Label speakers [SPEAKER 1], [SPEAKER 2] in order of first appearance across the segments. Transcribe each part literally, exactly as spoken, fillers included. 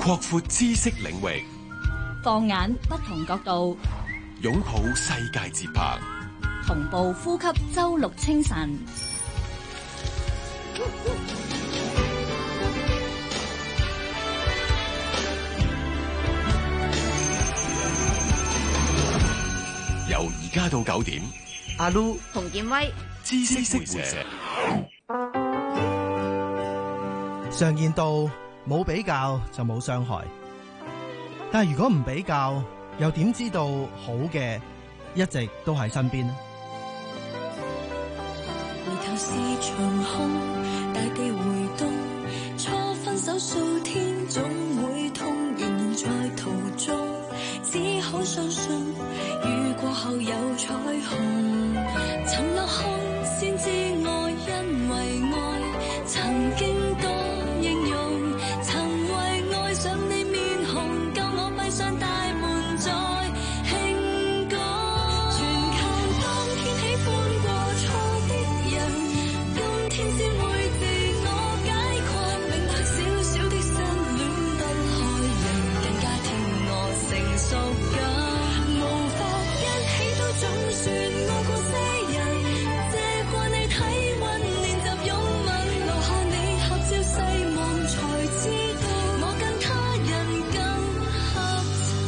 [SPEAKER 1] 擴闊知識領域，
[SPEAKER 2] 放眼不同角度，
[SPEAKER 1] 擁抱世界節拍，
[SPEAKER 2] 同步呼吸周六清晨。
[SPEAKER 1] 由而家到九點，
[SPEAKER 3] 阿 Lu
[SPEAKER 4] 洪建威，
[SPEAKER 1] 知識會社。
[SPEAKER 3] 常言道，冇比較就冇傷害。但係如果唔比較，又點知道好嘅一直都喺身邊呢？
[SPEAKER 5] 回頭是長空，大地回動，初分手數天總會痛，仍然在途中，只好相信雨過後有彩虹。沉落空先知愛，因為愛曾經多英勇，曾為愛上你面紅，救我閉上大門再慶歌。全靠當天喜歡過錯的人，今天先會自我解困，明白小小的失戀不害人，更加添我成熟感。無法一起都總算愛過些人，借過你體溫練習擁吻，留下你合照細望，才知道我跟他人更合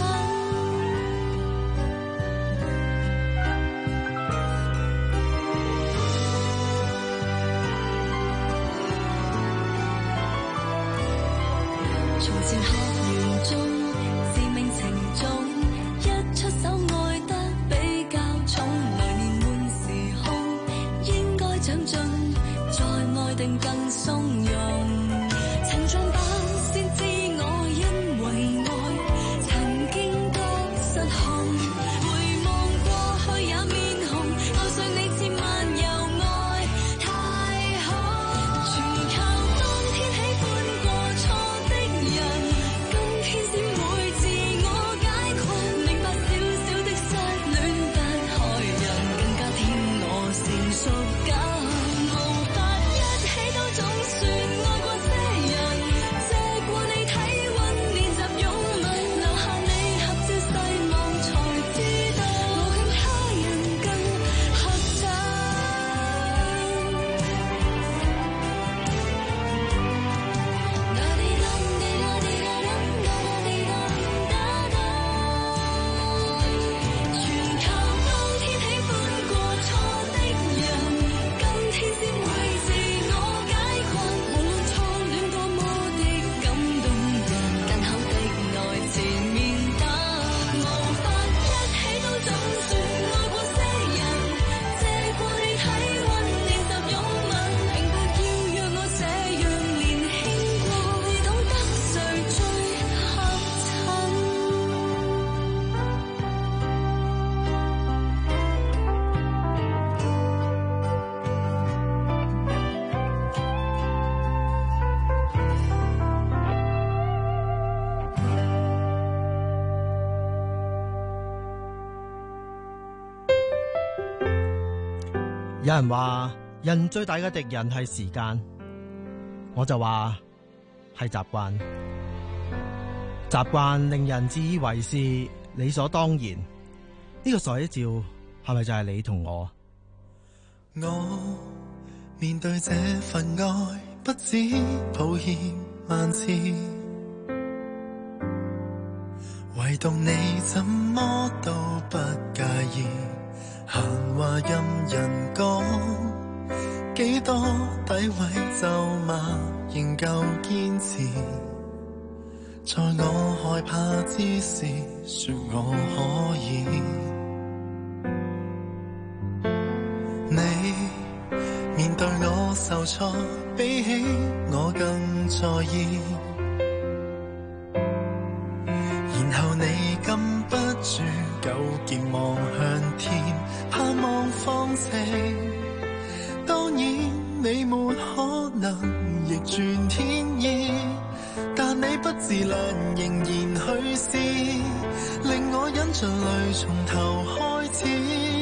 [SPEAKER 5] 襯。從前學園中，自命情重，一出手愛得比較重，來年換時空，應該長進，再愛定更鬆容。情像版先知我因為愛曾經多失控，回望過去也面紅，愛上你千萬又愛太好，全靠當天喜歡過錯的人，今天先會自我解困，明白小小的失戀不害人，更加添我成熟感。無法一起都總算愛過些人，借過你體溫練習擁吻，留下你合照細望，才知道我跟他人更合襯。全靠當天喜歡過錯的人，今天先會自我解困，無論初戀多麼的感動人，更厚的愛纏綿等。無法一起都總算愛過些人，借過你體溫練習擁吻，明白要讓我這樣年輕過，會懂得誰最合襯。
[SPEAKER 3] 有人話人最大嘅敵人係時間，我就話係習慣。習慣令人自以為是，理所當然。呢個寫照係咪就係你同我？
[SPEAKER 6] 我面對這份愛，不止抱歉萬次，唯獨你怎麼都不介意，閒話任人講，幾多詆毀咒罵仍舊堅持，在我害怕之時說我可以。你面對我受挫，比起我更在意，然後你禁不住糾結望向天，盼望放晴。當然你沒可能逆轉天意，但你不自量仍然去試，令我忍着淚從頭開始。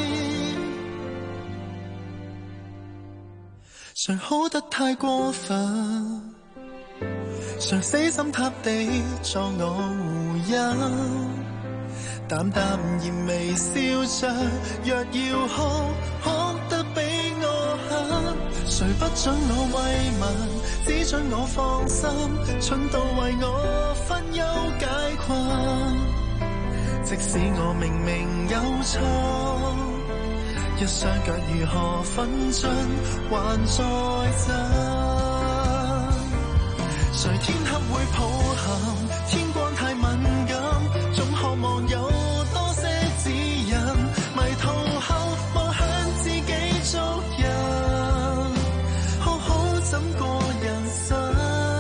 [SPEAKER 6] 誰好得太過分， 誰死心塌地作我護蔭？淡淡然微笑着，若要哭，哭得比我狠。誰不准我慰問，只准我放心，蠢到為我分憂解困。即使我明明有錯，一雙腳如何分進還在爭？誰天黑會抱憾，天光太敏感，總渴望有多些指引。迷途後望向自己做人，好好怎過人生，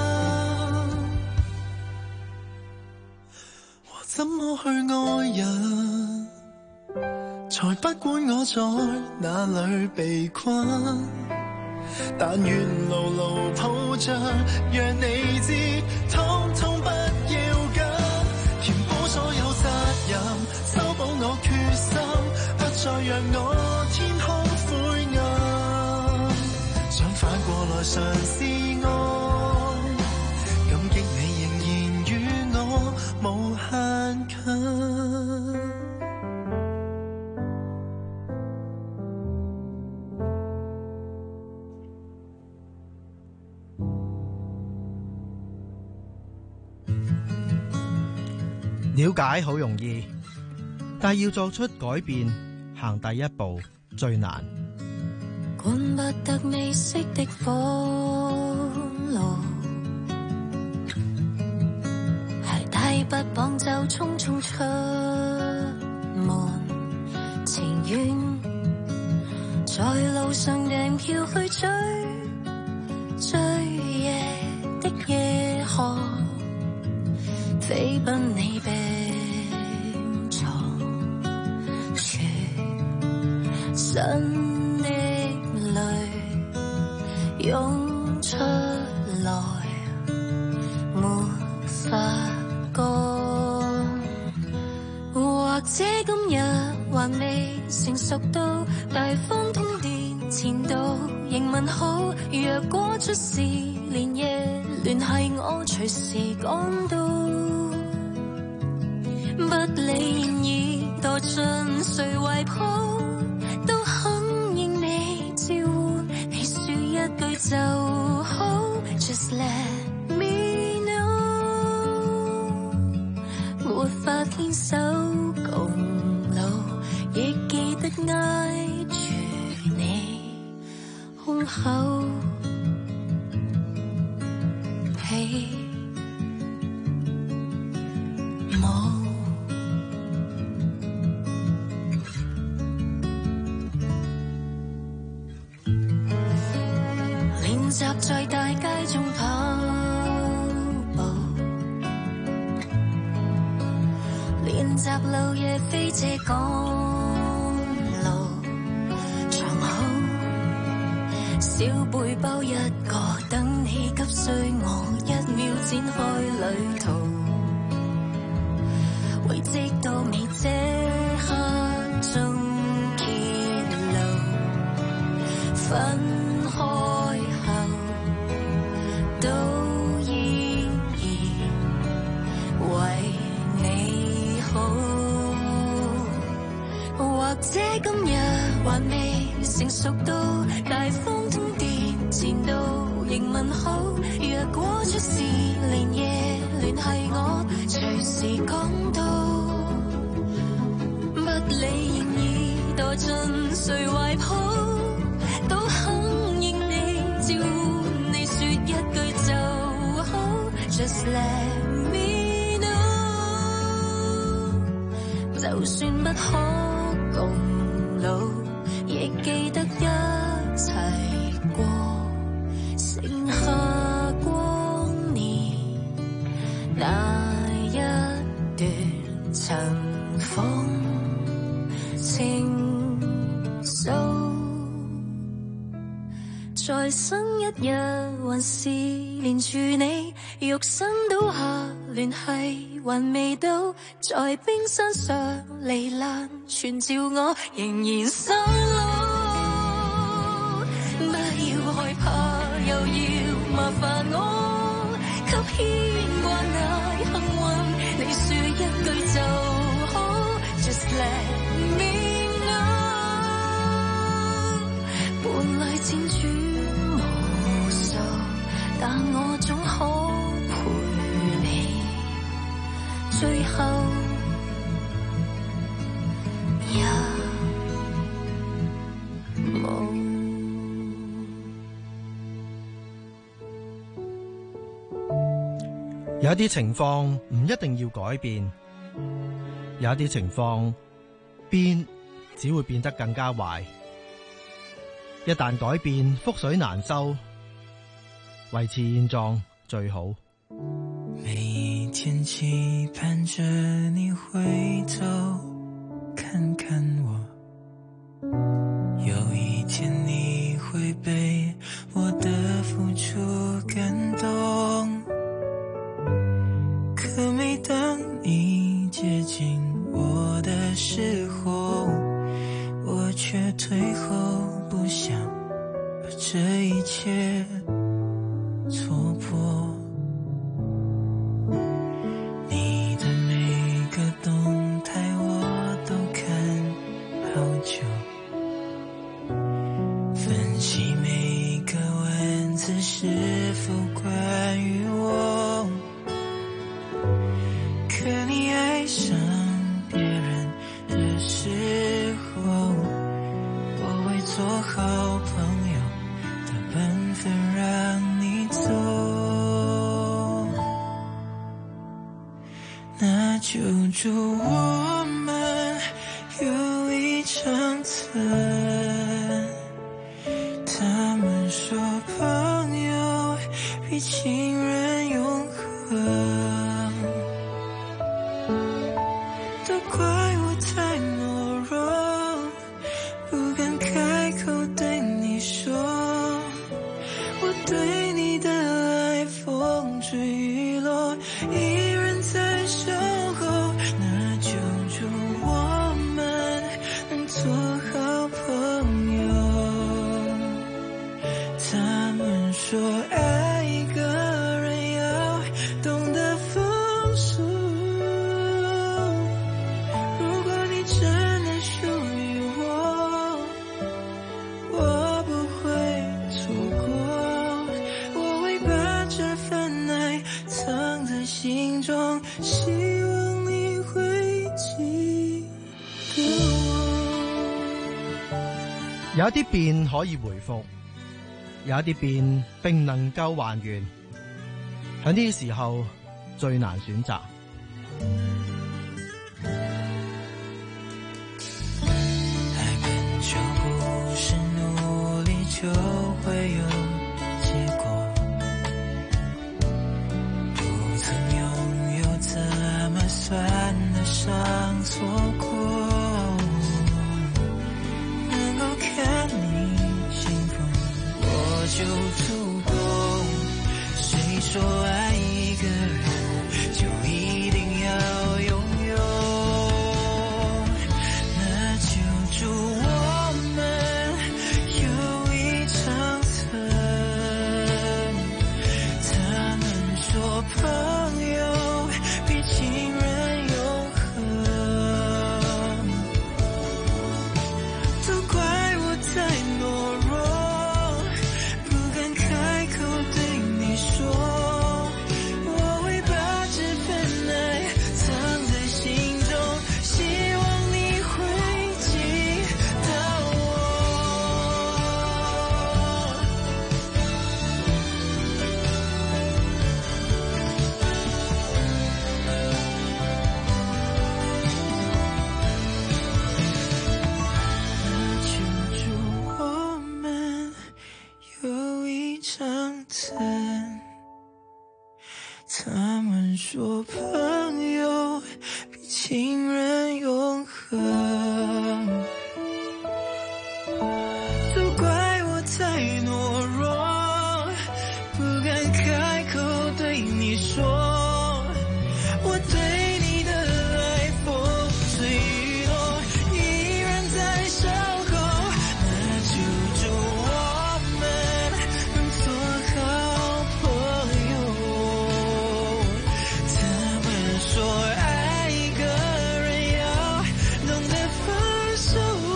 [SPEAKER 6] 和怎麼去愛人，才不管我在哪裏被困。但願牢牢抱着，讓你知，通通不要緊。填補所有責任，修補我決心，不再讓我天空灰暗。想反過來嘗試愛，感激你仍然與我無限近。
[SPEAKER 3] 了解好容易，但要作出改變，行第一步最難。
[SPEAKER 5] 管不得未熄的火爐，鞋帶不綁就匆匆出門，情願在路上訂票去追最夜的夜航，飛奔你病床，全身的淚湧出來，沒法乾。或者今日還未成熟到大風通電前度，仍問好，若果出事連夜聯繫我，隨時趕到。不理現已墮進誰懷抱，都肯應你召喚，你說一句就好。Just let me know， 沒法牽手共老，亦記得挨住你胸口被摸。練習在大街中跑步，練習漏夜飛這趕路，藏好小背包一個，等你急需我，一秒展開旅途，遺跡到未這刻終結路，分開都依然為你好，或者今日還未成熟到大風通電前度，仍問好，若果出事連夜聯繫我，隨時講到。不理現已墮進誰懷抱，都肯應你召喚，你說一句就好。Just let me know， 就算不可共老，亦記得一齊過，剩下光年那一段塵封情愫。再生一日，還是連住你，肉身倒下聯繫還未到，在冰山上糜爛全照我，仍然上路。不要害怕，又要麻煩我，給牽
[SPEAKER 3] 有一啲情況唔一定要改變，有一啲情況變只會變得更加壞。一旦改變，覆水難收，維持現狀最好。
[SPEAKER 6] 每一天期盼着你回頭看看我，有一天你會被我的付出感動，可每當你接近我的時候，我卻退後，不想把這一切戳破。你的每個動態我都看好久，分析每個文字是否關於我，可你愛上別人的時候，我會做好朋友的本分讓你走，那就祝我們有一場疼。他們說朋友比情人永恆，都怪我太懦弱，不敢開口對你說，我對你的愛風吹雨落，依然在守候，那就祝我們能做好朋友。他們說愛一個人要懂得放手，如果你真的屬於我，我不會錯過，我會把這份愛藏在心中，希望你會記得我。
[SPEAKER 3] 有一啲變可以回復，有一啲變並唔能夠還原，喺呢啲時候最難選擇。
[SPEAKER 6] 愛本就不是努力就會有結果，不曾擁有怎麼算得上錯過，能夠看你幸福我就觸動，誰說愛一個人就一定要擁有，那就祝我們有一場疼。他們說朋友比情人永恆，都怪我太懦弱，不敢開口對你說，我會把這份愛藏在心中，希望你會記得我。那就祝我們有一場疼。他們說朋友比情人永恆，都怪我太懦弱，不敢開口對你說，我對你的愛風吹雨落，依然在守候，那就祝我們能做好朋友。他們說愛一個人要懂得放手，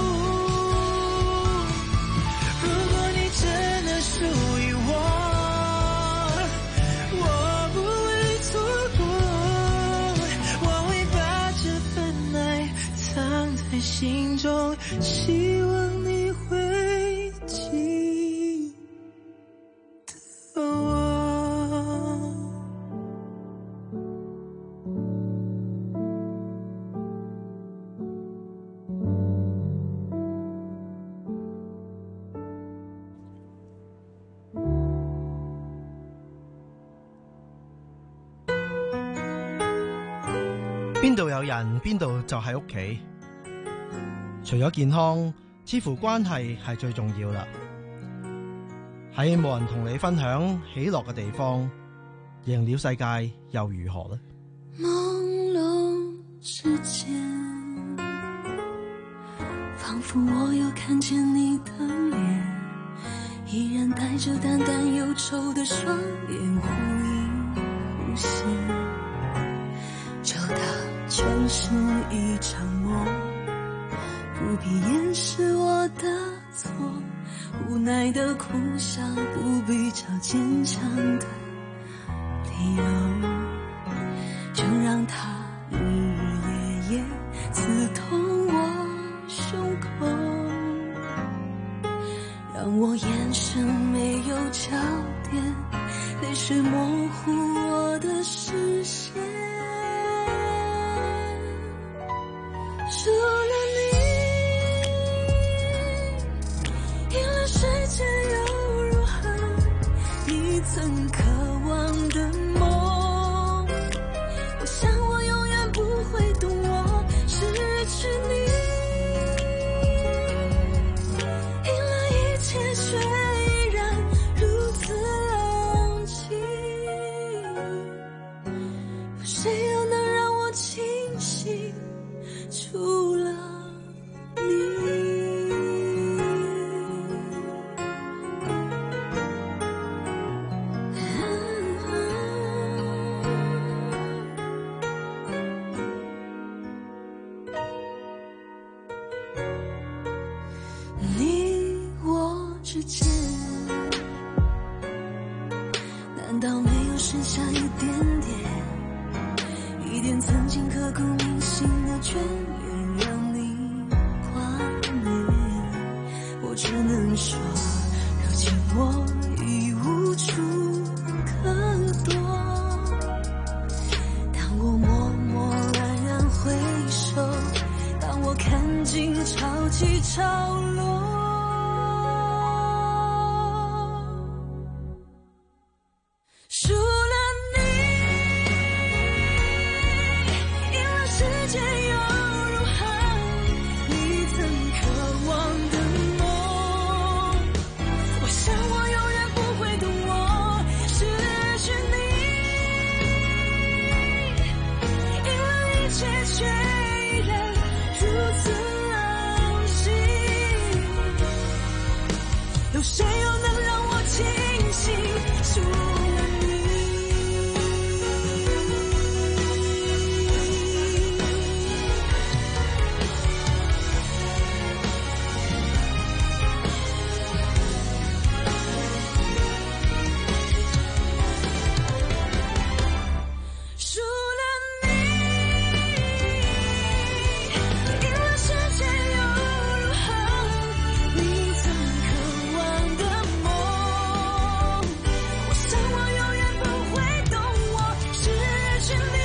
[SPEAKER 6] 如果你真的屬於我，我不會錯過，我會把這份愛藏在心中，希望你會記得我。
[SPEAKER 3] 邊度有人，邊度就係屋企。除咗健康，似乎關係係最重要啦。喺冇人同你分享喜樂嘅地方，贏了世界又如何呢？
[SPEAKER 5] 朦朧之間，仿佛我又看見你的臉，依然帶着淡淡憂愁的雙眼，忽隱忽現，就當全是一場夢，不必掩飾我的錯，無奈的苦笑，不必找堅強的理由，就讓它日日夜夜刺痛我胸口，讓我眼神沒有焦點，淚水模糊我的視線，除了你，贏了世界又如何？你曾渴望的夢，我想我永遠不會懂我失去你，贏了一切卻依然如此冷清，有誰又能讓我清醒？除了你。你我之間，難道沒有剩下一點點，一點曾經刻骨銘心的眷戀，讓你掛念？我只能說，如今我已無處可躲。當我默默黯然回首，當我看盡潮起潮落，除了你，贏了世界又如何？你曾渴望的夢，我想我永遠不會懂我失去你，贏了一切卻依然如此冷清，有誰又能讓我清醒？除了你。除了你，贏了世界又如何？你曾渴望的夢，我想我永遠不會懂我失去你，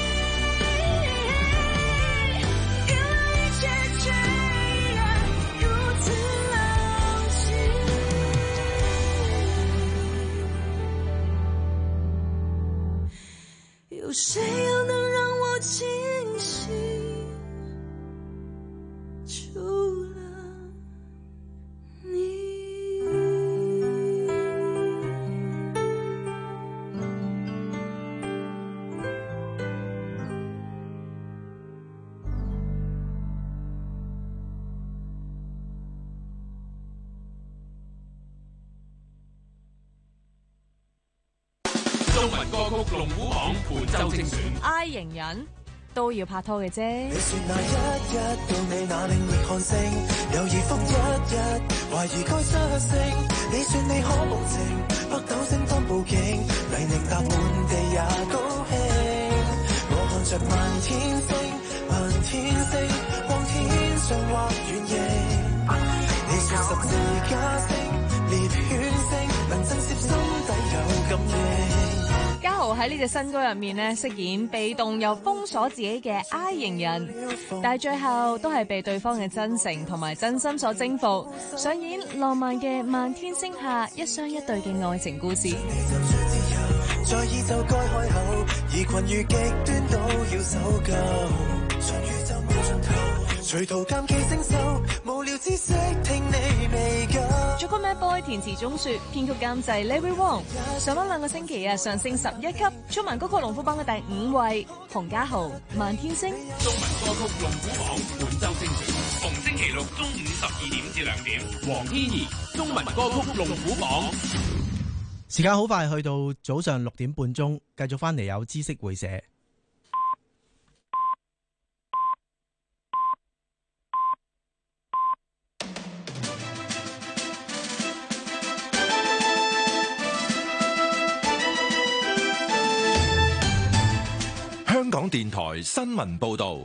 [SPEAKER 5] 贏了一切卻依然如此冷清，有誰又能讓我清醒？除了你。
[SPEAKER 1] 中文歌曲龍虎榜本周精選。
[SPEAKER 4] I 型人都要拍拖嘅啫。
[SPEAKER 6] 你說那一日到你那領域看星，猶豫復一日，懷疑該失聲。你說你可無情，北斗星光報警，黎明答滿地也高興。我看着漫天星，漫天星，光天上或遠影。你說十字架星，獵犬星，能震懾心底有感應。
[SPEAKER 4] 嘉豪喺喺呢隻新歌入面咧，飾演被動又封鎖自己嘅 I 型人，但係最後都係被對方嘅真誠同埋真心所征服，上演浪漫嘅漫天星下一雙一對嘅愛情故事。
[SPEAKER 6] 在意就該開口，而群如極端都要守舊。長宇宙無盡頭，隨途監記星宿，無聊知識聽你未夠。
[SPEAKER 4] 作曲 Matt Boy 填詞鐘雪，編曲監製 Larry Wong。上翻兩個星期啊，上升十一級，中文歌曲龍虎榜嘅第五位，洪嘉豪《漫天星》。
[SPEAKER 1] 中文歌曲龍虎榜本周精選，逢星期六中午十二點至兩點。黃天怡中文歌曲龍虎榜。
[SPEAKER 3] 時間好快去到早上六點半鐘，繼續翻嚟有知識會社。
[SPEAKER 7] 香港電台新聞報道，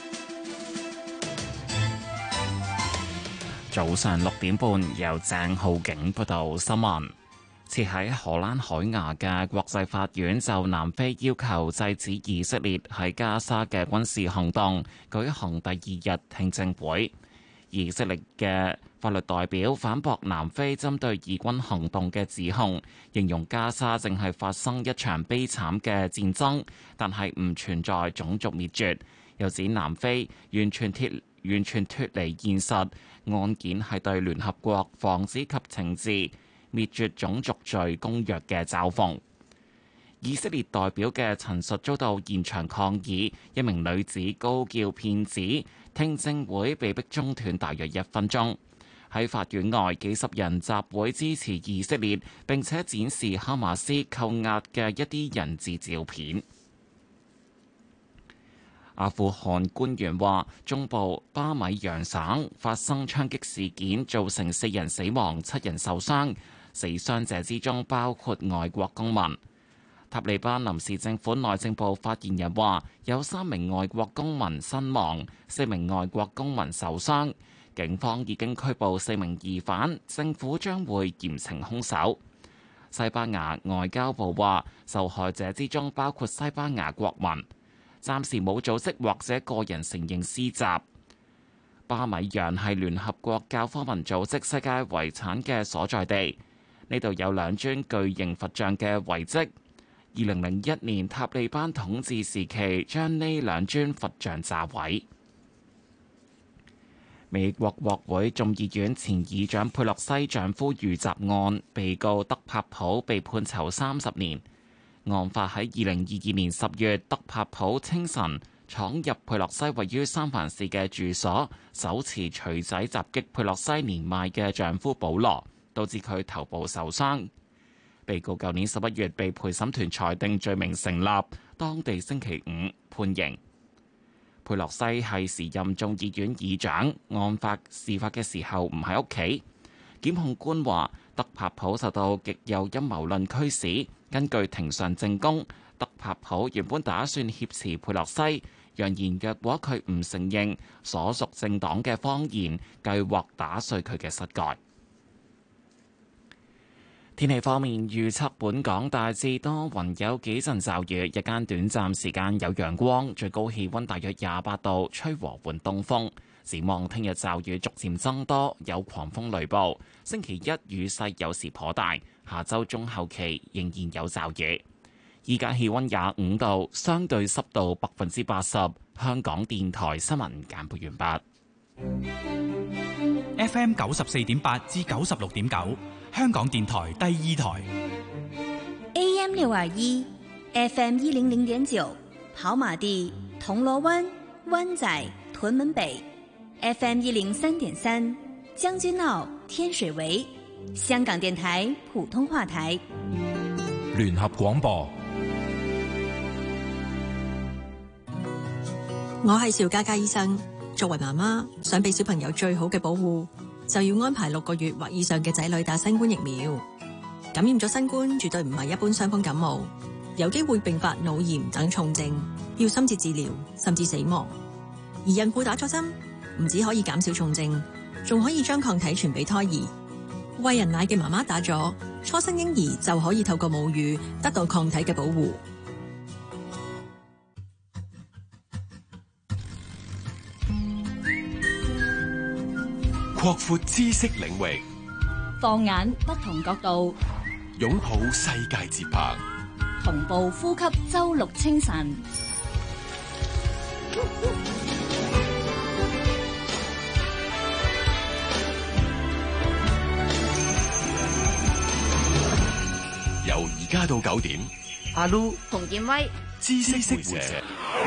[SPEAKER 8] 早上六點半由鄭浩景報道新聞。設喺荷蘭海牙嘅國際法院就南非要求制止以色列喺加沙嘅軍事行動舉行第二日聽證會。以色列嘅法律代表反駁南非針對以軍行動嘅指控，形容加沙正係發生一場悲慘嘅戰爭，但係唔存在種族滅絕。又指南非完全脫完全脫離現實，案件係對聯合國防止及懲治滅絕種族罪公約嘅嘲諷。以色列代表嘅陳述遭到現場抗議，一名女子高叫騙子，聽證會被迫中斷大約一分鐘。喺法院外，幾十人集會支持以色列，並且展示哈馬斯扣押嘅一啲人質照片。阿富汗官員話，中部巴米揚省發生槍擊事件，造成四人死亡、七人受傷。死傷者之中包括外國公民。塔利班臨時政府內政部發言人話，有三名外國公民身亡，四名外國公民受傷。警方已經拘捕四名疑犯，政府將會嚴懲兇手。西班牙外交部話，受害者之中包括西班牙國民，暫時冇組織或者個人承認施襲。巴米揚係聯合國教科文組織世界遺產嘅所在地。呢度有兩尊巨型佛像嘅遺跡。二零零一年塔利班統治時期，將呢兩尊佛像炸毀。美國國會眾議院前議長佩洛西丈夫遇襲案，被告德帕普被判囚三十年。案發喺二零二二年十月，德帕普清晨闖入佩洛西位於三藩市嘅住所，手持錘仔襲擊佩洛西年邁嘅丈夫保羅，導致佢頭部受傷。被告舊年十一月被陪審團裁定罪名成立，當地星期五判刑。佩洛西係時任眾議院議長，案發事發嘅時候唔喺屋企。檢控官話，德帕普受到極右陰謀論驅使。根據庭上證供，德帕普原本打算挾持佩洛西，揚言若果佢唔承認所屬政黨嘅謊言，計劃打碎佢嘅膝蓋。天氣方面，預測本港大致多雲，有幾陣驟雨，日間短暫時間有陽光，最高氣溫大約廿八度，吹和緩東風。展望聽日驟雨逐漸增多，有狂風雷暴。星期一雨勢有時頗大，下周中後期仍然有驟雨。依家氣溫廿五度，相對濕度百分之八十。香港電台新聞簡報完
[SPEAKER 9] 畢。F M 九十四點八至九十六點九。香港電台第二台
[SPEAKER 2] A M 六二一 F M 一零零點九，跑馬地、銅鑼灣、灣仔、屯門北 F M 一零三點三，將軍澳、天水圍，香港電台普通話台
[SPEAKER 7] 聯合廣播。
[SPEAKER 10] 我係邵嘉嘉醫生，作為媽媽，想俾小朋友最好嘅保護，就要安排六個月或以上嘅仔女打新冠疫苗。感染咗新冠絕對唔係一般傷風感冒，有機會併發腦炎等重症，要深切治療甚至死亡。而孕婦打咗針，唔止可以減少重症，仲可以將抗體傳俾胎兒。餵人奶嘅媽媽打咗，初生嬰兒就可以透過母乳得到抗體嘅保護。
[SPEAKER 7] 擴闊知識領域，
[SPEAKER 2] 放眼不同角度，
[SPEAKER 7] 擁抱世界節拍，
[SPEAKER 2] 同步呼吸周六清晨。
[SPEAKER 7] 由而家到九點，
[SPEAKER 3] 阿 Lu
[SPEAKER 2] 洪建威，
[SPEAKER 7] 知識識會社。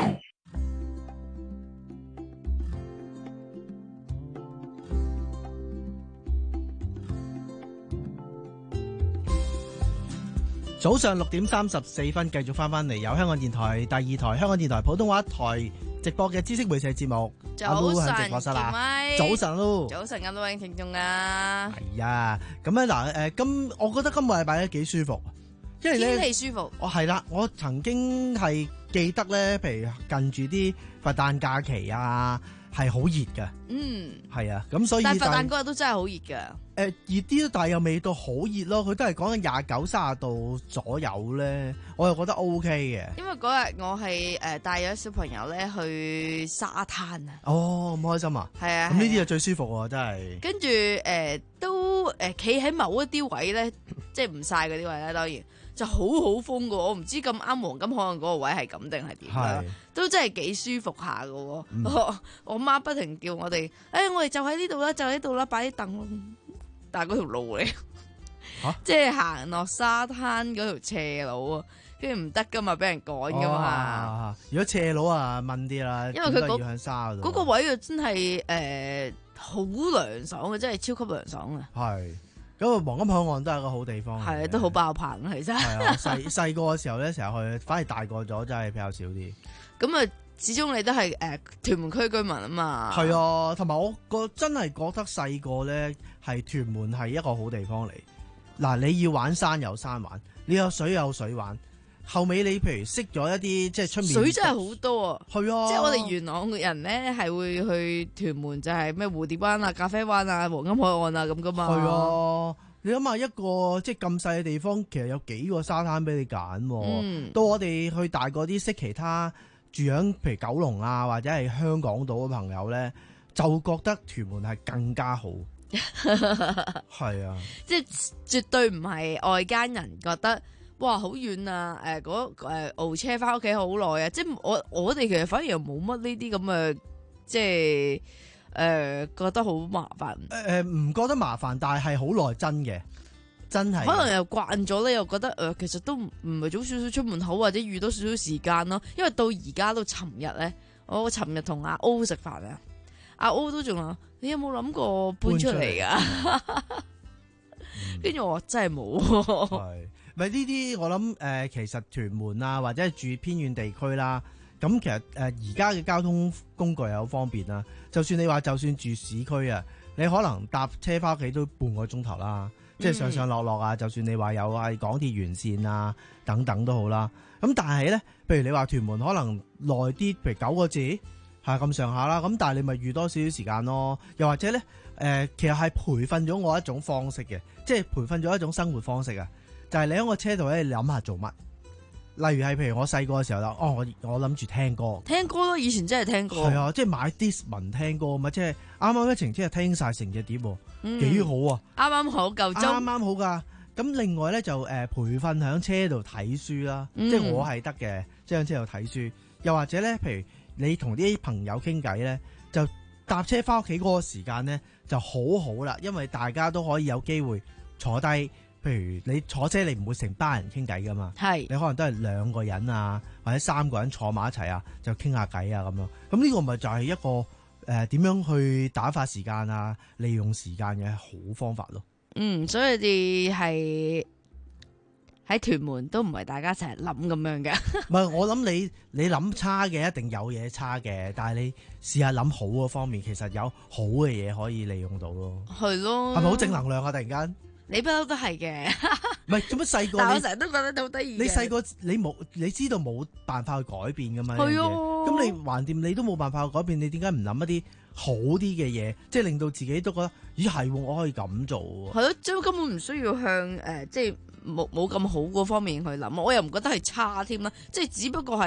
[SPEAKER 3] 早上六點三十四分，繼續翻翻嚟，有香港電台第二台、香港電台普通話台直播嘅知識會社節目。
[SPEAKER 11] 早晨，
[SPEAKER 3] 直播室啦，早晨咯，
[SPEAKER 11] 早晨咁多位聽眾啊，
[SPEAKER 3] 係啊，咁咧嗱，誒，今我覺得今個禮拜咧幾舒服，因為咧
[SPEAKER 11] 天氣舒服。
[SPEAKER 3] 我係啦，我曾經係記得咧，譬如近住啲佛誕假期啊，係好熱噶，
[SPEAKER 11] 嗯，
[SPEAKER 3] 係啊，咁所以
[SPEAKER 11] 但係佛誕嗰日都真係好熱噶。
[SPEAKER 3] 誒熱啲，但係又未到好熱咯。佢都係講緊廿九、三十度左右咧，我又覺得 O K 嘅。
[SPEAKER 11] 因為嗰日我係誒帶咗小朋友咧去沙灘啊。
[SPEAKER 3] 哦，咁開心啊！
[SPEAKER 11] 係啊，
[SPEAKER 3] 咁呢啲就最舒服喎，真係。
[SPEAKER 11] 跟住誒都誒企喺某一啲位咧，即係唔曬嗰啲位咧，當然就好好風噶。我唔知咁啱黃金可能嗰個位係咁定係點啦，都真係幾舒服下噶。嗯、我我媽不停叫我哋，誒、哎、我哋就喺呢度啦，就喺度啦，擺啲凳。但係嗰條路嚟，
[SPEAKER 3] 啊、
[SPEAKER 11] 即係行落沙灘嗰條斜路啊，跟住唔得噶嘛，俾人趕噶嘛。
[SPEAKER 3] 如果斜路啊，問啲啦，
[SPEAKER 11] 因為佢嗰
[SPEAKER 3] 要向沙度
[SPEAKER 11] 嗰個位啊，真係誒好涼爽嘅，真係超級涼爽啊！
[SPEAKER 3] 係咁啊，黃金海岸都係一個好地方，
[SPEAKER 11] 係都好爆棚啊，其實
[SPEAKER 3] 係啊，細細個嘅時候咧，成日去，反而大個咗真係比較少啲。
[SPEAKER 11] 咁啊，始終你都係誒屯門區居民啊嘛。
[SPEAKER 3] 係啊，同埋我個真係覺得細個咧。係屯門係一個好地方嚟，嗱，你要玩山有山玩，你有水有水玩。後尾你譬如識咗一啲即係出面
[SPEAKER 11] 水真係好多啊，
[SPEAKER 3] 係啊，
[SPEAKER 11] 即係我哋元朗嘅人咧係會去屯門，就係咩蝴蝶灣啊、咖啡灣啊、黃金海岸啊咁噶嘛。
[SPEAKER 3] 係啊，你諗下一個即係咁細嘅地方，其實有幾個沙灘俾你揀。嗯，到我哋去大個啲識其他住響譬如九龍啊或者係香港島嘅朋友咧，就覺得屯門係更加好。係啊，
[SPEAKER 11] 即係絕對唔係外間人覺得哇好遠啊！誒嗰誒熬車翻屋企好耐啊！即係我我哋其實反而又冇乜呢啲咁嘅，即係誒、呃、覺得好麻煩。
[SPEAKER 3] 誒誒唔覺得麻煩，但係係好耐真嘅，真係。
[SPEAKER 11] 可能又慣咗咧，又覺得誒、呃、其實都唔係早少少出門口，或者預多少少時間咯。因為到而家都尋日咧，我尋日同阿 O 食飯啊。阿 O 都仲話：你有冇諗過搬出嚟噶？跟住、嗯、我話真係冇。
[SPEAKER 3] 係咪呢啲？我諗誒、呃，其實屯門啊，或者係住偏遠地區啦，咁其實誒而家嘅交通工具又好方便啦。就算你話就算住市區啊，你可能搭車翻屋企都半個鐘頭啦，嗯、即係上上落落啊。就算你話有係港鐵沿線啊等等都好啦。咁但係咧，譬如你話屯門可能耐啲，譬如九個字。係咁上下啦，咁但係你咪預多少少時間咯，又或者咧，誒、呃，其實係培訓咗我一種方式嘅，即係培訓咗一種生活方式啊，就係、是、你喺個車度咧，你諗下做乜，例如係譬如我細個嘅時候啦，哦，我我諗住聽歌，
[SPEAKER 11] 聽歌咯，以前真係聽歌，
[SPEAKER 3] 係啊，即係買 Discman 聽歌嘛，即係啱啱一程車聽晒成隻碟，幾、嗯、好啊，
[SPEAKER 11] 啱啱好夠鐘，
[SPEAKER 3] 啱啱好噶。咁另外咧就誒、呃、培訓喺車度睇書啦，嗯、即係我係得嘅，即係喺車度睇書，又或者咧，譬如。你同啲朋友傾偈咧，就搭車翻屋企嗰個時間咧就好好啦，因為大家都可以有機會坐低。譬如你坐車，你唔會成班人傾偈噶嘛，係你可能都係兩個人啊，或者三個人坐埋一齊啊，就傾下偈啊咁樣。咁呢個咪就係一個誒點、呃、樣去打發時間啊，利用時間嘅好方法咯。
[SPEAKER 11] 嗯，所以你係。喺屯門都唔係大家成日諗咁樣嘅，
[SPEAKER 3] 唔係我諗你你諗差嘅一定有嘢差嘅，但係你試下諗好嗰方面，其實有好嘅嘢可以利用到咯。
[SPEAKER 11] 係咯，
[SPEAKER 3] 係咪好正能量啊？突然間，
[SPEAKER 11] 你不嬲都係嘅，
[SPEAKER 3] 唔係做乜細個？
[SPEAKER 11] 但我成日都覺得好得意。
[SPEAKER 3] 你細個你冇你知道冇辦法去改變噶嘛？
[SPEAKER 11] 係啊，
[SPEAKER 3] 咁你橫掂你都冇辦法去改變，你點解唔諗一啲好啲嘅嘢，即係令到自己都覺得咦係我可以咁做？
[SPEAKER 11] 係咯，即係根本唔需要向誒、呃、即係。冇冇咁好嗰方面去諗，我又唔覺得係差添啦，即係只不過係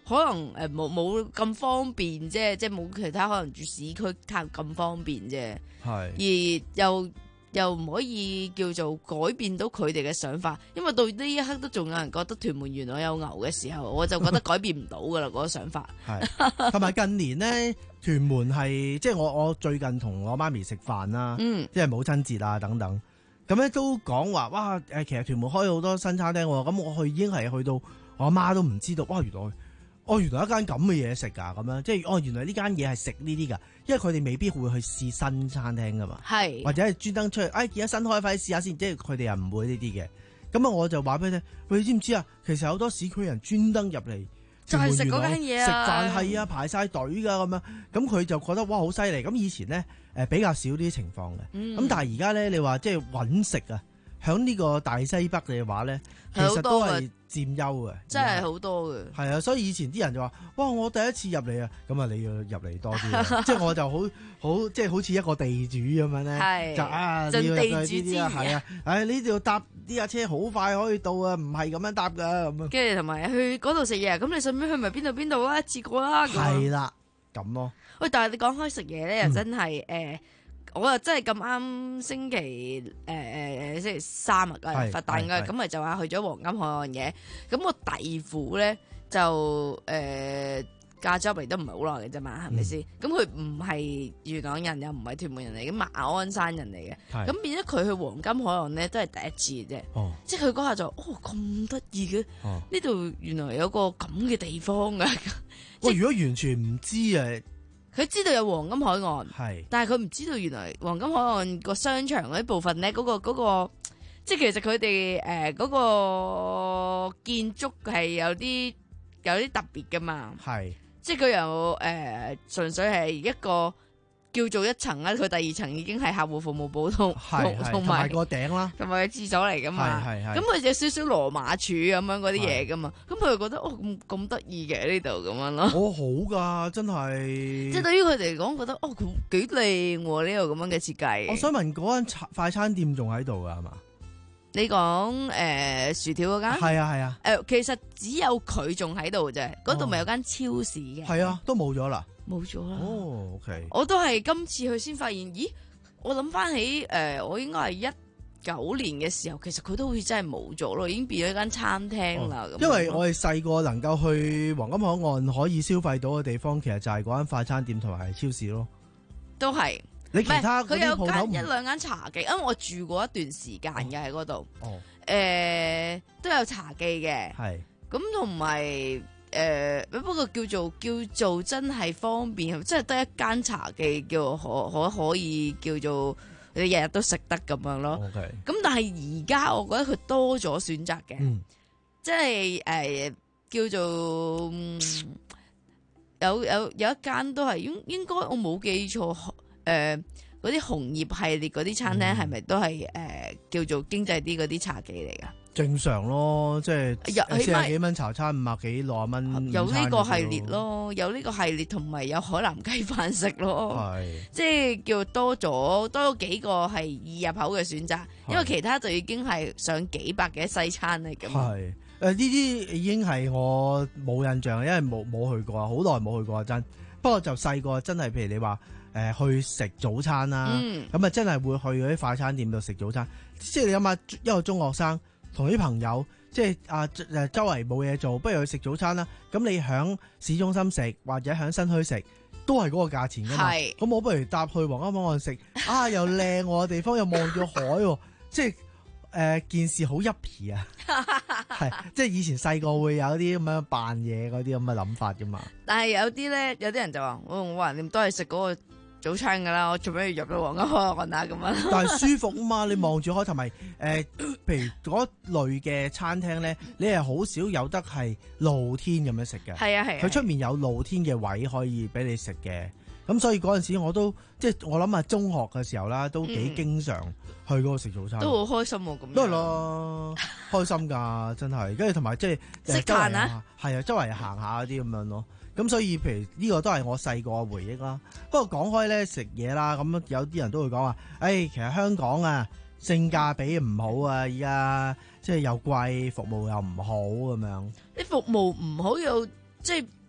[SPEAKER 11] 可能誒冇冇咁方便啫，即係冇其他可能住市區咁方便啫。係而又又唔可以叫做改變到佢哋嘅想法，因為到呢一刻都仲有人覺得屯門原來有牛嘅時候，我就覺得改變唔到噶啦嗰個想法。
[SPEAKER 3] 係同埋近年呢，屯門係即係我我最近同我媽咪食飯啦，嗯，即係母親節啊等等，咁咧都講話哇誒，其實屯門開好多新餐廳喎，咁我去已經係去到我阿媽都唔知道，哇原來。哦，原來一間咁嘅嘢食㗎，咁樣即係哦，原來呢間嘢係食呢啲㗎，因為佢哋未必會去試新餐廳㗎嘛，係或者係專登出去，哎見咗新開快試下先，即係佢哋又唔會呢啲嘅。咁啊，我就話俾你聽，喂，你知唔知啊？其實好多市區人專登入嚟就係食嗰間嘢啊，食飯係啊，排晒隊㗎咁樣，咁佢就覺得哇好犀利。咁以前咧誒比較少呢啲情況嘅，咁、嗯、但係而家咧你話即係揾食啊，響呢個大西北嘅話咧，其實都係佔優嘅，
[SPEAKER 11] 真係好多嘅。
[SPEAKER 3] 係啊，所以以前啲人就話：哇！我第一次入嚟啊，咁啊你要入嚟多啲，即係我就好好即係好似一個地主咁樣咧，就啊
[SPEAKER 11] 盡地主之
[SPEAKER 3] 誼啊，係啊，唉呢度搭呢架車好快可以到啊，唔係咁樣搭噶咁啊。
[SPEAKER 11] 跟住同埋去嗰度食嘢，咁你順便去埋邊度邊度啊？一次過啦。
[SPEAKER 3] 係啦，咁咯。
[SPEAKER 11] 喂，但係你講開食嘢咧，又真係誒。嗯我又真係咁啱星期誒誒誒星期三啊，佛誕嘅，咁咪就話去咗黃金海岸嘅。咁我弟婦咧就誒、呃、嫁咗入嚟都唔係好耐嘅啫嘛，係咪先？咁佢唔係元朗人，又唔係屯門人嚟，咁馬鞍山人嚟嘅。咁變咗佢去黃金海岸咧，都係第一次嘅啫。哦、即係佢嗰下就哦咁得意嘅，呢度、哦、原來有個咁嘅地方㗎。
[SPEAKER 3] 喂，如果完全唔知啊？
[SPEAKER 11] 佢知道有黃金海岸，係，但係佢唔知道原來黃金海岸個商場嗰啲部分咧，嗰、嗰個嗰、嗰個，即係其實佢哋誒嗰個建築係有啲有啲特別噶嘛，係，即係佢又誒純粹係一個叫做一層啦，佢第二層已經係客戶服務部同同埋個頂啦，同埋個廁所嚟噶嘛，係係，咁佢有少少羅馬柱咁樣嗰啲嘢噶嘛，咁佢就覺得哦咁咁得意嘅呢度咁樣咯，
[SPEAKER 3] 好好噶，真係，
[SPEAKER 11] 即係對於佢哋嚟講，覺得哦佢幾靚喎呢度咁樣嘅設計。
[SPEAKER 3] 我想問嗰間快餐店仲喺度噶係嘛？
[SPEAKER 11] 你講誒、呃、薯條嗰間？係啊係啊，誒、呃、其實只有佢仲喺度啫，嗰度咪有間超市嘅？係
[SPEAKER 3] 啊，都冇咗啦。
[SPEAKER 11] 冇咗啦！
[SPEAKER 3] 哦，OK，
[SPEAKER 11] 我都係今次去先發現，咦？我諗翻起誒、呃，我應該係一九年嘅時候，其實佢都好似真係冇咗咯，已經變咗間餐廳啦。
[SPEAKER 3] 哦、因為我哋細個能夠去黃金海岸可以消費到嘅地方，其實就係嗰間快餐店同埋超市咯。
[SPEAKER 11] 都係
[SPEAKER 3] 你其他
[SPEAKER 11] 佢有間一兩間茶記，因為我住過一段時間嘅喺嗰度。哦，誒、呃、都有茶記嘅，係咁同埋。誒、呃，不過叫做叫做真係方便，即係得一間茶記叫可可可以叫做你日日都食得咁樣咯。咁 Okay. 但係而家我覺得佢多咗選擇嘅，嗯、即係誒、呃、叫做、嗯、有有有一間都係應應該我冇記錯，誒嗰啲紅葉系列嗰啲餐廳係咪都係誒、呃、叫做經濟啲嗰啲茶記嚟噶？正常咯，即係四十幾蚊茶餐，五十幾六十蚊。有呢個系列咯，有呢個系列同埋有，有海南雞飯食咯，係即係叫多咗多咗幾個係易入口嘅選擇，因為其他就已經係上幾百嘅西餐嚟㗎嘛。係誒呢啲已經係我冇印象，因為冇冇去過，好耐冇去過真。不過就細個真係，譬如你話誒、呃、去食早餐啦，咁啊、嗯、真係會去嗰啲快餐店度食早餐。即係你諗下一個中學生。同啲朋友即係啊誒周圍冇嘢做，不如去食早餐啦。咁你響市中心食或者響新墟食，都係嗰個價錢㗎嘛。係。咁我不如搭去黃金海岸食，啊又靚喎地方，又望住海喎，即係誒、呃、件事好一皮啊。係，即係以前細個會有啲咁樣扮嘢嗰啲咁嘅諗法㗎嘛。但係有啲咧，有啲人就話：我我話你都係食嗰個早餐噶啦，我做咩要入到黃金海岸啊咁樣？但係舒服啊嘛，你望住海，同埋誒，譬如嗰類嘅餐廳咧，你係好少有得係露天咁樣食嘅。係啊係啊，佢出面有露天嘅位可以俾你食嘅。咁所以嗰陣時我都即係我諗下中學嘅時候啦，都幾經常去嗰度食早餐。嗯、都好開心喎咁。都係咯，開心㗎，真係。跟住同埋即係食飯啊，係啊，周圍行下嗰啲咁樣咯。咁所以，譬如呢個都係我細個嘅回憶啦。不過講開咧食嘢啦，咁有啲人都會講話，誒、哎，其實香港啊，性價比唔好啊，而家即係又貴，服務又唔好咁樣。你服務唔好又即係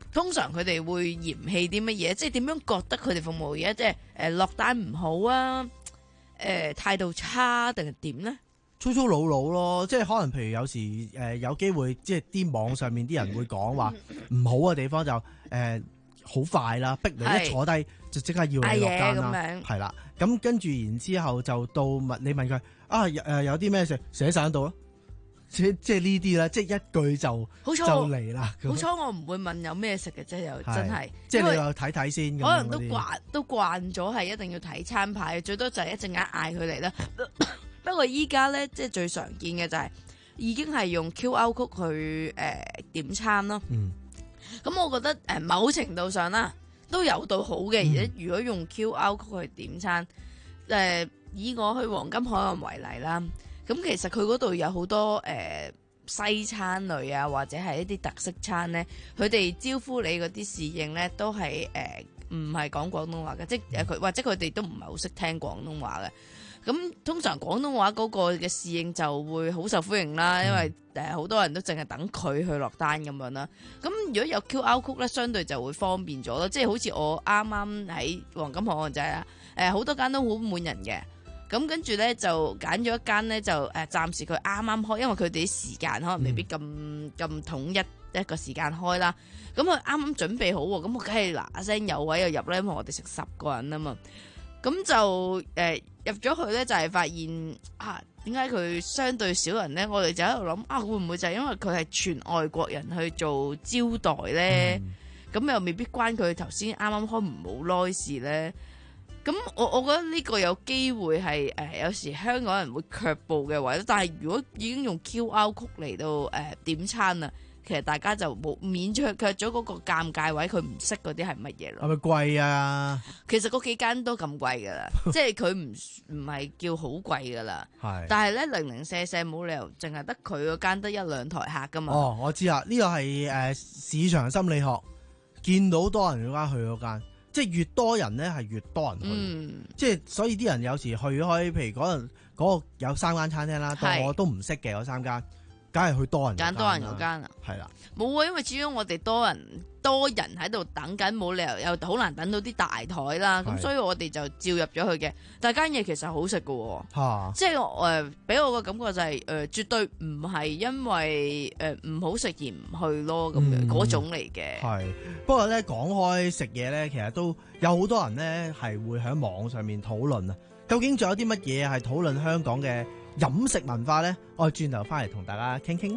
[SPEAKER 11] 通常佢哋會嫌棄啲乜嘢？即係點樣覺得佢哋服務業即係誒落單唔好啊？誒、呃、態度差定係點咧？
[SPEAKER 3] 粗粗魯魯咯，即係可能譬如有時誒、呃、有機會，即係啲網上面啲人會講話唔好嘅地方就誒好、呃、快啦，逼你一坐低就即刻要你落單啦，係啦。咁跟住然之後就到問你問佢啊誒有啲咩食寫晒喺度咯。即即係呢啲咧，即係一句就
[SPEAKER 11] 好彩
[SPEAKER 3] 就嚟啦。
[SPEAKER 11] 好彩我唔會問有咩食嘅啫，又真係。
[SPEAKER 3] 即係你又睇睇先。可
[SPEAKER 11] 能都慣都慣咗係一定要睇餐牌，最多就係一陣間嗌佢嚟啦。不過依家咧，即係最常見嘅就係、是、已經係用 Q R code 去誒、呃、點餐咯。嗯。咁我覺得誒、呃、某程度上啦，都有到好嘅。而且、嗯、如果用 Q R code 去點餐，誒、呃、以我去黃金海岸為例啦。咁其實佢嗰度有好多誒、呃、西餐類啊，或者係一啲特色餐咧，佢哋招呼你嗰啲侍應咧，都係誒唔係講廣東話嘅，即係佢或者佢哋都唔係好識聽廣東話嘅。咁通常廣東話嗰個嘅侍應就會好受歡迎啦，因為誒好多人都淨係等佢去落單咁樣啦。咁如果有 Q R code 咧，相對就會方便咗咯。即係好似我啱啱喺黃金海岸就係啦，誒好多間都好滿人嘅。咁跟住咧就揀咗一間咧就誒、呃、暫時佢啱啱開，因為佢哋啲時間可能未必咁咁、嗯、統一一個時間開啦。咁佢啱啱準備好喎，咁我梗係嗱嗱聲有位又入咧，因為我哋食十個人啊嘛。咁就誒、呃、入咗去咧，就係、是、發現啊點解佢相對少人咧？我哋就喺度諗啊，會唔會就係因為佢係全外國人去做招待咧？咁、嗯、又未必關佢頭先啱啱開唔好耐事咧。咁我我覺得呢個有機會係誒、呃、有時香港人會卻步嘅位，但係如果已經用 Q R code 嚟到誒、呃、點餐啊，其實大家就冇免卻卻咗嗰個尷尬位，佢唔識嗰啲係乜嘢咯。係咪貴啊？其實嗰幾間都咁貴噶啦，即係佢唔唔係叫好貴噶啦。係，但係咧零零舍舍冇理由淨係得佢嗰間得一兩台客噶嘛。哦，我知啊，呢個係誒市場心理學，見到多人嗰間去嗰間。即係越多人咧，係越多人去。嗯、即係所以啲人有時去開，譬如嗰陣嗰個有三間餐廳啦，但我都唔識嘅嗰三間，梗係去多人揀多人嗰間啊。係啦，冇啊，因為始終我哋多人多人喺度等緊，冇理由又好難等到啲大台啦。咁所以我哋就照入咗去嘅。但係間嘢其實好食嘅喎，即係誒俾我個感覺就係、是、誒、呃、絕對唔係因為誒唔、呃、好食而唔去咯，咁樣嗰種嚟嘅。係不過咧講開食嘢咧，其實都有好多人咧係會喺網上面討論啊。究竟仲有啲乜嘢係討論香港嘅飲食文化咧？我哋轉頭翻嚟同大家傾傾。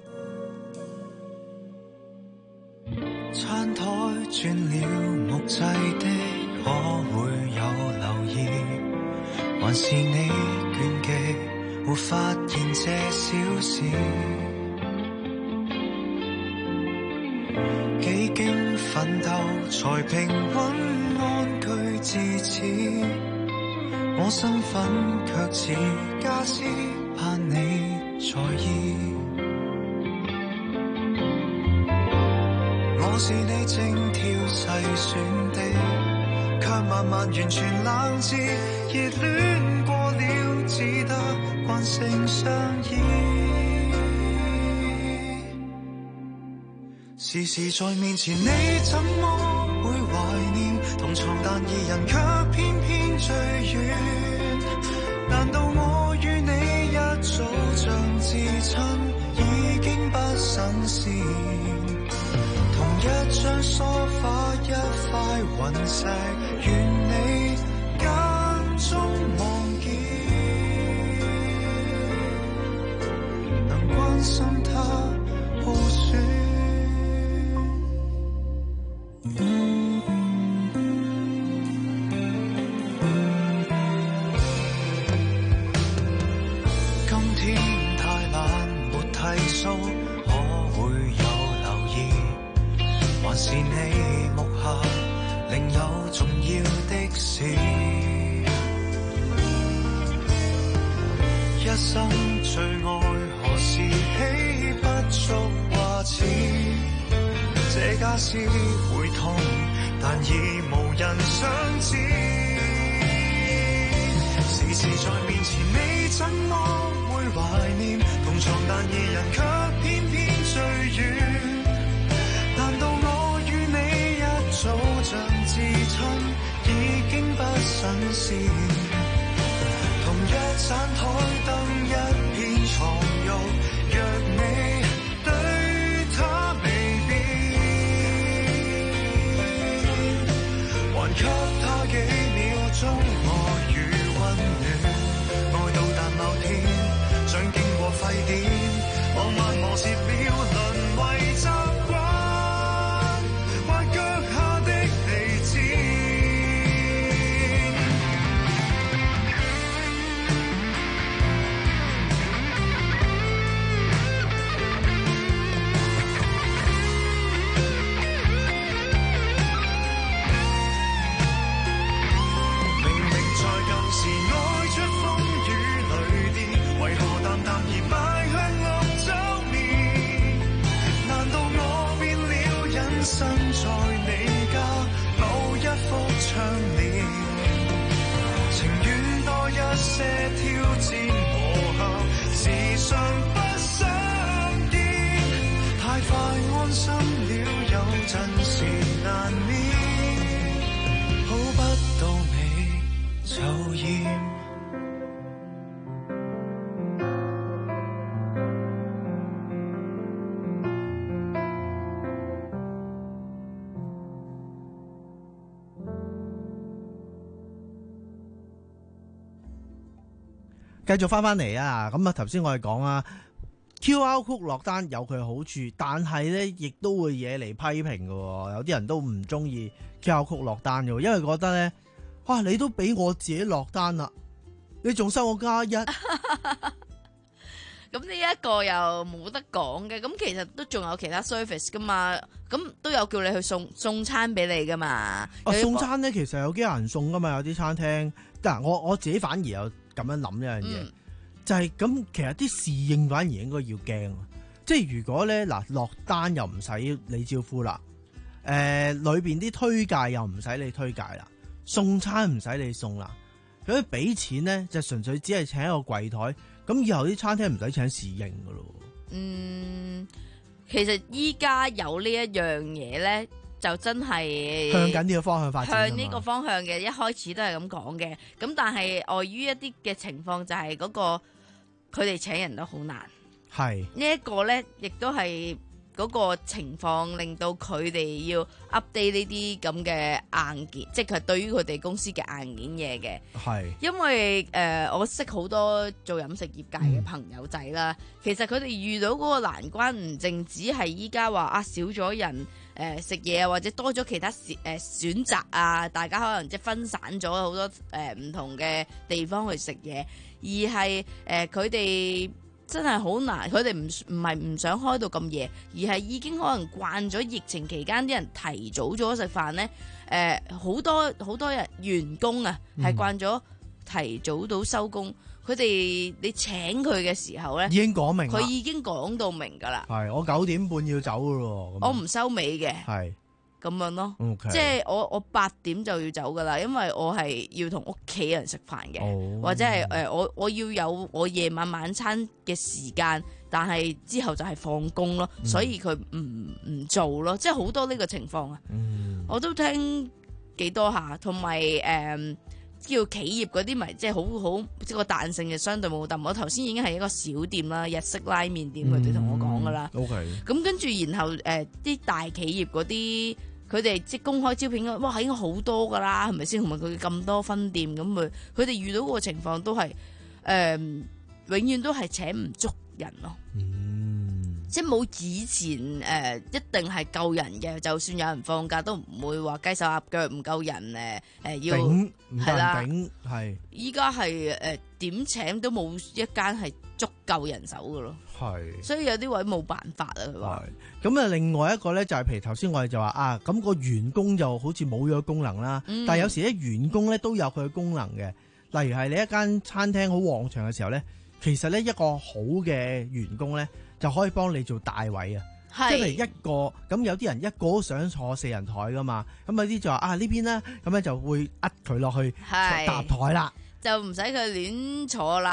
[SPEAKER 6] 餐台轉了木製的，可會有留意？還是你倦極，沒發現這小事？幾經奮鬥，才平穩安居至此。我身份卻似家私，怕你在意。我是你精挑細選的，卻慢慢完全冷戰，熱戀過了，只得慣性相依。時時在面前，你怎麼會懷念？同床但二人卻偏偏最遠。難道我與你一早像至親，已經不新鮮？同一張梳化，一塊雲石，願你間中望見，能關心他好說。今天太懶，沒剃鬚，可會有留意？還是你目下另有重要的事？一生最愛何時起不足話似？這家私會痛，但已無人想知。時時在面前，你怎麼會懷念？同床但二人卻偏偏最遠。難道我與新鮮。同一盞台燈，一片床褥，若你對他未變，還給他幾秒鐘愛與溫暖。愛到達某天，想經過沸點，浪漫磨蝕了，淪為習慣，或腳下的地氈。身在你家某一幅窗簾，情願多一些挑戰磨合，時常不相見，太快安心了，有陣時難免，好不到尾就厭。
[SPEAKER 3] 繼續翻翻嚟啊！咁啊，頭先我哋講啊 ，Q R code 落單有佢好處，但係咧亦都會惹嚟批評嘅。有啲人都唔中意 Q R code 落單嘅，因為覺得咧，哇，你都俾我自己落單啦，你仲收我加一。
[SPEAKER 11] 咁呢一個又冇得講嘅，咁其實都仲有其他 service 噶嘛，咁都有叫你去送送餐俾你噶嘛。
[SPEAKER 3] 啊，送餐咧其實有幾有人送噶嘛，有啲餐廳。嗱，我我自己反而有咁樣諗一樣嘢，嗯、就係咁。其實啲侍應反而應該要驚，即係如果咧嗱落單又唔使你招呼啦，誒、呃、裏邊啲推介又唔使你推介啦，送餐唔使你送啦，咁俾錢咧就純粹只係請一個櫃台，咁以後啲餐廳唔使請侍應噶咯。
[SPEAKER 11] 嗯，其實依家有呢一樣嘢咧。就真係
[SPEAKER 3] 向緊呢個方向發展，
[SPEAKER 11] 向呢個方向嘅，一開始都係咁講嘅。咁但係礙於一啲嘅情況，就係嗰個佢哋請人都好難。係呢一個咧，亦都係嗰個情況令到佢哋要 update 呢啲咁嘅硬件，即係佢對於佢哋公司嘅硬件嘢嘅。係因為誒、呃，我識好多做飲食業界嘅朋友仔啦，嗯、其實佢哋遇到嗰個難關唔淨止係依家話啊少咗人。誒、呃、食嘢啊，或者多咗其他選誒、呃、選擇啊，大家可能即係分散咗好多誒唔、呃、同嘅地方去食嘢，而係誒佢哋真係好難，佢哋唔唔係唔想開到咁夜，而係已經可能慣咗疫情期間啲人提早咗食飯咧，誒、呃、好多好多人員工啊係慣咗提早到收工。嗯佢哋你請佢嘅時候咧，已經講明，佢已經講到明㗎啦。係我九點半要走㗎咯，我唔收尾嘅，係咁樣咯。Okay. 即係我我八點就要走㗎啦，因為我係要同屋企人食飯嘅，oh. 或者係誒、呃、我我要有我夜晚晚餐嘅時間，但係之後就係放工咯，嗯、所以佢唔唔做咯，即係好多呢個情況啊。嗯、我都聽幾多下，同埋誒。叫企業嗰啲咪即係好好即係個彈性嘅相對冇咁。我頭先已經係一個小店啦，日式拉麵店，佢哋同我講噶啦。O K。咁跟住然後誒啲、呃、大企業嗰啲，佢哋即係公開招聘，哇應該好多噶啦，係咪先？同埋佢咁多分店，咁佢佢哋遇到個情況都係誒、呃，永遠都係請唔足人咯。嗯。即係冇以前誒、呃，一定係夠人嘅。就算有人放假，都唔會話雞手鴨腳唔夠人誒誒、呃，要係啦。係依家係誒點請都冇一間係足夠人手嘅咯。係，所以有啲位冇辦法啊。佢話咁啊，另外一個咧就係、是、譬如頭先我哋就話啊，咁、那個員工就好似冇咗功能啦。嗯、但係有時咧員工咧都有佢嘅功能嘅。例如係你一間餐廳好旺場嘅時候咧，其實咧一個好嘅員工咧。就可以幫你做大位啊！即係一個咁有啲人一個都想坐四人台噶嘛，咁有啲就話啊呢邊咧，咁咧就會呃佢落去搭台啦，就唔使佢亂坐啦。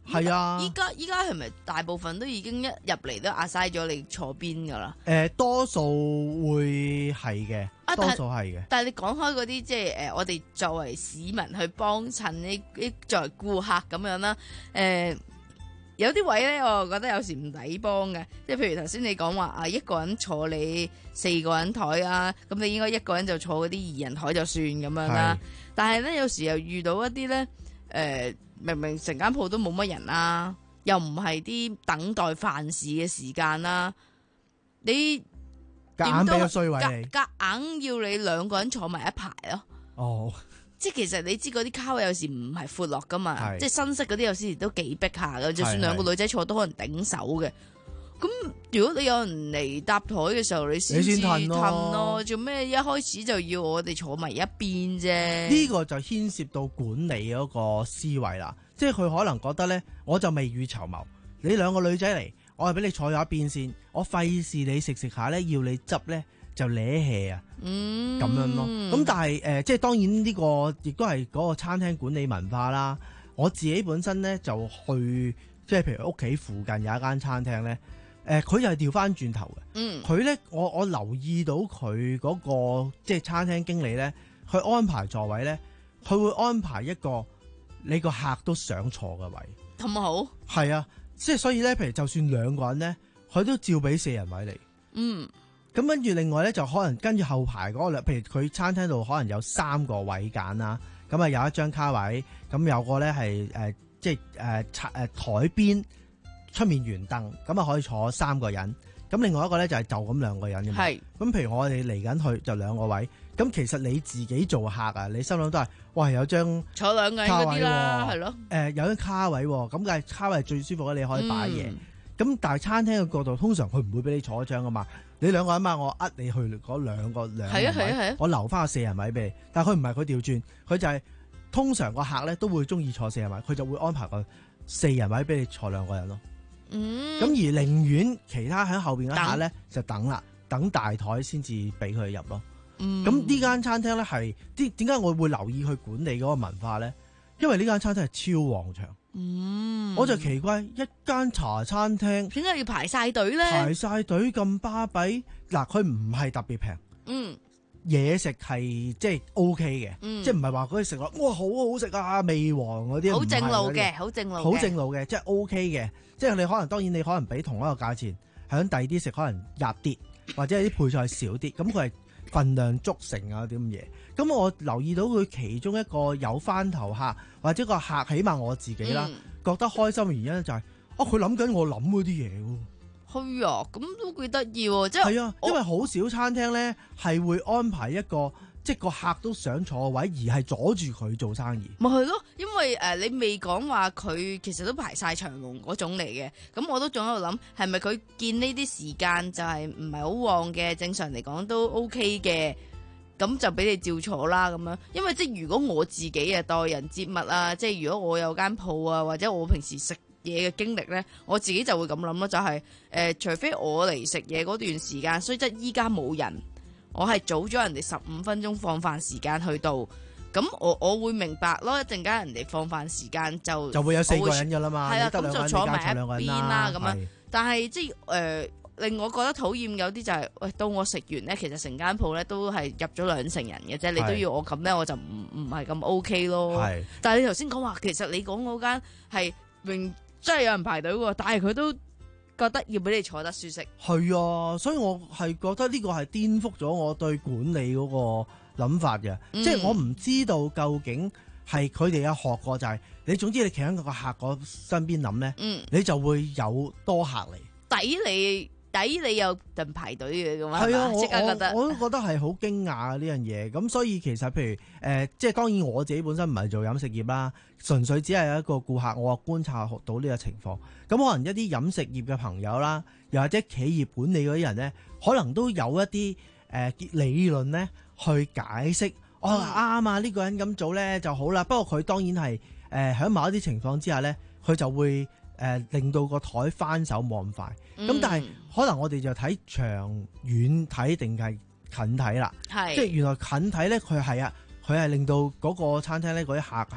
[SPEAKER 3] 係啊，
[SPEAKER 11] 依家依家係咪大部分都已經一入嚟都 assign 咗你坐邊噶啦？
[SPEAKER 3] 誒、呃，多數會係嘅，
[SPEAKER 11] 啊、
[SPEAKER 3] 多數係嘅。
[SPEAKER 11] 但係你講開嗰啲即係誒，我哋作為市民去幫襯呢啲作為顧客咁樣啦，誒、呃。有啲位咧，我覺得有時唔抵幫嘅，即係譬如頭先你講話啊，一個人坐你四個人台啊，咁你應該一個人就坐嗰啲二人台就算咁樣啦。但係咧，有時又遇到一啲咧，誒、呃、明明成間鋪都冇乜人啦，又唔係啲等待飯市嘅時間啦，你
[SPEAKER 3] 夾硬俾個衰位你，
[SPEAKER 11] 夾硬要你兩個人坐埋一排咯。
[SPEAKER 3] 哦。
[SPEAKER 11] 即係其實你知嗰啲卡位有時唔係闊落噶嘛，即係新式嗰啲有時都幾逼下噶，就算兩個女仔坐都可能頂手嘅。咁如果你有人嚟搭台嘅時候，你先至褪咯，做咩一開始就要我哋坐埋一邊啫？
[SPEAKER 3] 呢個就牽涉到管理嗰個思維啦，即係佢可能覺得咧，我就未雨綢繆，你兩個女仔嚟，我係俾你坐咗一邊先，我費事你食食下咧，要你執咧。就攣氣啊，咁、嗯、樣咯。咁但係誒、呃，即係當然呢個亦都係嗰個餐廳管理文化啦。我自己本身咧就去，即係譬如屋企附近有一間餐廳咧，誒、呃，佢又係調翻轉頭嘅。嗯，佢咧我我留意到佢嗰、嗰個即係餐廳經理咧，去安排座位咧，佢會安排一個你個客都想坐嘅位。
[SPEAKER 11] 咁好？係
[SPEAKER 3] 啊，即係所以咧，譬如就算兩個人咧，佢都照俾四人位嚟。嗯。咁跟住另外咧，就可能跟住後排嗰個，譬如佢餐廳度可能有三個位揀啦，咁啊有一張卡位，咁有個咧係誒即係誒誒台邊出面圓凳，咁啊可以坐三個人，咁另外一個咧就係就咁兩個人嘅。係，咁譬如我哋嚟緊去就兩個位，咁其實你自己做客啊，你心諗都係，哇有張
[SPEAKER 11] 坐兩個人嗰啲啦，係咯，
[SPEAKER 3] 誒有張卡位，咁梗係卡位最舒服咧，你可以擺嘢。咁、嗯、但係餐廳嘅角度，通常佢唔會俾你坐一張噶嘛。你兩個人嘛，我呃你去嗰兩個兩個位，係啊係啊係啊，我留翻個四人位俾你。但係佢唔係佢調轉，佢就係、是、通常個客咧都會中意坐四人位，佢就會安排個四人位俾你坐兩個人咯。嗯，咁而寧願其他喺後邊嘅客咧就等啦，等大台先至俾佢入咯。嗯，咁呢間餐廳咧係啲點解我會留意去管理嗰個文化咧？因為呢間餐廳係超旺場。嗯，我就奇怪一間茶餐廳
[SPEAKER 11] 點解要排晒隊咧？
[SPEAKER 3] 排晒隊咁巴閉嗱，佢唔係特別平，嗯，嘢食係即係 O K 嘅，嗯、即係唔係話嗰啲食落哇好好食啊，味皇嗰啲
[SPEAKER 11] 好正路嘅，好正路嘅，
[SPEAKER 3] 好正路嘅，即係 O K 嘅，即係你可能當然你可能俾同一個價錢，響第二啲食可能入啲，或者係啲配菜少啲，咁佢係份量足成啊啲咁嘢。咁我留意到佢其中一個有翻頭客，或者個客起碼我自己啦，嗯、覺得開心嘅原因就係、是，哦佢諗緊我諗嗰啲嘢喎。係
[SPEAKER 11] 啊，咁都幾得意喎，即係。係啊，
[SPEAKER 3] 因為好少餐廳咧係會安排一個即係個客都想坐位，而係阻住佢做生意。
[SPEAKER 11] 咪係咯，因為誒、呃、你未講話佢其實都排晒長龍嗰種嚟嘅，咁我都仲喺度諗係咪佢見呢啲時間就係唔係好旺嘅，正常嚟講都 OK 嘅。咁就俾你照坐啦咁樣，因為即係如果我自己啊待人接物啊，即係如果我有間鋪啊，或者我平時食嘢嘅經歷咧，我自己就會咁諗咯，就係、是、誒、呃，除非我嚟食嘢嗰段時間，所以即係依家冇人，我係早咗人哋十五分鐘放飯時間去到，咁我我會明白咯，一陣間人哋放飯時間就
[SPEAKER 3] 就會有四個人噶啦嘛，
[SPEAKER 11] 係啊，咁就坐埋一邊啦咁樣，
[SPEAKER 3] 是
[SPEAKER 11] 但係即係誒。呃令我覺得討厭有啲就係、是，喂，到我食完咧，其實成間鋪咧都係入咗兩成人嘅啫，你都要我咁咧，我就唔唔係咁 OK 咯。係，但係你頭先講話，其實你講嗰間係明真係有人排隊喎，但係佢都覺得要俾你坐得舒適。係
[SPEAKER 3] 啊，所以我係覺得呢個係顛覆咗我對管理嗰個諗法嘅，嗯、即係我唔知道究竟係佢哋有學過就係、是，你總之你企喺個客嗰身邊諗咧，嗯、你就會有多客嚟
[SPEAKER 11] 抵你。抵你有人排隊嘅咁啊，
[SPEAKER 3] 係啊，
[SPEAKER 11] 即刻覺得
[SPEAKER 3] 我，我都覺得係好驚訝呢樣嘢。咁所以其實譬如誒、呃，即係當然我自己本身唔係做飲食業啦，純粹只係一個顧客，我觀察到呢個情況。咁可能一啲飲食業嘅朋友啦，又或者企業管理嗰啲人咧，可能都有一啲誒、呃、理論咧去解釋。哦，啱啊，呢、呢個人咁做咧就好啦。不過佢當然係誒喺某一啲情況之下咧，佢就會誒、呃、令到個台翻手冇咁快。咁、嗯、但係可能我哋就睇長遠睇定係近睇啦，是即係原來近睇咧，佢係啊，佢係令到嗰個餐廳咧嗰啲客係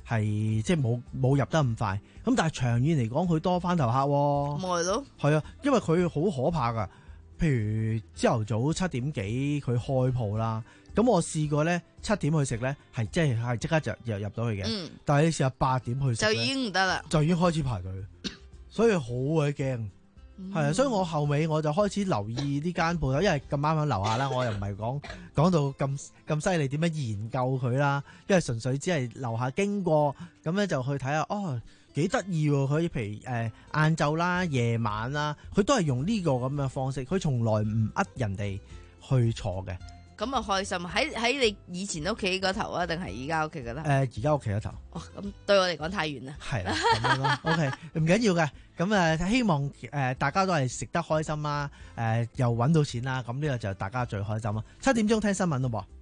[SPEAKER 3] 係即係冇冇入得咁快。咁但係長遠嚟講，佢多翻頭客喎。
[SPEAKER 11] 咪係咯，
[SPEAKER 3] 係啊，因為佢好可怕噶。譬如朝頭早七點幾佢開鋪啦，咁我試過咧七點去食咧，係即係係即刻就入入到去嘅。嗯、但係你試下八點去食
[SPEAKER 11] 就已經唔得啦，
[SPEAKER 3] 就已經開始排隊，所以好鬼驚。係啊、嗯，所以我後尾我就開始留意呢間鋪頭，因為咁啱喺樓下啦，我又唔係講講到咁咁犀利點樣研究佢啦，因為純粹只係樓下經過，咁咧就去睇下哦。幾得意喎！佢譬如誒晏晝啦、夜晚啦，佢都係用呢個咁嘅方式，佢從來唔呃人哋去坐嘅。
[SPEAKER 11] 咁啊開心！喺喺你以前屋企嗰頭啊，定係而家屋企嗰頭？誒
[SPEAKER 3] 而家屋企嗰頭。
[SPEAKER 11] 哦，咁對我嚟講太遠啦。
[SPEAKER 3] 係啦，咁樣咯。OK，唔緊要嘅。咁誒希望誒大家都係食得開心啦，誒又揾到錢啦，咁呢個就大家最開心啦。七點鐘聽新聞咯噃。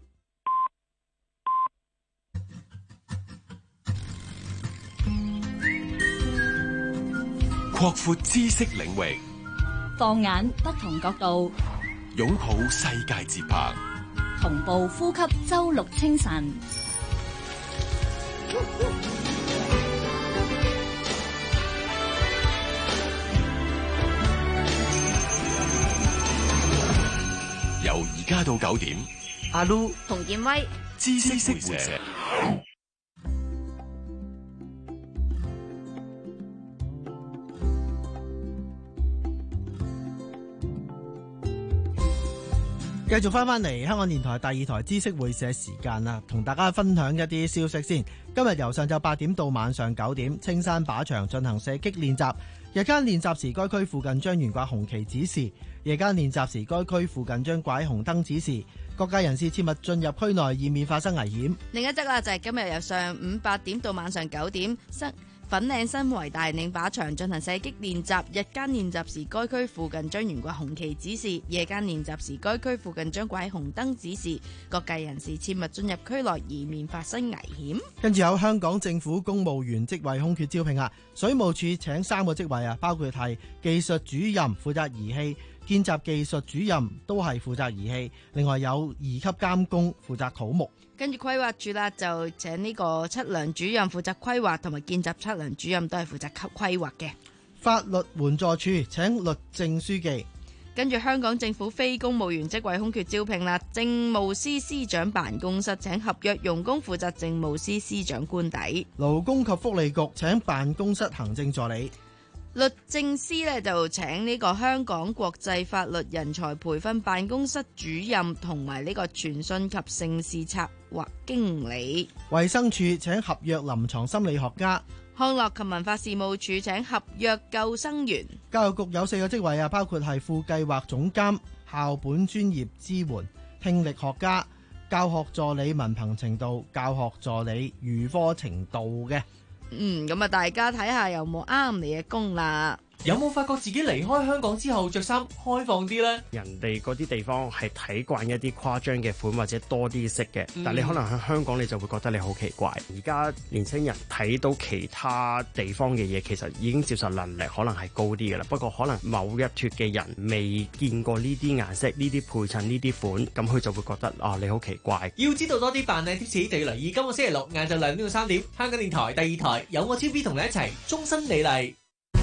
[SPEAKER 7] 擴闊知識領域，
[SPEAKER 2] 放眼不同角度，
[SPEAKER 7] 擁抱世界節拍，
[SPEAKER 2] 同步呼吸周六清晨。
[SPEAKER 7] 由而家到九點，
[SPEAKER 3] 阿 Lu
[SPEAKER 11] 洪建威，
[SPEAKER 7] 知識會社。
[SPEAKER 3] 繼續翻翻嚟香港電台第二台知識會社時間啦，同大家分享一啲消息先。今日由上晝八點到晚上九點，青山靶場進行射擊練習。日間練習時，該區附近將懸掛紅旗指示；夜間練習時，該區附近將掛紅燈指示。各界人士切勿進入區內，以免發生危險。
[SPEAKER 11] 另一則啦，就係今日由上午八點到晚上九點，粉嶺新圍大嶺靶場進行射擊練習，日間練習時該區附近將懸掛紅旗指示，夜間練習時該區附近將掛紅燈指示，各界人士切勿進入區內，以免發生危險。
[SPEAKER 3] 跟住有香港政府公務員職位空缺招聘啊，水務署請三個職位啊，包括係技術主任負責儀器、見習技術主任都係負責儀器，另外有二級監工負責土木。
[SPEAKER 11] 跟住規劃處啦，就請呢個測量主任負責規劃，同埋見習測量主任都係負責規劃嘅。
[SPEAKER 3] 法律援助處請律政書記。
[SPEAKER 11] 跟住香港政府非公務員職位空缺招聘啦，政務司司長辦公室請合約用工負責政務司司長官邸。
[SPEAKER 3] 勞工及福利局請辦公室行政助理。
[SPEAKER 11] 律政司咧就請呢個香港國際法律人才培訓辦公室主任同埋呢個傳訊及盛事策劃經理。
[SPEAKER 3] 衛生署請合約臨床心理學家。
[SPEAKER 11] 康樂及文化事務署請合約救生員。
[SPEAKER 3] 教育局有四個職位啊，包括係副計劃總監、校本專業支援、聽力學家、教學助理文憑程度、教學助理預科程度嘅。
[SPEAKER 11] 嗯，咁啊，大家睇下有冇啱你嘅工啦。
[SPEAKER 12] 有冇發覺自己離開香港之後着衫開放啲呢？
[SPEAKER 13] 人哋嗰啲地方係睇慣一啲誇張嘅款或者多啲色嘅，嗯、但你可能喺香港你就會覺得你好奇怪。而家年輕人睇到其他地方嘅嘢，其實已經接受能力可能係高啲嘅啦。不過可能某一脱嘅人未見過呢啲顏色、呢啲配襯、呢啲款，咁佢就會覺得啊你好奇怪。
[SPEAKER 12] 要知道多啲扮靚貼士，就要留意今個星期六晏晝兩點到三點，香港電台第二台有我 T V 同你一齊終身美麗。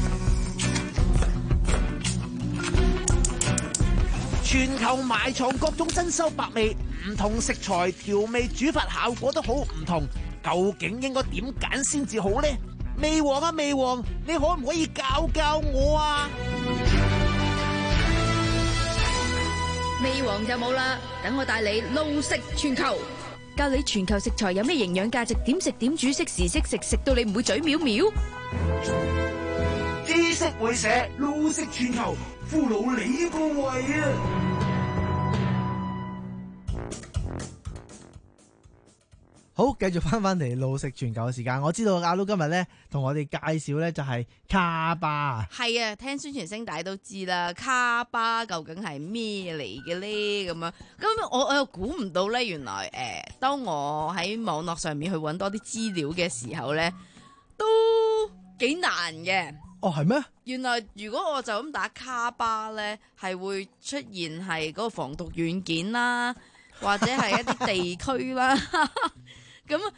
[SPEAKER 14] 全球埋藏各種珍饈百味，唔同食材調味煮法效果都好唔同，究竟應該點揀先至好呢？味王啊味王，你可唔可以教教我啊？
[SPEAKER 15] 味王就冇啦，等我帶你路食全球，教你全球食材有咩營養價值，點食點煮，適時適食，食到你唔會嘴藐藐。
[SPEAKER 14] 知識會社路食全球，俘虜你個胃啊！
[SPEAKER 3] 好，繼續翻翻嚟路食全球嘅時間。我知道阿 Lu 今日咧同我哋介紹咧就係卡巴。
[SPEAKER 11] 係啊，聽宣傳聲帶都知啦，卡巴究竟係咩嚟嘅咧？咁樣咁我我又估唔到咧，原來誒、呃，當我喺網絡上面去揾多啲資料嘅時候咧，都幾難嘅。
[SPEAKER 3] 哦，係咩？
[SPEAKER 11] 原來如果我就咁打卡巴咧，係會出現係嗰個防毒軟件啦，或者係一啲地區啦。咁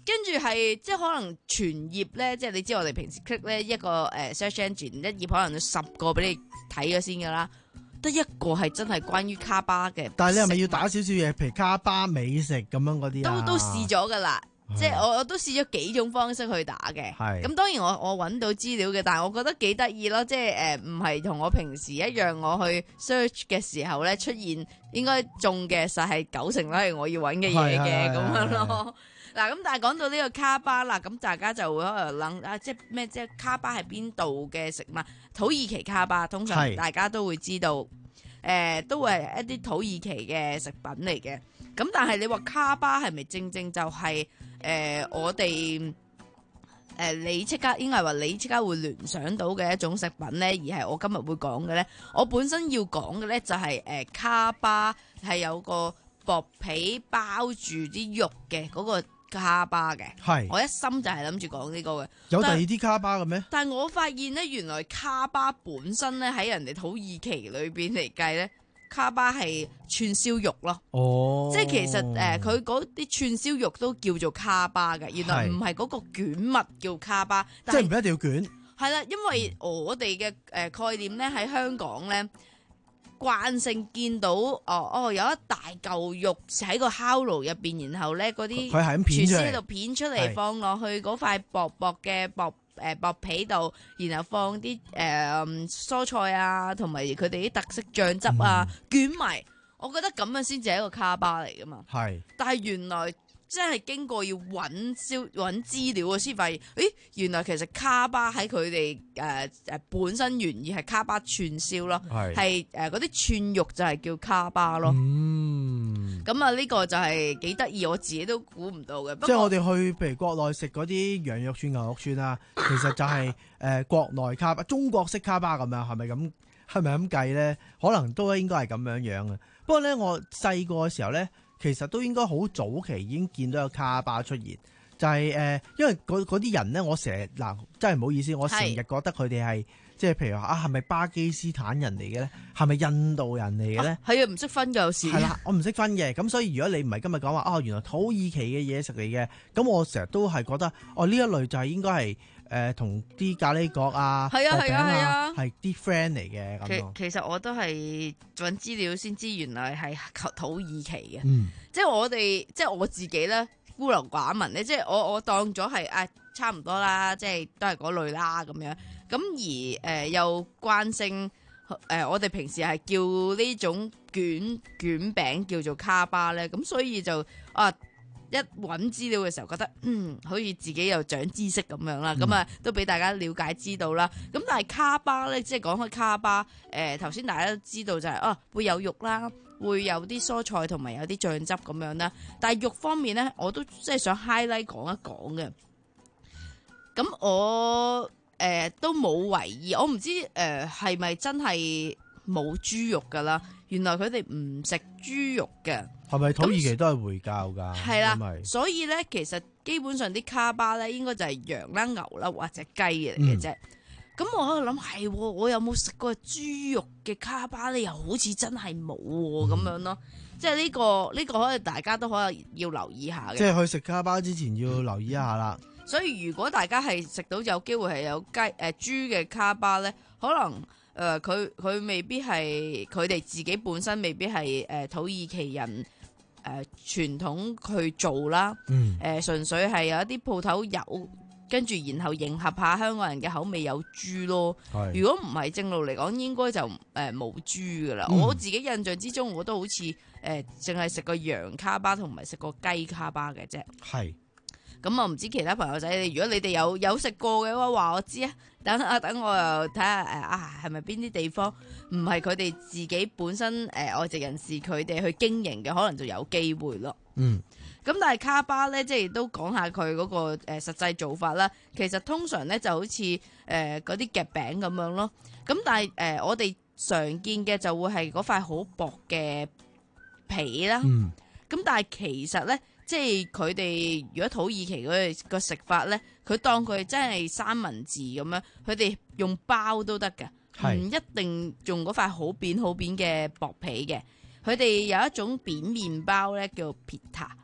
[SPEAKER 11] 跟住係即係可能全頁咧，即係你知我哋平時 click 咧一個誒 search engine 一頁可能有十個俾你睇咗先㗎啦，得一個係真係關於卡巴嘅。
[SPEAKER 3] 但係你係咪要打少少嘢，譬如卡巴美食咁樣嗰啲啊？
[SPEAKER 11] 都都試咗㗎啦。即係我我都試咗幾種方式去打嘅，咁當然我我揾到資料嘅，但係我覺得幾得意咯，即係誒唔係同我平時一樣，我去 search 嘅時候咧出現應該中嘅實係九成都係我要揾嘅嘢嘅咁樣咯。嗱咁但係講到呢個卡巴啦，咁大家就會可能諗啊，即係咩？即係卡巴係邊度嘅食物？土耳其卡巴通常大家都會知道，誒、呃、都會係一啲土耳其嘅食品嚟嘅。咁但係你話卡巴係咪正正就係、是？誒、呃，我哋誒、呃，你即刻應該係話你即刻會聯想到嘅一種食品咧，而係我今日會講嘅咧。我本身要講嘅咧就係、是、誒、呃、卡巴係有個薄皮包住啲肉嘅嗰個卡巴嘅。係，我一心就係諗住講呢個嘅。有第二啲卡巴嘅咩？但係我發現咧，原來卡巴本身咧喺人哋土耳其裏邊嚟計咧。卡巴係串燒肉咯，哦、即係其實誒佢嗰啲串燒肉都叫做卡巴嘅，原來唔係嗰個卷物叫卡巴，即係唔一定要卷。係啦，因為我哋嘅誒概念咧喺香港咧慣性見到哦哦有一大嚿肉喺個烤爐入邊，然後咧嗰啲廚師喺度片出嚟放落去嗰塊薄薄嘅薄。誒薄皮度，然後放啲誒、呃、蔬菜啊，同埋佢哋啲特色醬汁啊，嗯、捲埋。我覺得咁樣先至係一個卡巴嚟噶嘛。係，但係原來真係經過要揾燒揾資料啊，先發現，誒原來其實卡巴喺佢哋誒誒本身原意係卡巴串燒咯，係誒嗰啲串肉就係叫卡巴咯。嗯。咁啊，呢個就係幾得意，我自己都估唔到嘅。即係我哋去譬如國內食嗰啲羊肉串、牛肉串啊，其實就係、是、誒、呃、國內卡巴、中國式卡巴咁樣，係咪咁？係咪咁計咧？可能都應該係咁樣樣嘅。不過咧，我細個嘅時候咧，其實都應該好早期已經見到有卡巴出現，就係、是、誒、呃，因為嗰啲人咧，我成日嗱真係唔好意思，我成日覺得佢哋係。即係譬如話啊，係咪巴基斯坦人嚟嘅咧？係咪印度人嚟嘅咧？係啊，唔識分㗎有時。係啦，我唔識分嘅。咁所以如果你唔係今日講話啊，原來土耳其嘅嘢食嚟嘅，咁我成日都係覺得哦，呢一類就係應該係誒同啲咖喱角啊、薄餅啊係啲 friend 嚟嘅咁咯。其實我都係揾資料先知，原來係土耳其嘅。嗯，即係我哋即係我自己咧，孤陋寡聞咧，即係我我當咗係誒差唔多啦，即係都係嗰類啦咁樣。咁而誒、呃、又慣性誒、呃，我哋平時係叫呢種卷卷餅叫做卡巴咧，咁所以就啊一揾資料嘅時候覺得嗯，好似自己又長知識咁樣啦，咁啊、嗯、都俾大家了解知道啦。咁但係卡巴咧，即係講開卡巴誒，頭、呃、先大家都知道就係、是、啊會有肉啦，會有啲蔬菜同埋有啲醬汁咁樣啦。但係肉方面咧，我都即係想 highlight 講一講嘅。咁我。誒、呃、都冇為意，我唔知誒係咪真係冇豬肉㗎啦？原來佢哋唔食豬肉嘅，係咪土耳其都係回教㗎？係啦，所以咧其實基本上啲卡巴咧應該就係羊啦、牛啦或者雞嚟嘅啫。咁、嗯、我喺度諗係，我有冇食過豬肉嘅卡巴咧？又好似真係冇喎咁樣咯。即係呢個呢、呢個可能大家都可能要留意下嘅。即係去食卡巴之前要留意一下啦。所以如果大家係食到有機會係有雞誒、呃、豬嘅卡巴咧，可能誒佢佢未必係佢哋自己本身未必係誒、呃、土耳其人誒、呃、傳統去做啦。嗯。誒、呃、純粹係有一啲鋪頭有，跟住然後迎合下香港人嘅口味有豬咯。係。如果唔係正路嚟講，應該就誒冇豬噶啦。嗯、我自己印象之中，我都好似誒淨係食過羊卡巴同埋食過雞卡巴嘅啫。係。咁我唔知其他朋友仔，如果你哋有有食過嘅話，話我知啊。等啊，等我又睇下誒啊，係咪邊啲地方唔係佢哋自己本身誒、呃、外籍人士佢哋去經營嘅，可能就有機會咯。嗯。咁但係卡巴咧，即係都講下佢嗰個誒實際做法啦。其實通常咧就好似誒嗰啲夾餅咁樣咯。咁但係誒、呃、我哋常見嘅就會係嗰塊好薄嘅皮啦。嗯。咁但係其實咧。即係佢哋如果土耳其嗰個食法咧，佢當佢真係三文治咁樣，佢哋用包都得嘅，唔一定用嗰塊好扁好扁嘅薄皮嘅。佢哋有一種扁麵包咧，叫 pita。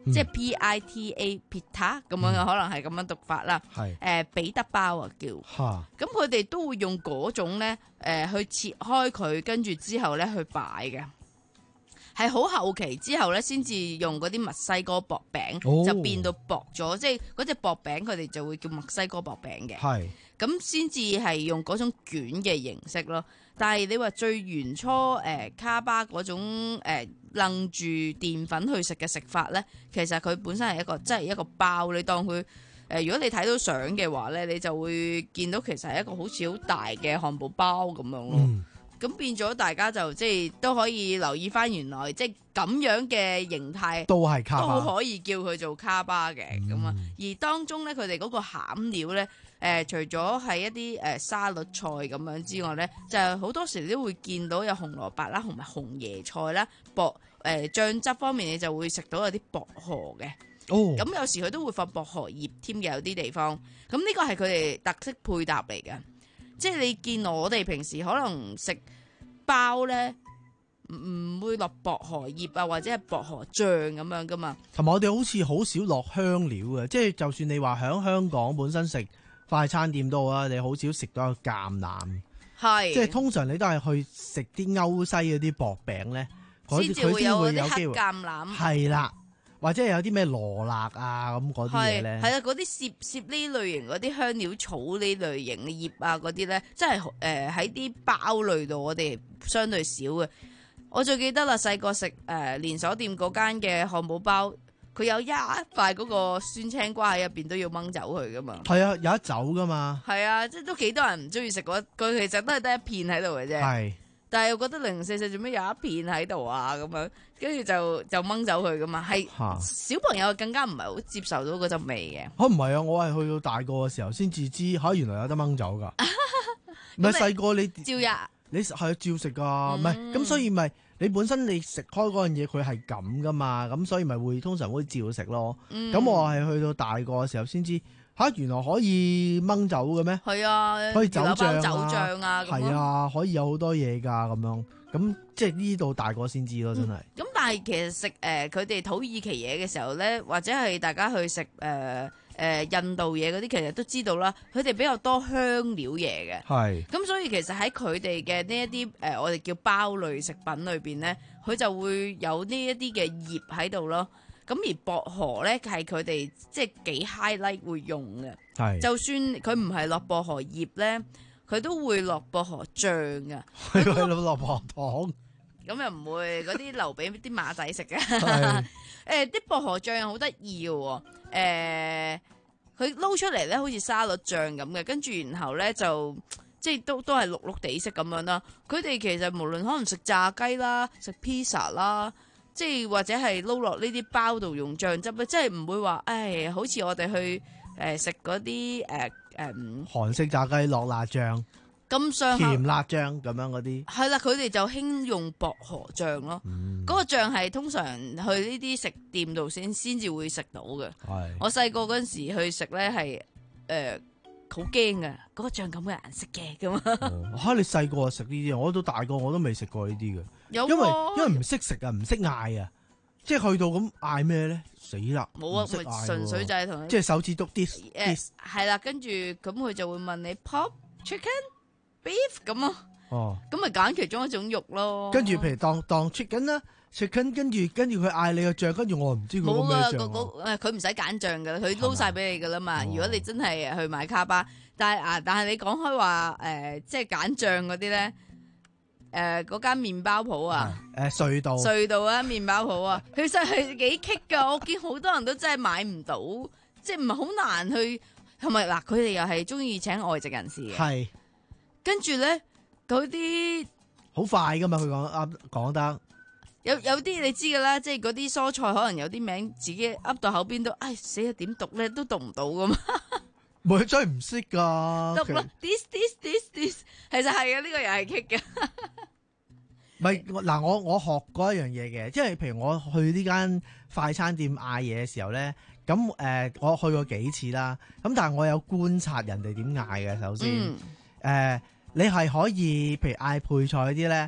[SPEAKER 11] 即係 P I T A pita 咁樣，
[SPEAKER 3] 嗯
[SPEAKER 11] 可能係咁樣讀法啦。
[SPEAKER 3] 係
[SPEAKER 11] 誒彼得包啊叫。
[SPEAKER 3] 嚇
[SPEAKER 11] 咁佢哋都會用嗰種咧誒去切開佢，跟住之後咧去擺嘅。係好後期之後咧，先至用嗰啲墨西哥薄餅，
[SPEAKER 3] 哦
[SPEAKER 11] 就變到薄咗，即係嗰隻薄餅佢哋就會叫墨西哥薄餅嘅。
[SPEAKER 3] 係
[SPEAKER 11] 咁先至係用嗰種卷嘅形式咯。但係你話最原初誒、呃、卡巴嗰種誒楞住澱粉去食嘅食法咧，其實佢本身係一個即係一個包，你當佢誒、呃、如果你睇到相嘅話咧，你就會見到其實係一個好似好大嘅漢堡包咁樣咯。
[SPEAKER 3] 嗯
[SPEAKER 11] 咁變咗大家就即係都可以留意翻，原來即係咁樣嘅形態
[SPEAKER 3] 都係卡巴，
[SPEAKER 11] 都可以叫佢做卡巴嘅咁啊。而當中咧，佢哋嗰個餡料咧，誒、呃、除咗係一啲誒、呃、沙律菜咁樣之外咧，就係好多時都會見到有紅蘿蔔啦，同埋紅椰菜啦，薄誒醬汁方面你就會食到有啲薄荷嘅。
[SPEAKER 3] 哦，
[SPEAKER 11] 咁有時佢都會放薄荷葉添嘅，有啲地方。咁呢個係佢哋特色配搭嚟嘅。即係你見我哋平時可能食包咧，唔唔會落薄荷葉啊，或者係薄荷醬咁樣噶嘛。
[SPEAKER 3] 同埋我哋好似好少落香料嘅，即係就算你話喺香港本身食快餐店都好啊，你好少食到一個橄欖，
[SPEAKER 11] 係
[SPEAKER 3] 即係通常你都係去食啲歐西嗰啲薄餅咧，嗰
[SPEAKER 11] 先
[SPEAKER 3] 啲佢先
[SPEAKER 11] 至會有嗰啲
[SPEAKER 3] 會有機會
[SPEAKER 11] 黑橄欖。
[SPEAKER 3] 係啦，或者有啲咩羅勒啊咁嗰啲嘢咧，
[SPEAKER 11] 係啊，嗰啲攝攝呢類型嗰啲香料草呢類型嘅葉啊嗰啲咧，真係誒喺啲包類度我哋相對少嘅。我最記得啦，細個食誒連鎖店嗰間嘅漢堡包，佢有一塊嗰個酸青瓜喺入邊都要掹走佢噶嘛。
[SPEAKER 3] 係啊，有得走噶嘛。
[SPEAKER 11] 係啊，即係都幾多人唔中意食嗰，佢其實都係得一片喺度嘅啫。
[SPEAKER 3] 係。
[SPEAKER 11] 但係我覺得零零四四做咩有一片喺度啊咁樣，跟住就就掹走佢噶嘛，係小朋友更加唔係好接受到嗰陣味嘅。
[SPEAKER 3] 嚇唔係啊！我係去到大個嘅時候先至知嚇，原來有得掹走㗎。唔係細個你
[SPEAKER 11] 照日，
[SPEAKER 3] 你係照食㗎，唔係咁所以咪你本身你食開嗰樣嘢佢係咁㗎嘛，咁所以咪會通常會照食咯。咁、嗯、我係去到大個嘅時候先知。嚇，原來可以掹走嘅咩？
[SPEAKER 11] 係啊，
[SPEAKER 3] 可以走醬啊，
[SPEAKER 11] 酒醬啊，
[SPEAKER 3] 係啊，可以有好多嘢㗎咁樣。咁即係呢度大個先知咯，真係。
[SPEAKER 11] 咁、嗯、但係其實食誒佢哋土耳其嘢嘅時候咧，或者係大家去食誒誒印度嘢嗰啲，其實都知道啦。佢哋比較多香料嘢嘅。
[SPEAKER 3] 係。咁
[SPEAKER 11] 所以其實喺佢哋嘅呢一啲誒，我哋叫包類食品裏邊咧，佢就會有呢一啲嘅葉喺度咯。咁而薄荷咧係佢哋即係幾 highlight 會用嘅，係就算佢唔係落薄荷葉咧，佢都會落薄荷醬噶，
[SPEAKER 3] 佢會落薄荷糖，
[SPEAKER 11] 咁又唔會嗰啲留俾啲馬仔食嘅。誒啲薄荷醬又好得意嘅，誒佢撈出嚟咧好似沙律醬咁嘅，跟住然後咧就即係都都係綠綠地色咁樣啦。佢哋其實無論可能食炸雞啦，食 pizza 啦。即係或者係撈落呢啲包度用醬汁咧，即係唔會話，誒，好似我哋去誒食嗰啲誒誒
[SPEAKER 3] 韓式炸雞落辣醬，
[SPEAKER 11] 咁上
[SPEAKER 3] 甜辣醬咁樣嗰啲。
[SPEAKER 11] 係啦，佢哋就興用薄荷醬咯。嗰、嗯、個醬係通常去呢啲食店度先先至會食到嘅。係我細個嗰陣時去食咧係誒好驚噶，嗰、嗰個醬咁嘅顏色嘅咁啊。
[SPEAKER 3] 嚇、哦、你細個食呢啲，我都大個我都未食過呢啲嘅。
[SPEAKER 11] 有
[SPEAKER 3] 因為因為唔識食啊，唔識嗌啊，即係去到咁嗌咩咧？死啦！
[SPEAKER 11] 冇啊，咪純粹就係同你
[SPEAKER 3] 即係手指篤啲
[SPEAKER 11] 誒係啦，跟住咁佢就會問你 pork chicken beef 咁啊，哦，咁咪揀其中一種肉咯。
[SPEAKER 3] 跟住譬如當當 chicken 啦 ，chicken 跟住跟住佢嗌你個醬，跟住我唔知佢個咩醬。
[SPEAKER 11] 冇啊，佢唔使揀醬噶，佢撈晒俾你噶啦嘛。如果你真係去買卡巴，但係啊，但係你講開話誒，即係揀醬嗰啲咧。誒嗰間麵包鋪啊，
[SPEAKER 3] 誒隧道
[SPEAKER 11] 隧道啊麵包鋪啊，其實係幾棘㗎，我見好多人都真係買唔到，即係唔係好難去，同埋嗱佢哋又係中意請外籍人士嘅，係，跟住咧嗰啲
[SPEAKER 3] 好快㗎嘛，佢講啱講得，
[SPEAKER 11] 有有啲你知㗎啦，即係嗰啲蔬菜可能有啲名自己噏到口邊都，唉死啊點讀咧都讀唔到㗎嘛。
[SPEAKER 3] 唔係真係唔識㗎，
[SPEAKER 11] 讀咯 this this this this， 其實係啊，呢個又係棘嘅。
[SPEAKER 3] 唔係嗱，我我學過一樣嘢嘅，即係譬如我去呢間快餐店嗌嘢嘅時候咧，咁誒、呃、我去過幾次啦，咁但係我有觀察人哋點嗌嘅。首先，誒、嗯呃、你係可以譬如嗌配菜嗰啲咧，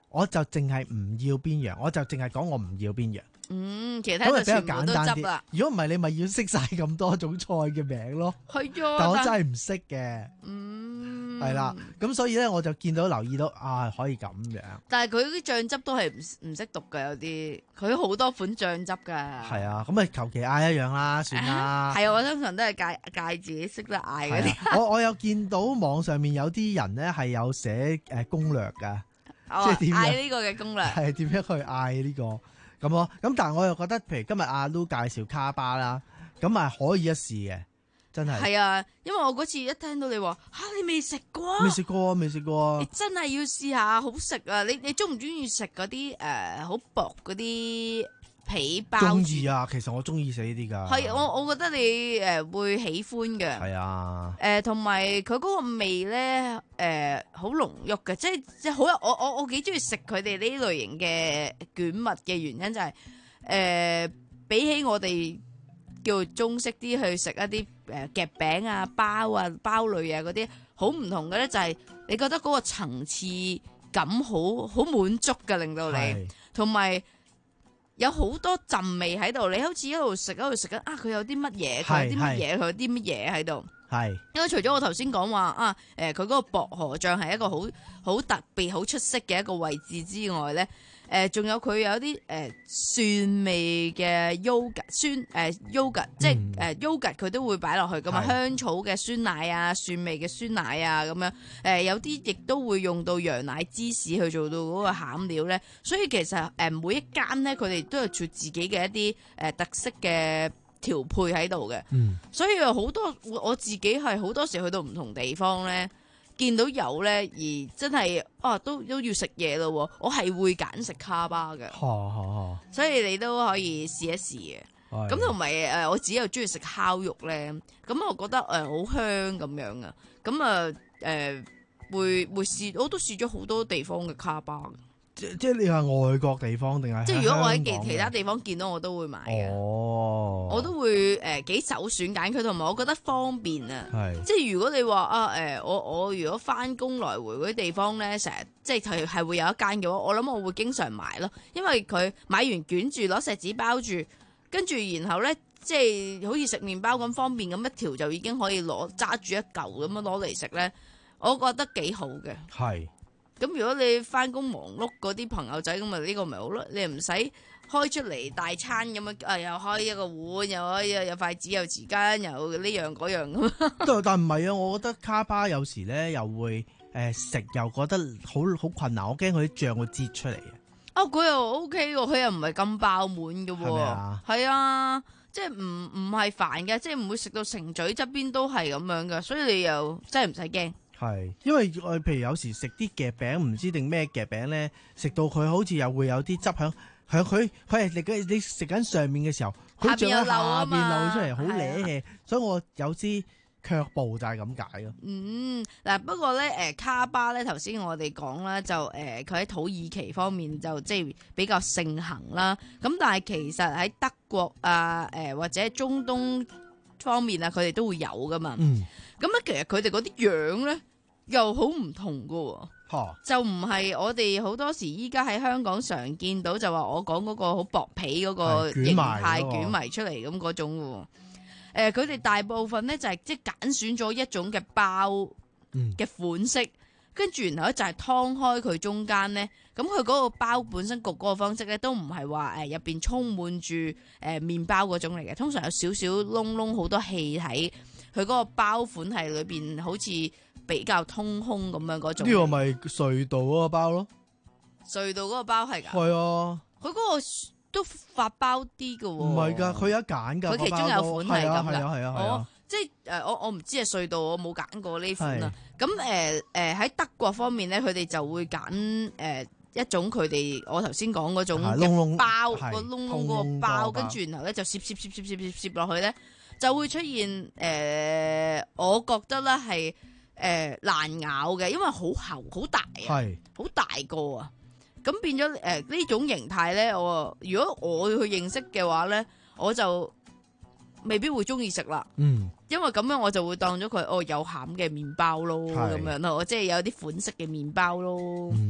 [SPEAKER 3] 我就淨係唔要邊樣，我就淨係講我唔要邊樣。
[SPEAKER 11] 嗯，其他
[SPEAKER 3] 咁咪比較
[SPEAKER 11] 就全部都
[SPEAKER 3] 簡單
[SPEAKER 11] 執啦
[SPEAKER 3] 啲。。如果唔係，你咪要識晒咁多種菜嘅名咯。
[SPEAKER 11] 係啊，
[SPEAKER 3] 但我真係唔識嘅。
[SPEAKER 11] 嗯，
[SPEAKER 3] 係啦，咁所以咧我就見到留意到啊，可以咁樣。
[SPEAKER 11] 但係佢啲醬汁都係唔唔識讀㗎，有啲佢好多款醬汁㗎。
[SPEAKER 3] 係啊，咁咪求其嗌一樣啦，算啦。
[SPEAKER 11] 係啊，我通常都係戒戒自己識得嗌嗰啲。
[SPEAKER 3] 係啊我我有見到網上面有啲人咧係有寫誒攻略㗎，即係點樣
[SPEAKER 11] 嗌呢個嘅攻略。
[SPEAKER 3] 係點樣去嗌呢個咁咯？咁但係我又覺得，譬如今日阿 Lu 介紹卡巴啦，咁啊可以一試嘅，真係。
[SPEAKER 11] 係啊，因為我嗰次一聽到你話吓你未食過，
[SPEAKER 3] 未食過啊，未食過啊
[SPEAKER 11] 你。真係要試下，好食啊！你你中唔中意食嗰啲誒好薄嗰啲皮包住？
[SPEAKER 3] 中意啊，其實我中意食呢啲㗎。
[SPEAKER 11] 係我我覺得你誒、呃、會喜歡嘅。
[SPEAKER 3] 係啊。
[SPEAKER 11] 誒同埋佢嗰個味咧誒好濃郁嘅，即係即係好有我我我幾中意食佢哋呢類型嘅卷物嘅原因就係、是、誒、呃、比起我哋叫中式啲去食一啲誒夾餅啊包啊包類啊嗰啲好唔同嘅咧，就係你覺得嗰個層次感好好滿足嘅，令到你同埋。有好多陣味喺度，你好似一路食一路食緊啊！佢有啲乜嘢？佢有啲乜嘢？佢有啲乜嘢喺度？
[SPEAKER 3] 係。
[SPEAKER 11] 因為除咗我頭先講話啊，誒佢嗰個薄荷醬係一個好好特別、好出色嘅一個位置之外咧，誒、呃、仲有佢有啲誒、呃、酸味嘅 yogurt 酸誒、呃、yogurt，即係誒 yogurt 佢都會擺落去噶嘛，香草嘅酸奶啊、酸味嘅酸奶啊咁樣，誒、呃、有啲亦都會用到羊奶芝士去做到嗰個餡料咧，所以其實誒、呃、每一間咧佢哋都有做自己嘅一啲誒、呃、特色嘅調配喺度嘅，
[SPEAKER 3] 嗯、
[SPEAKER 11] 所以有好多我自己係好多時去到唔同地方咧。見到有咧，而真係啊，都都要食嘢咯。我係會揀食卡巴嘅，所以你都可以試一試嘅。咁同埋誒，我自己又中意食烤肉咧，咁我覺得誒好、呃、香咁樣啊。咁啊誒會會試，我都試咗好多地方嘅卡巴嘅。
[SPEAKER 3] 即即係你話外國地方定係？
[SPEAKER 11] 即係如果我喺其其他地方見到，我都會買嘅。
[SPEAKER 3] 哦，
[SPEAKER 11] 我都會誒幾首選揀佢，同埋我覺得方便啊。
[SPEAKER 3] 係。即
[SPEAKER 11] 係如果你話啊誒，我我如果翻工來回嗰啲地方咧，成日即係係係會有一間嘅話，我諗我會經常買咯，因為佢買完捲住攞錫紙包住，跟住然後咧即係好似食麵包咁方便咁一條就已經可以攞揸住一嚿咁樣攞嚟食咧，我覺得幾好嘅。
[SPEAKER 3] 係。
[SPEAKER 11] 咁如果你翻工忙碌嗰啲朋友仔咁啊，呢個咪好咯，你唔使開出嚟大餐咁樣，啊又開一個碗，又可以有筷子，有匙羹，又呢樣嗰樣咁。
[SPEAKER 3] 但唔係啊，我覺得卡巴有時咧又會誒食、呃、又覺得好好困難，我驚佢啲醬會擠出嚟嘅。
[SPEAKER 11] 哦，佢又 O K 喎，佢又唔係咁爆滿嘅喎。係咪啊？係啊，即係唔唔係煩嘅，即係唔會食到成嘴側邊都係咁樣嘅，所以你又真係唔使驚。
[SPEAKER 3] 係，因為我譬如有時食啲夾餅，唔知定咩夾餅咧，食到佢好似又會有啲汁響響佢，佢係你你食緊上面嘅時候，佢仲喺下邊漏出嚟，好瀨氣，所以我有啲卻步就係咁解咯。
[SPEAKER 11] 嗯，嗱不過咧，誒卡巴咧頭先我哋講啦，就誒佢喺土耳其方面就即係比較盛行啦。咁但係其實喺德國啊，誒或者中東方面啊，佢哋都會有噶嘛。嗯。咁咧，其實佢哋嗰啲樣咧又好唔同噶喎，
[SPEAKER 3] 哦、
[SPEAKER 11] 就唔係我哋好多時依家喺香港常見到就話我講嗰個好薄皮嗰個形態捲埋出嚟咁嗰種喎。誒、呃，佢哋大部分咧就係即係揀選咗一種嘅包嘅款式，跟住、嗯、然後咧就係劏開佢中間咧，咁佢嗰個包本身焗嗰個方式咧都唔係話誒入邊充滿住誒麵包嗰種嚟嘅，通常有少少窿窿好多氣體。佢嗰個包款係裏邊好似比較通空咁樣嗰種。呢個
[SPEAKER 3] 咪隧道嗰個包咯。
[SPEAKER 11] 隧道嗰個包係㗎。
[SPEAKER 3] 係啊。
[SPEAKER 11] 佢嗰個都發包啲㗎喎。唔
[SPEAKER 3] 係㗎，佢有揀㗎。
[SPEAKER 11] 佢其中有款係咁㗎。
[SPEAKER 3] 係啊係啊係啊。
[SPEAKER 11] 哦，即係誒，我我唔知係隧道，我冇揀過呢款啊。咁誒誒喺德國方面咧，佢哋就會揀誒、呃、一種佢哋我頭先講嗰種嘅包，個窿窿嗰個包，跟住然後咧就攝攝攝攝攝攝攝落去咧。就會出現誒、呃，我覺得咧係誒難咬嘅，因為好厚好大啊，好大個啊，咁變咗誒呢種形態咧，我如果我去認識嘅話咧，我就未必會中意食啦。嗯，因為咁樣我就會當咗佢哦有餡嘅麵包咯，咁樣咯，即係有啲款式嘅麵包咯。
[SPEAKER 3] 嗯，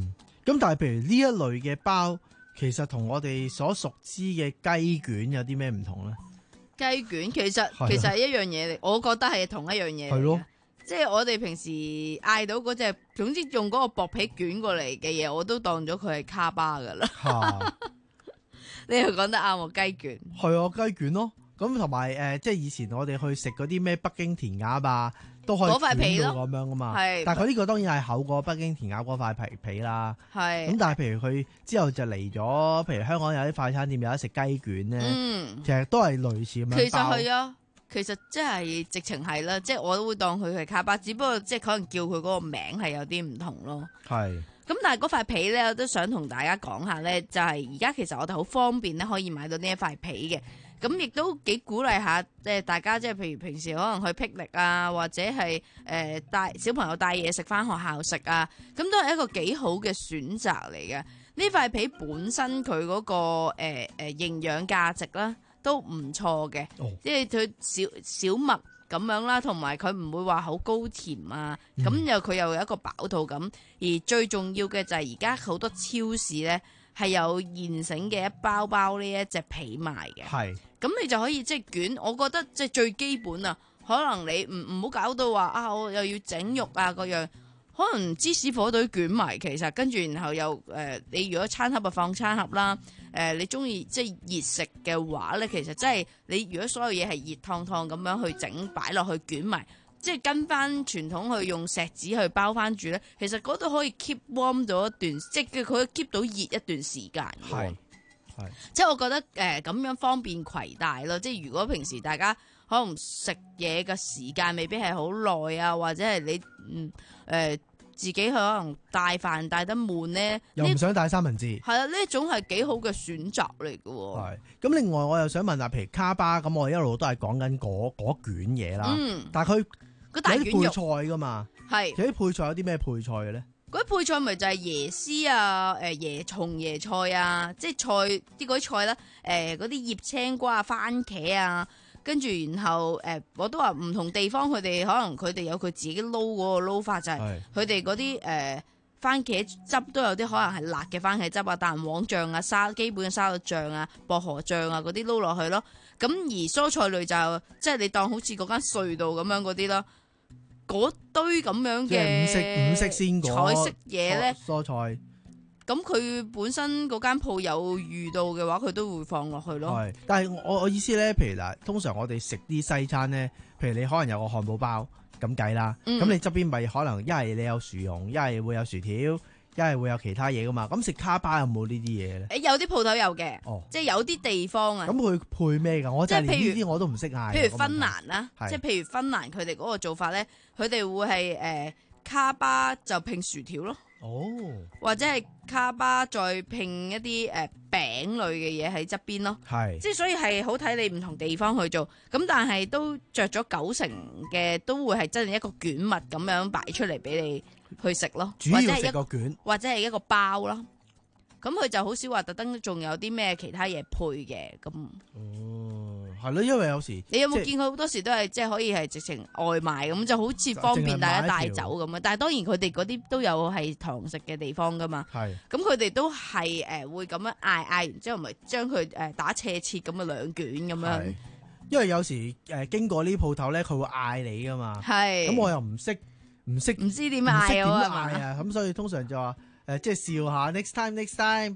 [SPEAKER 3] 咁但係譬如呢一類嘅包，其實同我哋所熟知嘅雞卷有啲咩唔同咧？
[SPEAKER 11] 雞卷其實其實係一樣嘢嚟，我覺得係同一樣嘢嚟嘅。係咯，即係我哋平時嗌到嗰隻，總之用嗰個薄皮捲過嚟嘅嘢，我都當咗佢係卡巴噶啦。你又講得啱喎，雞卷。係啊，雞卷咯。咁同埋誒，即係以前我哋去食嗰啲咩北京填鴨啊，都可以捲到咁樣噶嘛。係，但係佢呢個當然係厚過北京填鴨嗰塊皮皮啦。係。咁但係譬如佢之後就嚟咗，譬如香港有啲快餐店有得食雞卷咧，嗯、其實都係類似咁樣。其實係啊，其實即係直情係啦，即係我都會當佢係卡巴，只不過即係可能叫佢嗰個名係有啲唔同咯。係。咁但係嗰塊皮咧，我都想同大家講下咧，就係而家其實我哋好方便咧，可以買到呢一塊皮嘅。咁亦都幾鼓勵下，即係大家即係譬如平時可能去霹靂啊，或者係誒帶小朋友帶嘢食翻學校食啊，咁都係一個幾好嘅選擇嚟嘅。呢塊皮本身佢嗰、嗰個誒誒營養價值啦，都唔錯嘅，哦、即係佢小小麥咁樣啦，同埋佢唔會話好高甜啊，咁、嗯、又佢又有一個飽肚感，而最重要嘅就係而家好多超市咧係有現成嘅一包包呢一隻皮賣嘅，係，咁你就可以即係捲，我覺得即係最基本啊，可能你唔唔好搞到話啊，我又要整肉啊嗰樣，可能芝士火腿捲埋，其實跟住然後又誒、呃，你如果餐盒啊放餐盒啦，誒、呃、你中意即係熱食嘅話咧，其實真係你如果所有嘢係熱燙燙咁樣去整擺落去捲埋。即係跟翻傳統去用錫紙去包翻住咧，其實嗰度可以 keep warm 咗一段，即係佢 keep 到熱一段時間。係，係，即係我覺得誒咁樣方便攜帶咯。即係如果平時大家可能食嘢嘅時間未必係好耐啊，或者係你嗯誒、呃、自己可能帶飯帶得悶咧，又唔想帶三文治。係啊，呢一種係幾好嘅選擇嚟嘅。係。咁另外我又想問下，譬如卡巴咁，我一路都係講緊嗰嗰卷嘢啦。嗯。但係佢。有啲配菜噶嘛，係有啲配菜有啲咩配菜嘅咧？嗰啲配菜咪就係椰絲啊、誒椰葱、椰菜啊，即係菜啲嗰啲菜啦，誒嗰啲葉青瓜啊、番茄啊，跟住然後誒、呃、我都話唔同地方佢哋可能佢哋有佢自己撈嗰個撈法，就係佢哋嗰啲誒番茄汁都有啲可能係辣嘅番茄汁啊、蛋黃醬啊、沙基本嘅沙律醬啊、薄荷醬啊嗰啲撈落去咯。咁而蔬菜類就即係你當好似嗰間隧道咁樣嗰啲咯。嗰堆咁樣嘅五色五色鮮果彩色嘢咧，蔬菜，咁佢本身嗰間鋪有遇到嘅話，佢都會放落去咯。係，但係我我意思咧，譬如嗱，通常我哋食啲西餐咧，譬如你可能有個漢堡包咁計啦，咁、嗯、你側邊咪可能一係你有薯蓉，一係會有薯條。一係會有其他嘢噶嘛？咁食卡巴有冇呢啲嘢咧？誒有啲鋪頭有嘅，哦、即係有啲地方啊。咁佢配咩㗎？我就係連呢啲我都唔識嗌。譬如芬蘭啦，即係譬如芬蘭佢哋嗰個做法咧，佢哋會係誒、呃、卡巴就拼薯條咯。哦，或者係卡巴再拼一啲誒、呃、餅類嘅嘢喺側邊咯。係，即係所以係好睇你唔同地方去做。咁但係都着咗九成嘅都會係真係一個卷物咁樣擺出嚟俾你去食咯，主要食個卷，或者係一個包咯。咁佢就好少話特登仲有啲咩其他嘢配嘅咁。哦，係咯，因為有時你有冇見佢好多時都係即係可以係直情外賣咁，就好似方便大家帶走咁啊。但係當然佢哋嗰啲都有係堂食嘅地方噶嘛。係。咁佢哋都係誒會咁樣嗌嗌完之後，咪將佢誒打斜切咁嘅兩卷咁樣。因為有時誒經過呢啲鋪頭咧，佢會嗌你噶嘛。係。咁我又唔識。唔識唔知點嗌啊，咁所以通常就話誒，即係笑下 next time next time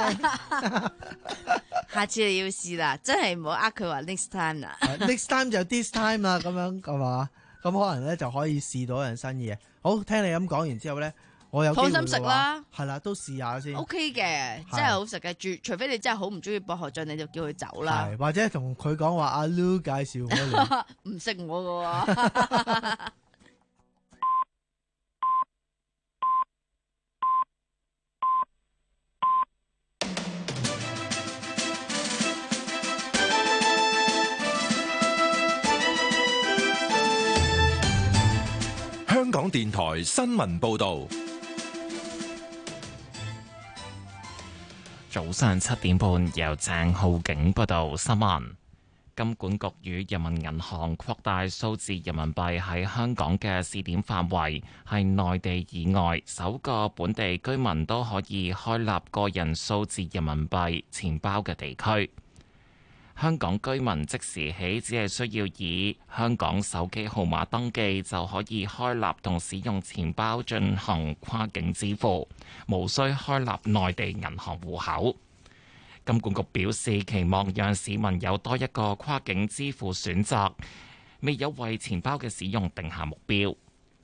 [SPEAKER 11] bye， 下次你要試啦，真係唔好呃佢話 next time 啦，next time 就 this time 啦，咁樣係嘛？咁可能咧就可以試到一樣新嘢。好，聽你咁講完之後咧，我有放心食啦，係啦，都試下先。O K 嘅，真係好食嘅，除除非你真係好唔中意薄荷醬，你就叫佢走啦。或者同佢講話阿 Lu 介紹我，唔識我㗎。
[SPEAKER 7] 香港電台新聞報道，
[SPEAKER 8] 早上七點半由鄭浩景報道新聞。 金管局與人民銀行擴大數字人民幣喺香港嘅試點範圍，係內地以外首個本地居民都可以開立個人數字人民幣錢包嘅地區。香港居民即時起只係需要以香港手機號碼登記，就可以開立同使用錢包進行跨境支付，無需開立內地銀行戶口。金管局表示，期望讓市民有多一個跨境支付選擇，未有為錢包嘅使用定下目標。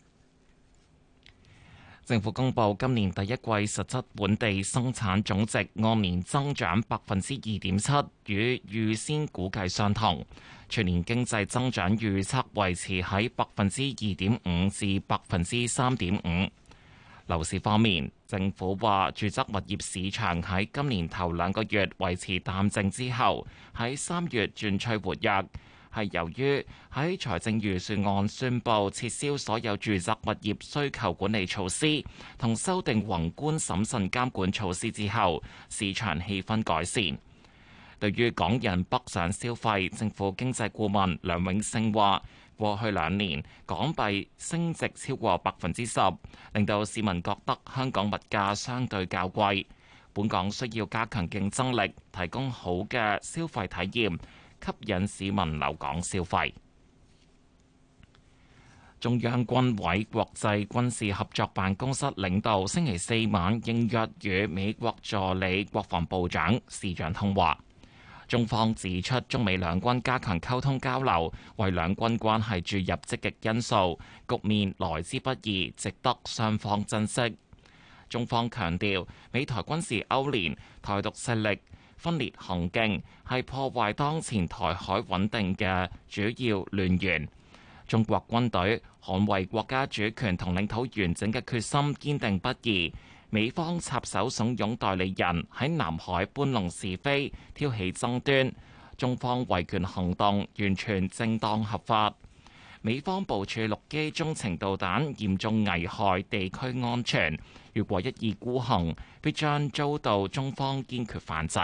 [SPEAKER 8] 政府公布今年第一季實質本地生產總值按年增長百分之二點七，與預先估計相同。全年經濟增長預測維持喺百分之二點五至百分之三點五。樓市方面，政府話住宅物業市場喺今年頭兩個月維持淡靜之後，喺三月轉趨活躍，係由於喺財政預算案宣布撤銷所有住宅物業需求管理措施同修訂宏觀審慎監管措施之後，市場氣氛改善。對於港人北上消費，政府經濟顧問梁永勝話，過去兩年港幣升值超過百分之十，令到市民覺得香港物價相對較貴。本港需要加強競爭力，提供好嘅消費體驗，吸引市民留港消費。中央軍委國際軍事合作辦公室領導星期四晚應約與美國助理國防部長視像通話。中方指出，中美兩軍加強溝通交流，為兩軍關係注入積極因素，局面來之不易，值得雙方珍惜。中方強調，美台軍事勾連、台獨勢力分裂行徑係破壞當前台海穩定嘅主要亂源。中國軍隊捍衛國家主權同領土完整嘅決心堅定不移。美方插手慫恿代理人喺南海搬弄是非、挑起爭端，中方維權行動完全正當合法。美方部署陸基中程導彈，嚴重危害地區安全。如果一意孤行，必將遭到中方堅決反制。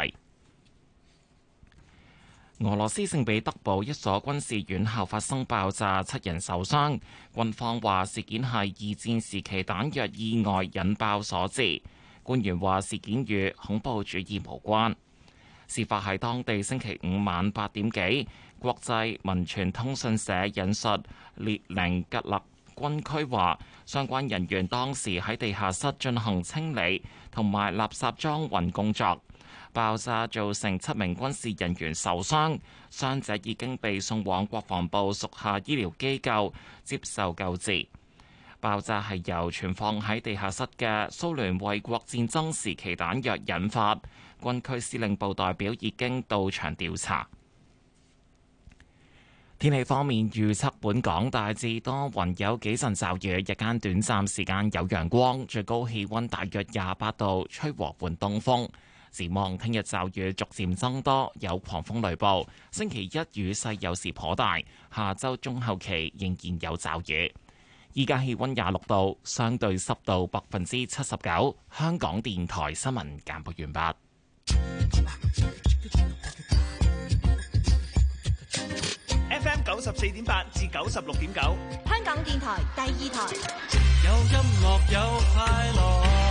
[SPEAKER 8] 俄羅斯聖彼得堡一所軍事院校發生爆炸，七人受傷。軍方話事件係二戰時期彈藥意外引爆所致。官員話事件與恐怖主義無關。事發喺當地星期五晚八點幾。國際民傳通訊社引述列寧格勒軍區話，相關人員當時喺地下室進行清理同埋垃圾裝運工作。爆炸造成七名軍事人員受傷，傷者已經被送往國防部屬下醫療機構接受救治。爆炸係由存放喺地下室嘅蘇聯衛國戰爭時期彈藥引發，軍區司令部代表已經到場調查。天氣方面預測，本港大致多雲，有幾陣驟雨，日間短暫時間有陽光，最高氣溫大約廿八度，吹和緩東風。展望聽日驟雨逐漸增多，有狂風雷暴。星期一雨勢有時頗大，下周中後期仍然有驟雨。依家氣溫廿六度，相對濕度百分之七十九。香港電台新聞簡報完畢。
[SPEAKER 16] F M 九十四點八至九十六點九，
[SPEAKER 17] 香港電台第二台。
[SPEAKER 18] 有音樂有快樂。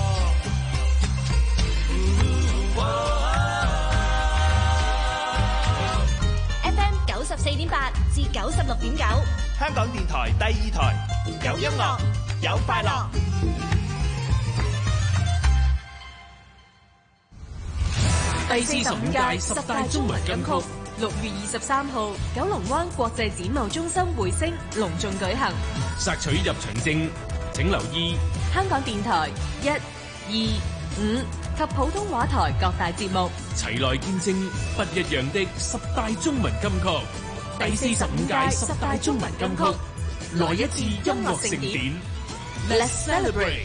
[SPEAKER 17] F M 九十四點八至九十六點九，
[SPEAKER 16] 香港電台第二台，有音樂，有快樂。
[SPEAKER 4] 第四十五屆十大中文金曲，六月二十三號，九龍灣國際展貿中心匯星隆重舉行。
[SPEAKER 1] 索取入場證，請留意
[SPEAKER 4] 香港電台一、二、五及普通話台各大節目，
[SPEAKER 1] 齊來見證不一樣的十大中文金曲。第四十五屆十大中文金曲，來一次音樂盛典 ，Let's celebrate！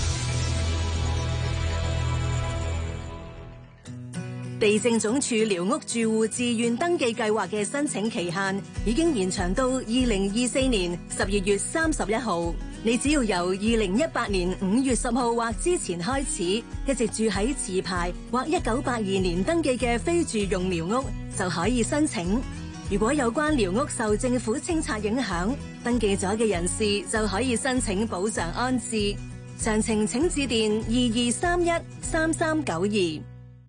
[SPEAKER 19] 地政總署寮屋住戶自願登記計劃嘅申請期限已經延長到二零二四年十二月三十一號。 你只要由二零一八年五月十號或之前開始，一直住喺持牌或一九八二年登記嘅非住用寮屋，就可以申請。如果有關寮屋受政府清拆影響，登記咗嘅人士就可以申請保障安置。詳情請致電二二三一三三九二。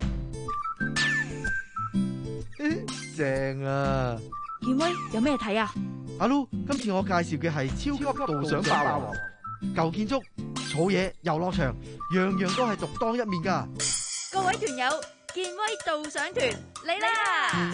[SPEAKER 20] 正啊！
[SPEAKER 15] 健威有咩睇啊？
[SPEAKER 20] 阿 Lu，今次我介紹嘅係超級導賞霸王，舊建築、草野、遊樂場，樣樣都係獨當一面噶。
[SPEAKER 15] 各位團友，健威導賞團嚟啦！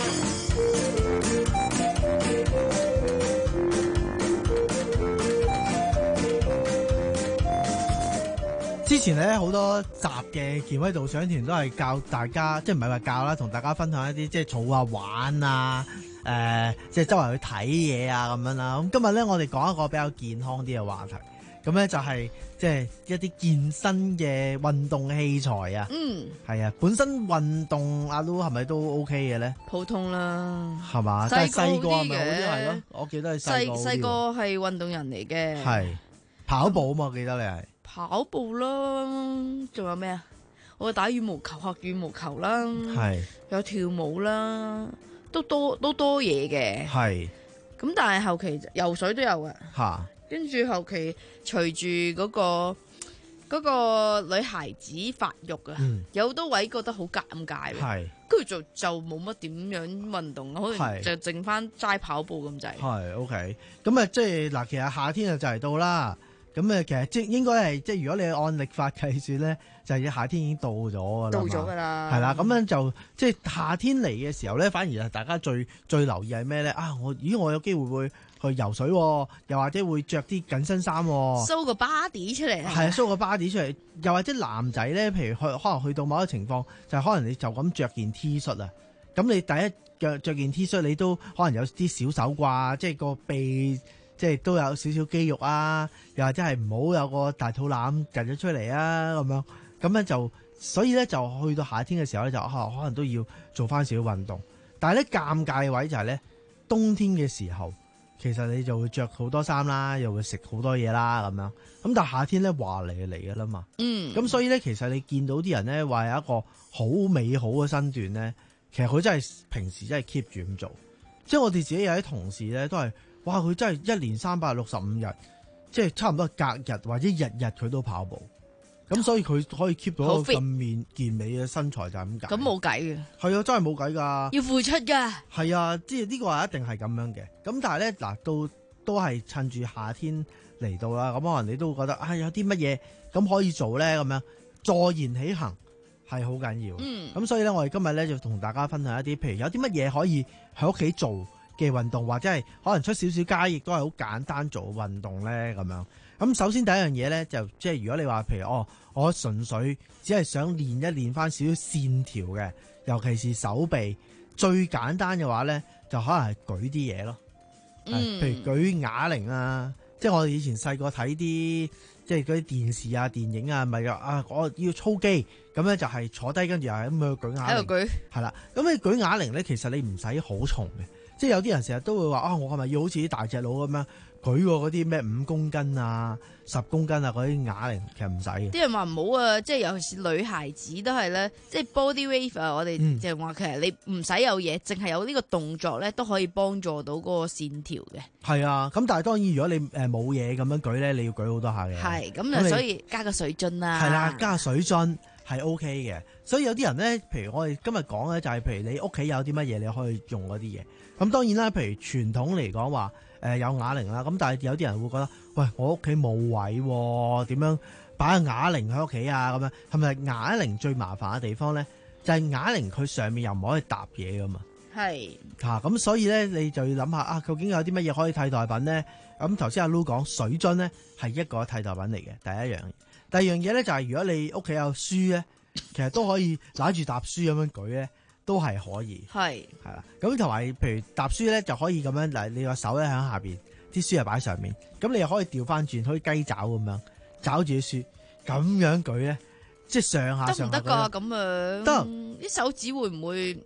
[SPEAKER 3] 之前咧好多集嘅健威導賞團都係教大家，即係唔係話教啦，同大家分享一啲即係儲啊、玩啊、誒、呃，即係周圍去睇嘢啊咁樣啦。咁今日咧，我哋講一個比較健康啲嘅話題，咁咧就係即係一啲健身嘅運動器材啊。嗯，係啊，本身運動阿 Lu 係咪都 OK 嘅咧？
[SPEAKER 11] 普通啦，
[SPEAKER 3] 係嘛？但係細個係咪好啲係咯？我記得係細個好啲。
[SPEAKER 11] 細個係運動人嚟嘅，
[SPEAKER 3] 係跑步啊嘛，我記得你係。
[SPEAKER 11] 跑步啦，仲有咩啊？我打羽毛球，學羽毛球啦，係有跳舞啦，都多都多嘢嘅。係咁，但係後期游水都有嘅。吓，跟住後期隨住嗰個嗰個女孩子發育啊，嗯、有好多位覺得好尷尬。係，跟住就就冇乜點樣運動，可能就剩翻齋跑步咁滯。係 OK， 咁啊，即係嗱，其實夏天啊就嚟到啦。咁誒，其實即應該係即係，如果你按曆法計算咧，就係夏天已經到咗㗎啦。到咗㗎啦，係啦。咁樣就即係夏天嚟嘅時候咧，反而係大家最最留意係咩咧？啊，我咦，我有機會會去游水，又或者會着啲緊身衫，show 個 body 出嚟。係啊，show 個 body 出嚟。又或者男仔咧，譬如去可能去到某一個情況，就係可能你就咁着件 T 恤啊。咁你第一着着件 T 恤，你都可能有啲小手掛，即係個臂。即係都有少少肌肉啊，又或者係唔好有個大肚腩趌咗出嚟啊，咁樣咁樣就，所以咧就去到夏天嘅時候咧就、啊、可能都要做翻少少運動。但係咧尷尬嘅位就係咧，冬天嘅時候其實你就會着好多衫啦，又會食好多嘢啦咁樣。咁但係夏天咧話嚟就嚟㗎啦嘛。嗯。咁所以咧其實你見到啲人咧話有一個好美好嘅身段咧，其實佢真係平時真係 keep 住咁做。即係我哋自己有啲同事咧都係。哇！佢真係一年三百六十五日，即係差唔多隔日或者日日佢都跑步，咁所以佢可以 keep 到一個咁面健美嘅身材就係咁解。咁冇計嘅，係啊，真係冇計㗎，要付出㗎。係啊，即係呢個係一定係咁樣嘅。咁但係咧嗱，到都係趁住夏天嚟到啦，咁可能你都會覺得啊，有啲乜嘢咁可以做咧？咁樣坐言起行係好緊要。嗯，咁所以咧，我哋今日咧就同大家分享一啲，譬如有啲乜嘢可以喺屋企做嘅運動，或者係可能出少少街，亦都係好簡單做運動咧咁樣。咁首先第一樣嘢咧，就即係如果你話譬如哦，我純粹只係想練一練翻少少線條嘅，尤其是手臂，最簡單嘅話咧，就可能係舉啲嘢咯。嗯，譬如舉啞鈴啊，即係我哋以前細個睇啲即係嗰啲電視啊、電影啊，咪啊我要操肌，咁咧就係坐低跟住又係咁去舉啞鈴。喺度舉。係啦，咁你舉啞鈴咧，其實你唔使好重嘅。即係有啲人成日都會話啊，我係咪要好似啲大隻佬咁樣舉過嗰啲咩五公斤啊、十公斤啊嗰啲啞鈴？其實唔使嘅。啲人話唔好啊，即係尤其是女孩子都係咧，即係 body weight 啊，我哋就話其實你唔使有嘢，淨係有呢個動作咧，都可以幫助到嗰個線條嘅。係啊，咁但係當然如果你誒冇嘢咁樣舉咧，你要舉好多下嘅。係，咁啊所以加個水樽啦。係啦，加個水樽係 OK 嘅。所以有啲人咧，譬如我哋今日講咧，就係譬如你屋企有啲乜嘢你可以用嗰啲嘢。咁當然啦，譬如傳統嚟講話，誒有啞鈴啦，咁但係有啲人會覺得，喂，我屋企冇位喎，點樣擺個啞鈴喺屋企啊？咁樣係咪啞鈴最麻煩嘅地方咧？就係啞鈴佢上面又唔可以搭嘢噶嘛。係嚇，咁所以咧你就要諗下啊，究竟有啲乜嘢可以替代品咧？咁頭先阿 Lu 講水樽咧係一個替代品嚟嘅，第一樣。第二樣嘢咧就係如果你屋企有書咧，其實都可以揦住沓書咁樣舉咧。都係可以，係係啦，咁同埋譬如搭書咧就可以咁樣，嗱你個手咧喺下邊，啲書又擺上面，咁你又可以調翻轉，好似雞爪咁樣抓住啲書，咁樣舉咧，即係上下上下。得唔得㗎？咁樣得，啲手指會唔會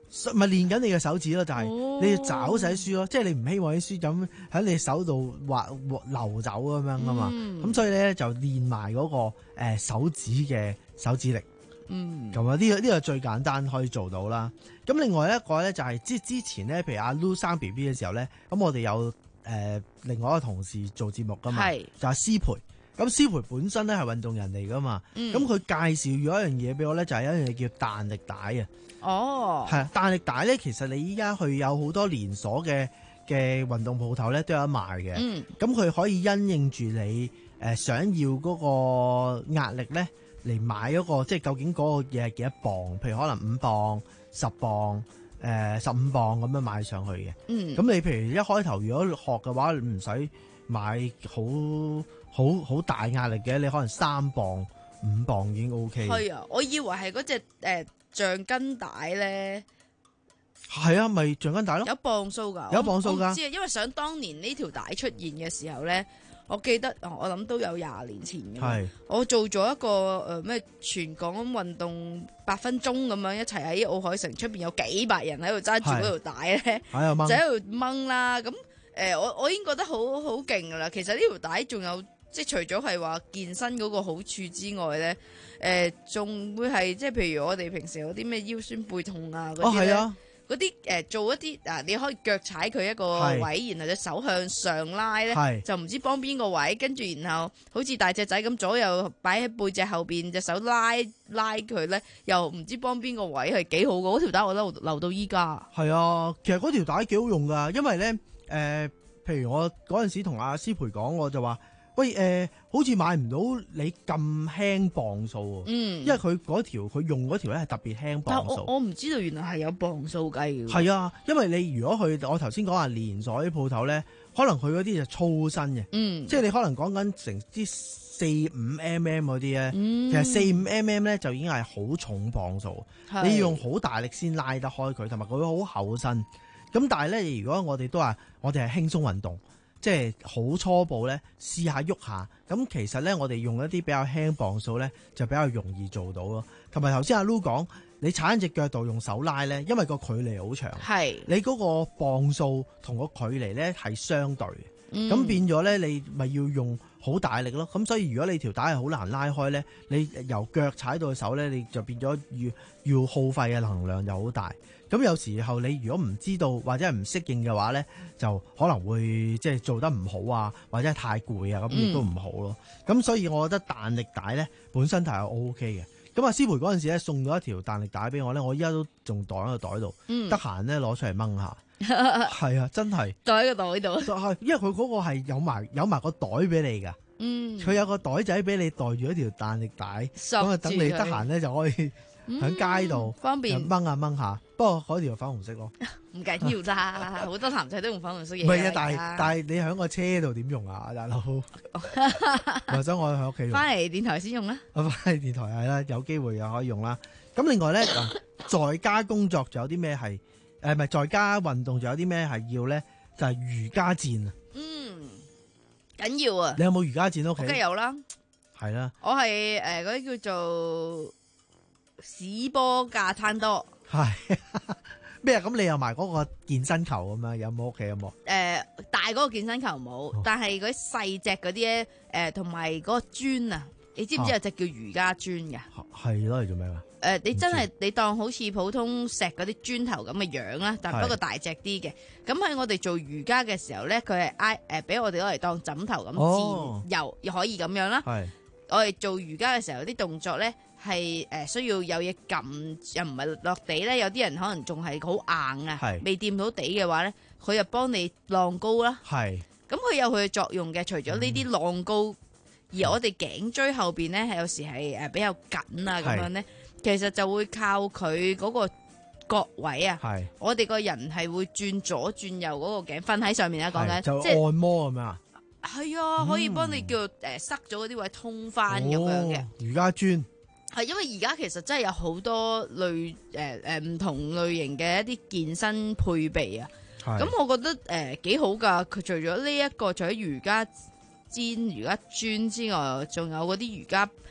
[SPEAKER 3] 咪練緊你嘅手指咯，就係、
[SPEAKER 11] 哦、
[SPEAKER 3] 你要找晒書咯，即係你唔希望啲書咁喺你手度滑流走咁樣噶嘛，咁、嗯、所以咧就練埋嗰個誒、呃、手指嘅手指力，
[SPEAKER 11] 嗯，
[SPEAKER 3] 咁啊呢個呢個最簡單可以做到啦。咁另外一個咧就係之之前咧，譬如阿 Lu 生 B B 嘅時候咧，咁我哋有誒、呃、另外一個同事做節目噶嘛，就係師培。咁師培本身咧係運動人嚟噶嘛，咁佢、嗯、介紹咗一樣嘢俾我咧，就係、是、一樣嘢叫彈力帶啊。
[SPEAKER 11] 哦，
[SPEAKER 3] 係啊，彈力帶咧，其實你依家去有好多連鎖嘅嘅運動鋪頭咧都有得賣嘅。嗯，咁佢可以因應住你誒、呃、想要嗰個壓力咧嚟買嗰個，即係究竟嗰個嘢係幾多磅？譬如可能五磅、十磅、誒十五磅咁樣買上去嘅。嗯，咁你譬如一開頭如果學嘅話，唔使買好好好大壓力嘅，你可能三磅、五磅已經 O K。
[SPEAKER 11] 係啊，我以為係嗰隻誒橡筋帶咧。
[SPEAKER 3] 係啊，咪橡筋帶咯。
[SPEAKER 11] 有磅數㗎，
[SPEAKER 3] 有磅數㗎。
[SPEAKER 11] 我唔知啊，因為想當年呢條帶出現嘅時候咧，我記得我諗都有廿年前嘅。係。我做咗一個誒咩、呃、全港運動八分鐘咁樣，一齊喺奧海城出邊有幾百人喺度揸住嗰條帶咧，就喺度掹啦。咁誒、呃，我我已經覺得好好勁㗎啦。其實呢條帶仲有。即係除咗係話健身嗰個好處之外咧，誒、呃、仲會係即係譬如我哋平時有啲咩腰酸背痛啊嗰啲咧，嗰啲誒做一啲啊，你可以腳踩佢一個位，然後隻手向上拉咧，就唔知幫邊個位，跟住然後好似大隻仔咁左右擺喺背脊後邊，隻手拉拉佢咧，又唔知幫邊個位，係幾好嘅。嗰條帶我都留到依家。係啊，其實嗰條帶幾好用㗎，因為咧誒、呃，譬如我嗰陣時同阿師培講，我就話。喂，誒、呃，好似買唔到你咁輕磅數喎，嗯，因為佢嗰條佢用嗰條咧係特別輕磅數。但我我唔知道原來係有磅數計嘅。係啊，因為你如果去我頭先講話連鎖啲鋪頭咧，可能佢嗰啲就粗身嘅，嗯，即係你可能講緊成啲四五 mm 嗰啲咧，嗯、其實四五 mm 咧就已經係好重磅數，你要用好大力先拉得開佢，同埋佢好厚身。咁但係咧，如果我哋都話我哋係輕鬆運動。即係好初步咧，試下喐下。咁其實咧，我哋用一啲比較輕磅數咧，就比較容易做到咯。同埋頭先阿 Lu 講，你踩喺隻腳度用手拉咧，因為個距離好長，係你嗰個磅數同個距離咧係相對嘅。咁、嗯、變咗咧，你咪要用好大力咯。咁所以如果你條帶係好難拉開咧，你由腳踩到手咧，你就變咗要要耗費嘅能量就好大。咁有時候你如果唔知道或者係唔適應嘅話咧，就可能會即係做得唔好啊，或者係太攰啊，咁亦都唔好咯。咁、嗯、所以我覺得彈力帶咧本身係 O K 嘅。咁阿師培嗰陣時咧送咗一條彈力帶俾我咧，我依家都仲袋喺個袋度，得閒咧攞出嚟掹下。係啊，真係袋喺個袋度。係，因為佢嗰個係有埋有埋個袋俾你噶。嗯，佢有個袋仔俾你袋住一條彈力帶，咁啊等你得閒咧就可以喺街度、嗯、方便掹下掹下。不過嗰條粉紅色咯，唔緊要咋，好多男仔都用粉紅色嘢。唔係啊，但係但係你喺個車度點用啊，大佬？或者我喺屋企用。翻嚟電台先用啦。翻嚟電台係啦，有機會又可以用啦。咁另外咧，在家工作仲有啲咩係？誒，咪在家運動仲有啲咩係要咧？就係、是、瑜伽墊啊。嗯，緊要啊！你有冇瑜伽墊屋企？梗係有啦。係啦。我係誒嗰啲叫做史波架攤多。係咩啊？咁你又埋嗰個健身球咁樣，有冇屋企有冇？誒、呃，大嗰個健身球冇，哦、但係嗰啲細隻嗰啲咧，誒、呃，同埋嗰個磚啊，你知唔知有隻叫瑜伽磚嘅？係攞嚟做咩啊？誒、呃，你真係你當好似普通石嗰啲磚頭咁嘅樣啦，但不過大隻啲嘅。咁喺我哋做瑜伽嘅時候咧，佢係挨誒俾我哋攞嚟當枕頭咁墊，又又可以咁樣啦。係我哋做瑜伽嘅時候，啲動作咧係誒需要有嘢撳，又唔係落地咧。有啲人可能仲係好硬啊，未掂到地嘅話咧，佢就幫你晾高啦。係咁，佢有佢嘅作用嘅。除咗呢啲晾高，嗯、而我哋頸椎後邊咧係有時係誒比較緊啊咁樣咧。其實就會靠佢嗰個角位啊，我哋個人係會轉左轉右嗰個頸，瞓喺上面啊，講緊即係按摩咁樣啊，係啊，可以幫你叫誒、呃、塞咗嗰啲位通翻咁樣嘅瑜伽磚。係因為而家其實真係有好多類誒誒唔同類型嘅一啲健身配備啊，咁我覺得誒幾、呃、好噶。佢除咗呢一個，除咗瑜伽墊、瑜伽磚之外，仲有嗰啲瑜伽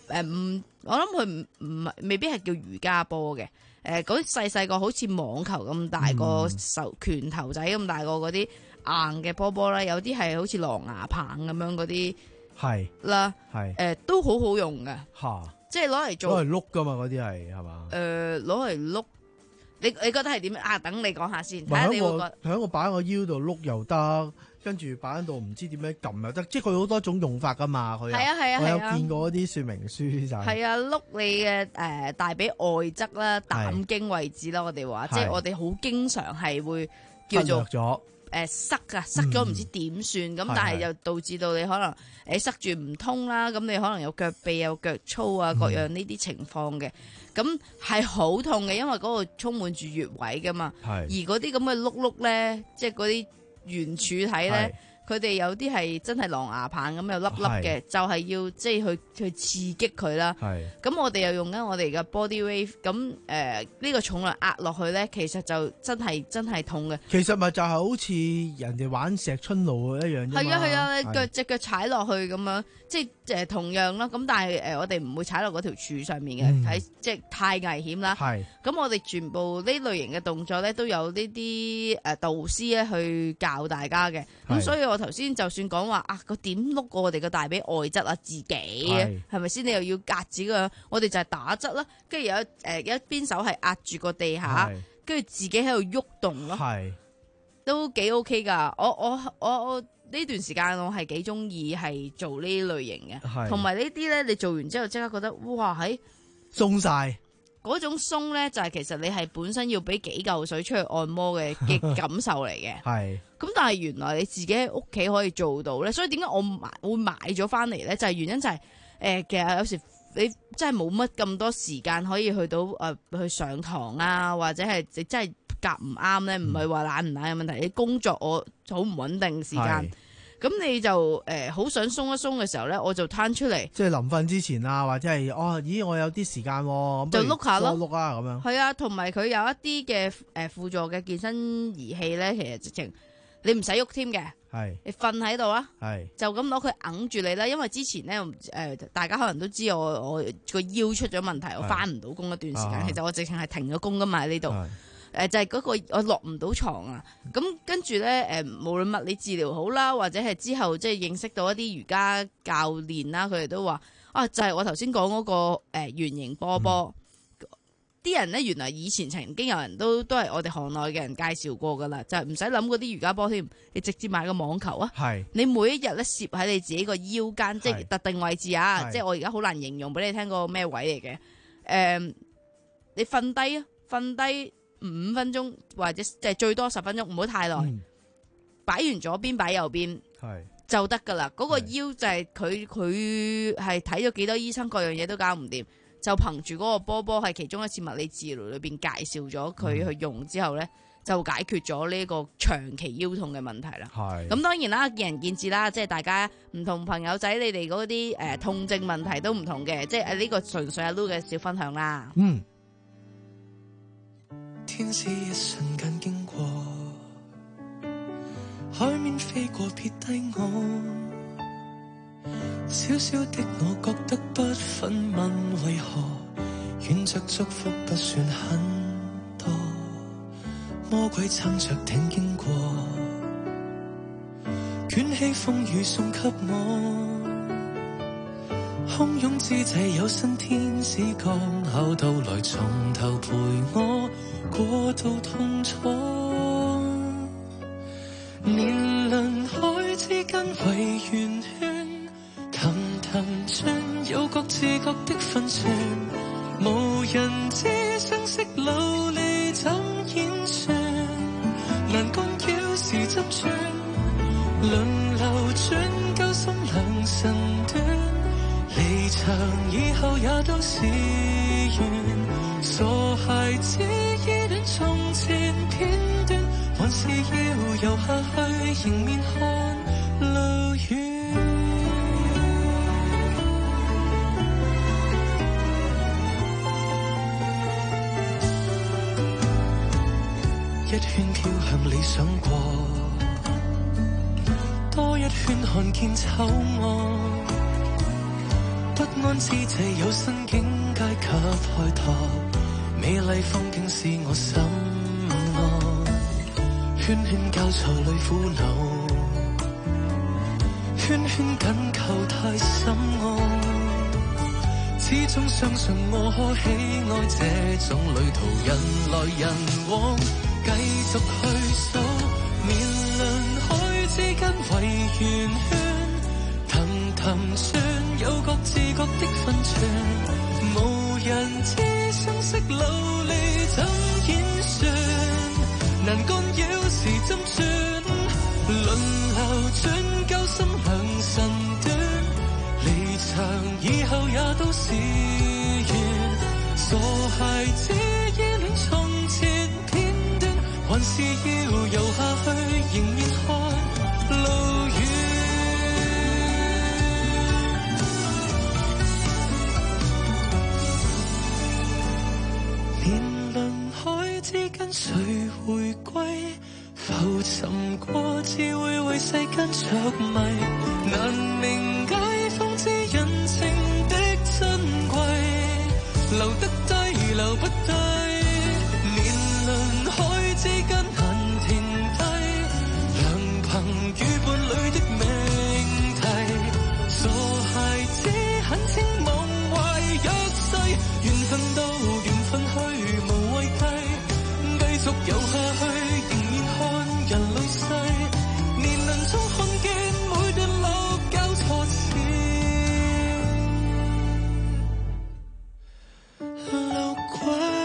[SPEAKER 11] 誒唔，我諗佢唔唔係未必係叫瑜伽波嘅。誒嗰啲細細個好似網球咁大個手、嗯、拳頭仔咁大個嗰啲硬嘅波波啦，有啲係好似狼牙棒咁樣嗰啲係啦，係誒、呃、都好好用嘅嚇，即係攞嚟做攞嚟碌噶嘛，嗰啲係係嘛？誒攞嚟碌，你你覺得係點啊？等你講下先，睇下你會覺得
[SPEAKER 3] 喺我擺喺個腰度碌又得。跟住擺喺度唔知點樣撳又得，即係佢好多種用法噶嘛。佢係啊係啊，我有見過啲說明書就係、係、
[SPEAKER 11] 啊，碌你嘅誒、呃、大髀外側啦、膽經位置啦，我哋話即係我哋好經常係會叫做誒、呃、塞啊，塞咗唔知點算咁，嗯、但係又導致到你可能誒塞住唔通啦，咁你可能有腳痹有腳粗啊，各樣呢啲情況嘅，咁係好痛嘅，因為嗰個充滿住穴位噶嘛。而嗰啲咁嘅碌碌咧，即係嗰啲。圓柱體咧，佢哋有啲係真係狼牙棒咁有粒粒嘅，就係、是、要即係去去刺激佢啦。咁我哋又用緊我哋嘅 body wave，咁誒呢個重量壓落去咧，其實就真係真係痛嘅。其實咪就係好似人哋玩石春路一樣啫嘛。係啊係啊，你腳隻腳踩落去咁樣，即係誒同樣啦。咁但係誒我哋唔會踩落嗰條柱上面嘅，睇、嗯、即係太危險啦。咁我哋全部呢類型嘅動作咧，都有呢啲誒導師咧去教大家嘅。咁所以我頭先就算講話啊個點碌過我哋個大髀外側啊，自己係咪先？你又要夾住個，我哋就係打側啦，跟住有誒、呃、一邊手係壓住個地下，跟住自己喺度喐動咯，都幾 OK 噶。我我我我呢段時間我係幾中意係做呢類型嘅，同埋呢啲咧，你做完之後即刻覺得哇喺鬆晒。嗰種鬆咧，就係其實你係本身要俾幾嚿水出去按摩嘅嘅感受嚟嘅。係。咁但係原來你自己喺屋企可以做到咧，所以點解我買會買咗翻嚟咧？就係、是、原因就係、是、誒、呃，其實有時你真係冇乜咁多時間可以去到誒、呃、去上堂啊，或者係你真係夾唔啱咧，唔係話懶唔懶嘅問題。你工作我好唔穩定時間。咁你就誒好、呃、想鬆一鬆嘅時候咧，我就攤出嚟，即係臨瞓之前啊，或者係哦，咦，我有啲時間喎、啊，就碌下咯，碌啊咁樣。係啊，同埋佢有一啲嘅誒輔助嘅健身儀器咧，其實直情你唔使喐添嘅，係你瞓喺度啊，係就咁攞佢揞住你啦。因為之前咧誒、呃，大家可能都知我我個腰出咗問題，我翻唔到工一段時間，其實我直情係停咗工噶嘛喺呢度。誒、呃、就係、是、嗰個我落唔到床啊，咁跟住咧誒，無論物理治療好啦，或者係之後即係認識到一啲瑜伽教練啦，佢哋都話啊，就係、是、我頭先講嗰個誒、呃、圓形波波，啲、嗯、人咧原來以前曾經有人都都係我哋行內嘅人介紹過噶啦，就係唔使諗嗰啲瑜伽波添，你直接買個網球啊，你每一日咧攝喺你自己個腰間，即係特定位置啊，即係我而家好難形容俾你聽個咩位嚟嘅，誒、呃、你瞓低啊，瞓低。五分鐘或者即係最多十分鐘，唔好太耐。擺、嗯、完左邊擺右邊，係就得噶啦。嗰、那個腰就係佢佢係睇咗幾多醫生，各樣嘢都搞唔掂，就憑住嗰個波波係其中一次物理治療裏邊介紹咗佢去用之後咧、嗯，就解決咗呢個長期腰痛嘅問題啦。係咁當然啦，見仁見智啦，即係大家唔同朋友仔，你哋嗰啲誒痛症問題都唔同嘅，即係誒呢個純粹阿 Lu 嘅小分享啦。嗯。
[SPEAKER 6] 天使一瞬間經過，海面飛過撇低我，小小的我覺得不忿問為何，遠着祝福不算很多，魔鬼撐着艇經過，捲起風雨送給我，洶湧之際有新天使降後到來從頭陪我過度痛楚，年輪海之間為圓圈，氹氹轉有各自各的分寸，無人知相識流離怎演算，難干擾時執轉，輪流轉交心兩神斷，離場以後也都是緣，傻孩子依戀從前片段，還是要游下去迎面看路遠。一圈飄向理想國，多一圈看見醜惡， 不安之際有新境界及開拓，美麗風景使我心安，圈圈交錯裏苦惱，圈圈緊扣太深奧。始終相信我可喜愛這種旅途，人來人往，繼續去數，面輪海之間圍圓圈，騰騰轉有各自各的分寸，無人知生死流離怎演算，難干擾時針轉，輪流轉交心兩神短。離場以後也都是緣，傻孩子依戀從前片段，還是要游下去迎面看路遠。連輪海之間誰回歸，浮沉過只會為世間着迷，難明解方知人情的珍貴，留得低留不低，連輪海之間難停低，良朋與伴侶的命題，傻孩子很清忘懷約誓，緣分到緣分去無畏計，繼續游下去迎面看人類世，年輪中看見每段路交錯似路軌。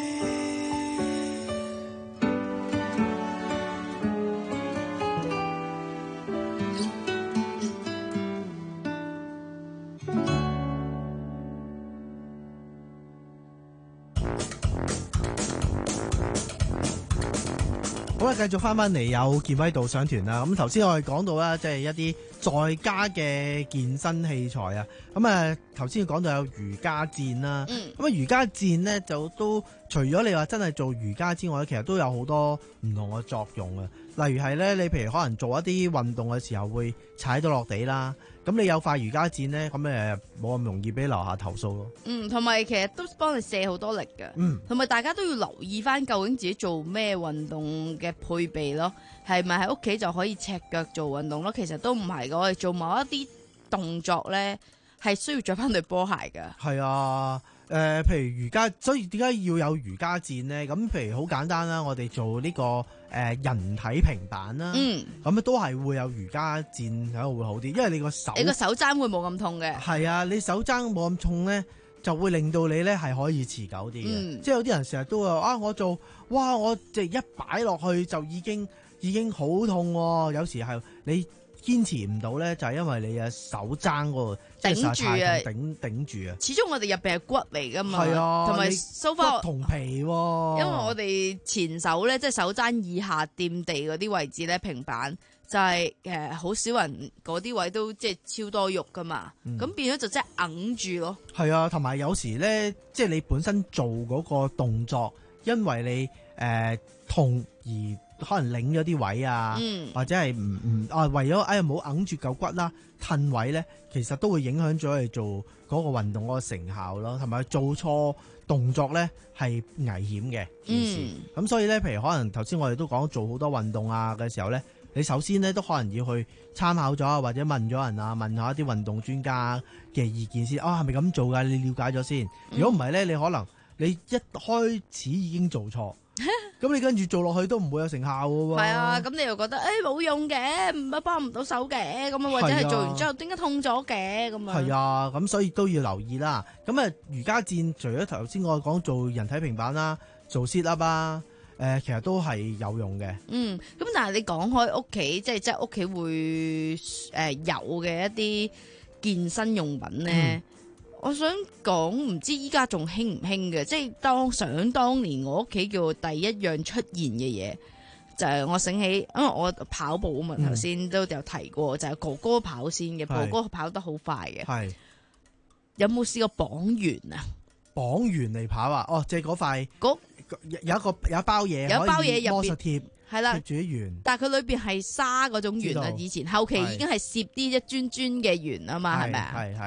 [SPEAKER 3] 好啦，繼續翻翻嚟有健威導賞團啦。咁頭先我哋講到啦，即係一啲在家嘅健身器材啊。咁啊，頭先講到有瑜伽墊啦。咁啊，瑜伽墊咧就都除咗你話真係做瑜伽之外咧，其實都有好多唔同嘅作用啊。例如係咧，你譬如可能做一啲運動嘅時候會踩到落地啦。咁你有塊瑜伽墊咧，咁誒冇咁容易俾你樓下投訴咯。
[SPEAKER 11] 嗯，同埋其實都幫你卸好多力㗎。嗯，同埋大家都要留意翻究竟自己做咩運動嘅配備咯，係咪喺屋企就可以赤腳做運動咯？其實都唔係㗎，我哋做某一啲動作咧係需要着翻對波鞋㗎。係
[SPEAKER 3] 啊。誒、呃，譬如瑜伽，所以點解要有瑜伽墊咧？咁譬如好簡單啦，我哋做呢、這個誒、呃、人體平板啦，咁、嗯、都係會有瑜伽墊喺度會好啲，因為你個手，
[SPEAKER 11] 你個手踭會冇咁痛嘅。係
[SPEAKER 3] 啊，你手踭冇咁痛咧，就會令到你咧係可以持久啲嘅、嗯。即係有啲人成日都話啊，我做，哇，我即係一擺落去就已經已經好痛喎。有時係你堅持唔到咧，就係、是、因為你嘅手踭嗰個頂住啊，頂頂住啊。
[SPEAKER 11] 始終我哋入邊係骨嚟噶嘛，
[SPEAKER 3] 係啊，
[SPEAKER 11] 同埋收翻
[SPEAKER 3] 骨同皮、啊。因
[SPEAKER 11] 為我哋前手咧，即係手踭以下掂地嗰啲位置咧，平板就係誒好少人嗰啲位都即係超多肉噶嘛，咁、嗯、變咗就真係揞住咯。係啊，同埋有時咧，即係你本身做嗰個動作，因為你誒、呃、痛而。可能擰咗啲位啊，嗯、或者係唔唔啊為咗哎呀唔好揞住嚿骨啦，褪位咧，其實都會影響咗你做嗰個運動嗰個成效咯，同埋做錯動作咧係危險嘅件事。咁、嗯、所以咧，譬如可能頭先我哋都講做好多運動啊嘅時候咧，你首先咧都可能要去參考咗或者問咗人啊，問下一啲運動專家嘅意見先。啊係咪咁做㗎？你了解咗先。如果唔係咧，你可能你一開始已經做錯。咁你跟住做落去都唔會有成效嘅喎。係啊，咁你又覺得誒冇、欸、用嘅，唔幫唔到手嘅，咁啊或者係做完之後點解痛咗嘅咁啊？係啊，咁所以都要留意啦。咁啊瑜伽墊除咗頭先我講做人體平板啦，做 sit up 啊，誒、呃、其實都係有用嘅。嗯，咁但係你講開屋企，即係即係屋企會誒、呃、有嘅一啲健身用品咧。嗯，我想講唔知依家仲興唔興嘅，即係當想當年我屋企叫第一樣出現嘅嘢，就係、是、我醒起，因為我跑步啊嘛，頭先都有提過，就係、是、哥哥跑先嘅，哥哥跑得好快嘅。係有冇試過綁完啊？綁完嚟跑啊？哦，即係嗰塊嗰有一個有一包嘢，有一包嘢入邊貼係啦，貼住啲圓，但係佢裏邊係沙嗰種圓啊。以前後期已經係攝啲一磚磚嘅圓啊嘛，係咪啊？係係。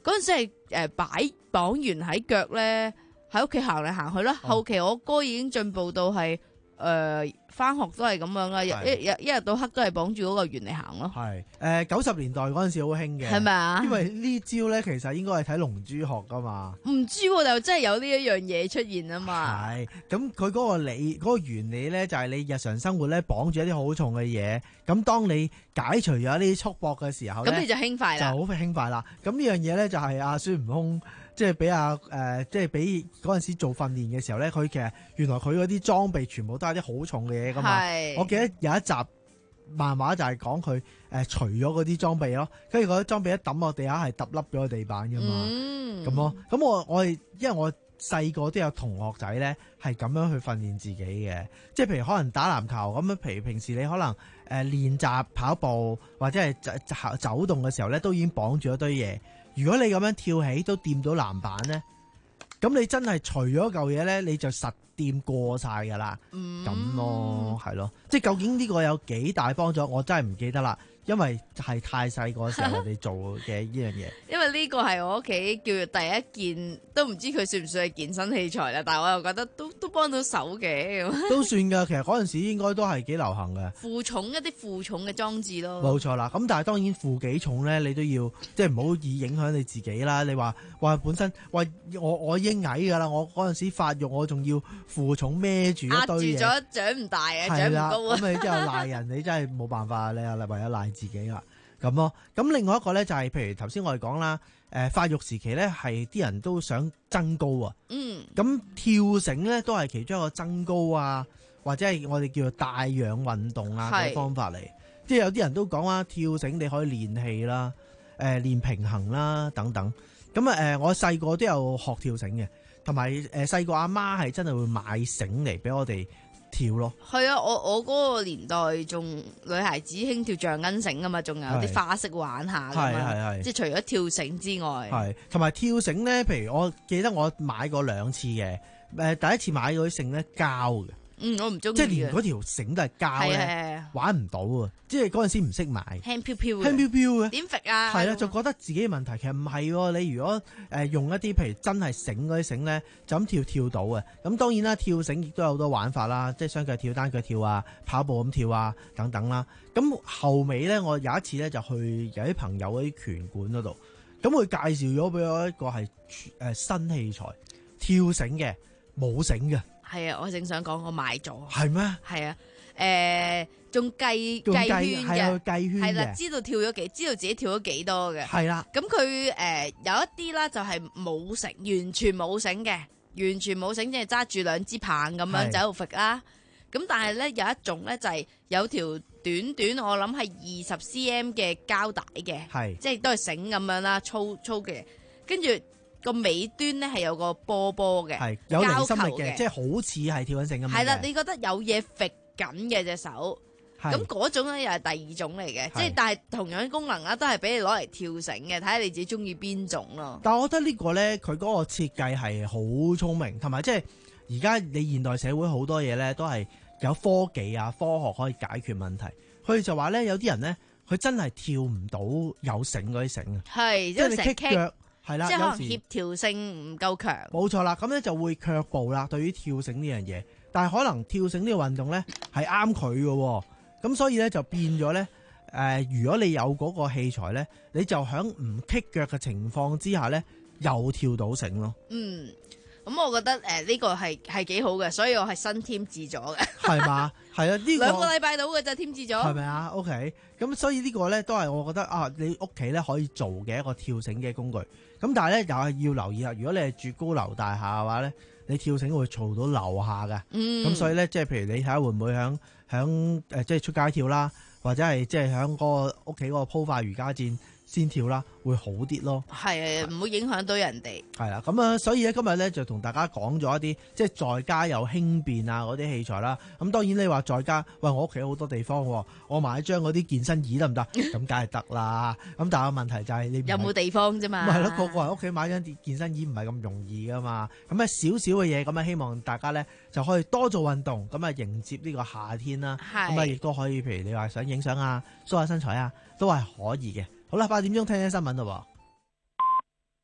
[SPEAKER 11] 嗰陣時係誒擺綁完喺腳咧，喺屋企行嚟行去啦。後期我哥已經進步到係誒翻學都係咁樣啦，一一一日到黑都係綁住嗰個圓嚟行咯。
[SPEAKER 3] 係誒九十年代嗰陣時好興嘅，
[SPEAKER 11] 係咪啊？
[SPEAKER 3] 因為呢招咧其實應該係睇龍珠學噶嘛。
[SPEAKER 11] 唔知喎，就真係有呢一樣嘢出現啊嘛。
[SPEAKER 3] 係咁，佢嗰個理嗰個原理咧，就係你日常生活咧綁住一啲好重嘅嘢，咁當你解除咗呢啲束縛嘅時候咧，
[SPEAKER 11] 咁你就輕快啦，
[SPEAKER 3] 就好輕快啦。咁呢樣嘢咧就係阿孫悟空。即係俾阿誒，即係俾嗰陣時做訓練嘅時候咧，佢其實原來佢嗰啲裝備全部都係啲好重嘅嘢噶嘛。我記得有一集漫畫就係講佢誒除咗嗰啲裝備咯，跟住嗰啲裝備一抌落地下係揼凹咗個地板噶嘛。咁、嗯、咯，咁我我係因為我細個都有同學仔咧係咁樣去訓練自己嘅，即係譬如可能打籃球咁樣，譬如平時你可能誒練習跑步或者係走走動嘅時候咧，都已經綁住一堆嘢。如果你咁樣跳起都掂到籃板咧，咁你真係除咗嚿嘢咧，你就實掂過晒噶啦。咁、嗯、咯，係咯，即係究竟呢個有幾大幫助，我真係唔記得啦。因為係太細個時候我哋做嘅呢樣嘢。
[SPEAKER 11] 因為呢個係我屋企叫做第一件，都唔知佢算唔算係健身器材啦。但係我又覺得都都幫到手嘅。
[SPEAKER 3] 都算㗎，其實嗰陣時應該都係幾流行嘅。
[SPEAKER 11] 負重一啲負重嘅裝置咯。
[SPEAKER 3] 冇錯啦，咁但係當然負幾重咧，你都要即係唔好以影響你自己啦。你話話本身話我我已經矮㗎啦，我嗰陣時發育我仲要負重孭住一堆嘢，
[SPEAKER 11] 壓住咗長唔大啊，長唔高啊。
[SPEAKER 3] 咁你之後賴人，你真係冇辦法，你又為咗賴自己啦，咁咯。咁另外一個咧就係、是，譬如頭先我哋講啦，誒、呃、發育時期咧係啲人都想增高啊。嗯。咁跳繩咧都係其中一個增高啊，或者係我哋叫做帶氧運動啊嘅方法嚟。即係有啲人都講啦，跳繩你可以練氣啦，誒、呃、練平衡啦等等。咁啊誒，我細個都有學跳繩嘅，同埋誒細個阿媽係真係會買繩嚟俾我哋跳咯。
[SPEAKER 11] 係啊，我我嗰個年代仲女孩子興跳橡筋繩啊嘛，仲有啲花式玩下㗎嘛，即係除咗跳繩之外，
[SPEAKER 3] 係同埋跳繩咧。譬如我記得我買過兩次嘅，誒第一次買嗰啲繩咧膠嘅。
[SPEAKER 11] 嗯，我唔中意，
[SPEAKER 3] 即係連嗰條繩都係膠咧，玩唔到啊！即係嗰陣時唔識買，
[SPEAKER 11] 輕飄飄嘅，
[SPEAKER 3] 輕飄飄嘅，
[SPEAKER 11] 點揈啊？
[SPEAKER 3] 係啦，就覺得自己嘅問題，其實唔係喎。你如果誒用一啲譬如真係繩嗰啲繩咧，就咁跳跳到嘅。咁當然啦，跳繩亦都有好多玩法啦，即係雙腳跳、單腳跳啊，跑步咁跳啊等等啦。咁後尾咧，我有一次咧就去有啲朋友嗰啲拳館嗰度，咁佢介紹咗俾我一個係誒新器材，跳繩嘅，冇繩嘅。
[SPEAKER 11] 係啊，我正想講，我買咗。
[SPEAKER 3] 係咩？
[SPEAKER 11] 係啊，誒，仲計計圈嘅，
[SPEAKER 3] 計圈
[SPEAKER 11] 係啦，知道跳咗幾，知道自己跳咗幾多嘅。
[SPEAKER 3] 係啦。
[SPEAKER 11] 咁佢誒有一啲啦，就係冇繩，完全冇繩嘅，完全冇繩，即係揸住兩支棒咁樣就喺度揈啦。咁但係咧有一種咧就係有條短短，我諗係二十 cm 嘅膠帶嘅，係即係都係繩咁樣啦，粗粗嘅，跟住。個尾端咧係有個波波嘅，係
[SPEAKER 3] 有離心力嘅，即係好似係跳緊繩咁樣。
[SPEAKER 11] 係啦，你覺得有嘢揈緊嘅隻手，咁嗰種咧又係第二種嚟嘅，即係但係同樣功能啦，都係俾你攞嚟跳繩嘅，睇下你自己中意邊種咯。
[SPEAKER 3] 但係我覺得呢個咧，佢嗰個設計係好聰明，同埋即係而家你現代社會好多嘢咧，都係有科技啊、科學可以解決問題。佢就話咧，有啲人咧，佢真係跳唔到有繩嗰啲繩啊，
[SPEAKER 11] 係
[SPEAKER 3] 即係你棘腳。係啦，
[SPEAKER 11] 即係可能協調性唔夠強。冇
[SPEAKER 3] 錯啦，咁咧就會卻步啦。對於跳繩呢樣嘢，但係可能跳繩呢個運動咧係啱佢嘅，咁所以咧就變咗咧誒，如果你有嗰個器材咧，你就喺唔棘腳嘅情況之下咧，又跳到繩咯。
[SPEAKER 11] 嗯，咁我覺得誒呢、呃這個係係幾好嘅，所以我係新添置咗嘅。
[SPEAKER 3] 係嘛？係啊，呢、這個
[SPEAKER 11] 兩個禮拜到嘅就添置咗。
[SPEAKER 3] 係咪啊 ？OK，咁所以呢個咧都係我覺得啊，你屋企咧可以做嘅一個跳繩嘅工具。咁但係咧又係要留意啦，如果你係住高樓大廈嘅話咧，你跳繩會嘈到樓下嘅。嗯。咁所以咧，即係譬如你睇下會唔會響響誒，即係出街跳啦，或者係即係響嗰個屋企嗰個鋪塊瑜伽墊先跳啦，會好啲咯。
[SPEAKER 11] 係，唔會影響到人哋。
[SPEAKER 3] 係啦，咁啊，所以咧今日咧就同大家講咗一啲即係在家有輕便啊嗰啲器材啦。咁當然你話在家，喂我屋企好多地方，我買張嗰啲健身椅得唔得？咁梗係得啦。咁但係個問題就係你
[SPEAKER 11] 有冇地方啫嘛？
[SPEAKER 3] 咪係咯，個個人屋企買張健身椅唔係咁容易噶嘛。咁啊少少嘅嘢，咁啊希望大家咧就可以多做運動，咁啊迎接呢個夏天啦。咁啊亦都可以，譬如你話想影相啊、梳下身材啊，都係可以嘅。好啦，八點鐘聽聽新聞咯。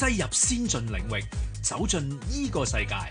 [SPEAKER 1] 擠入先進領域，走進呢個世界。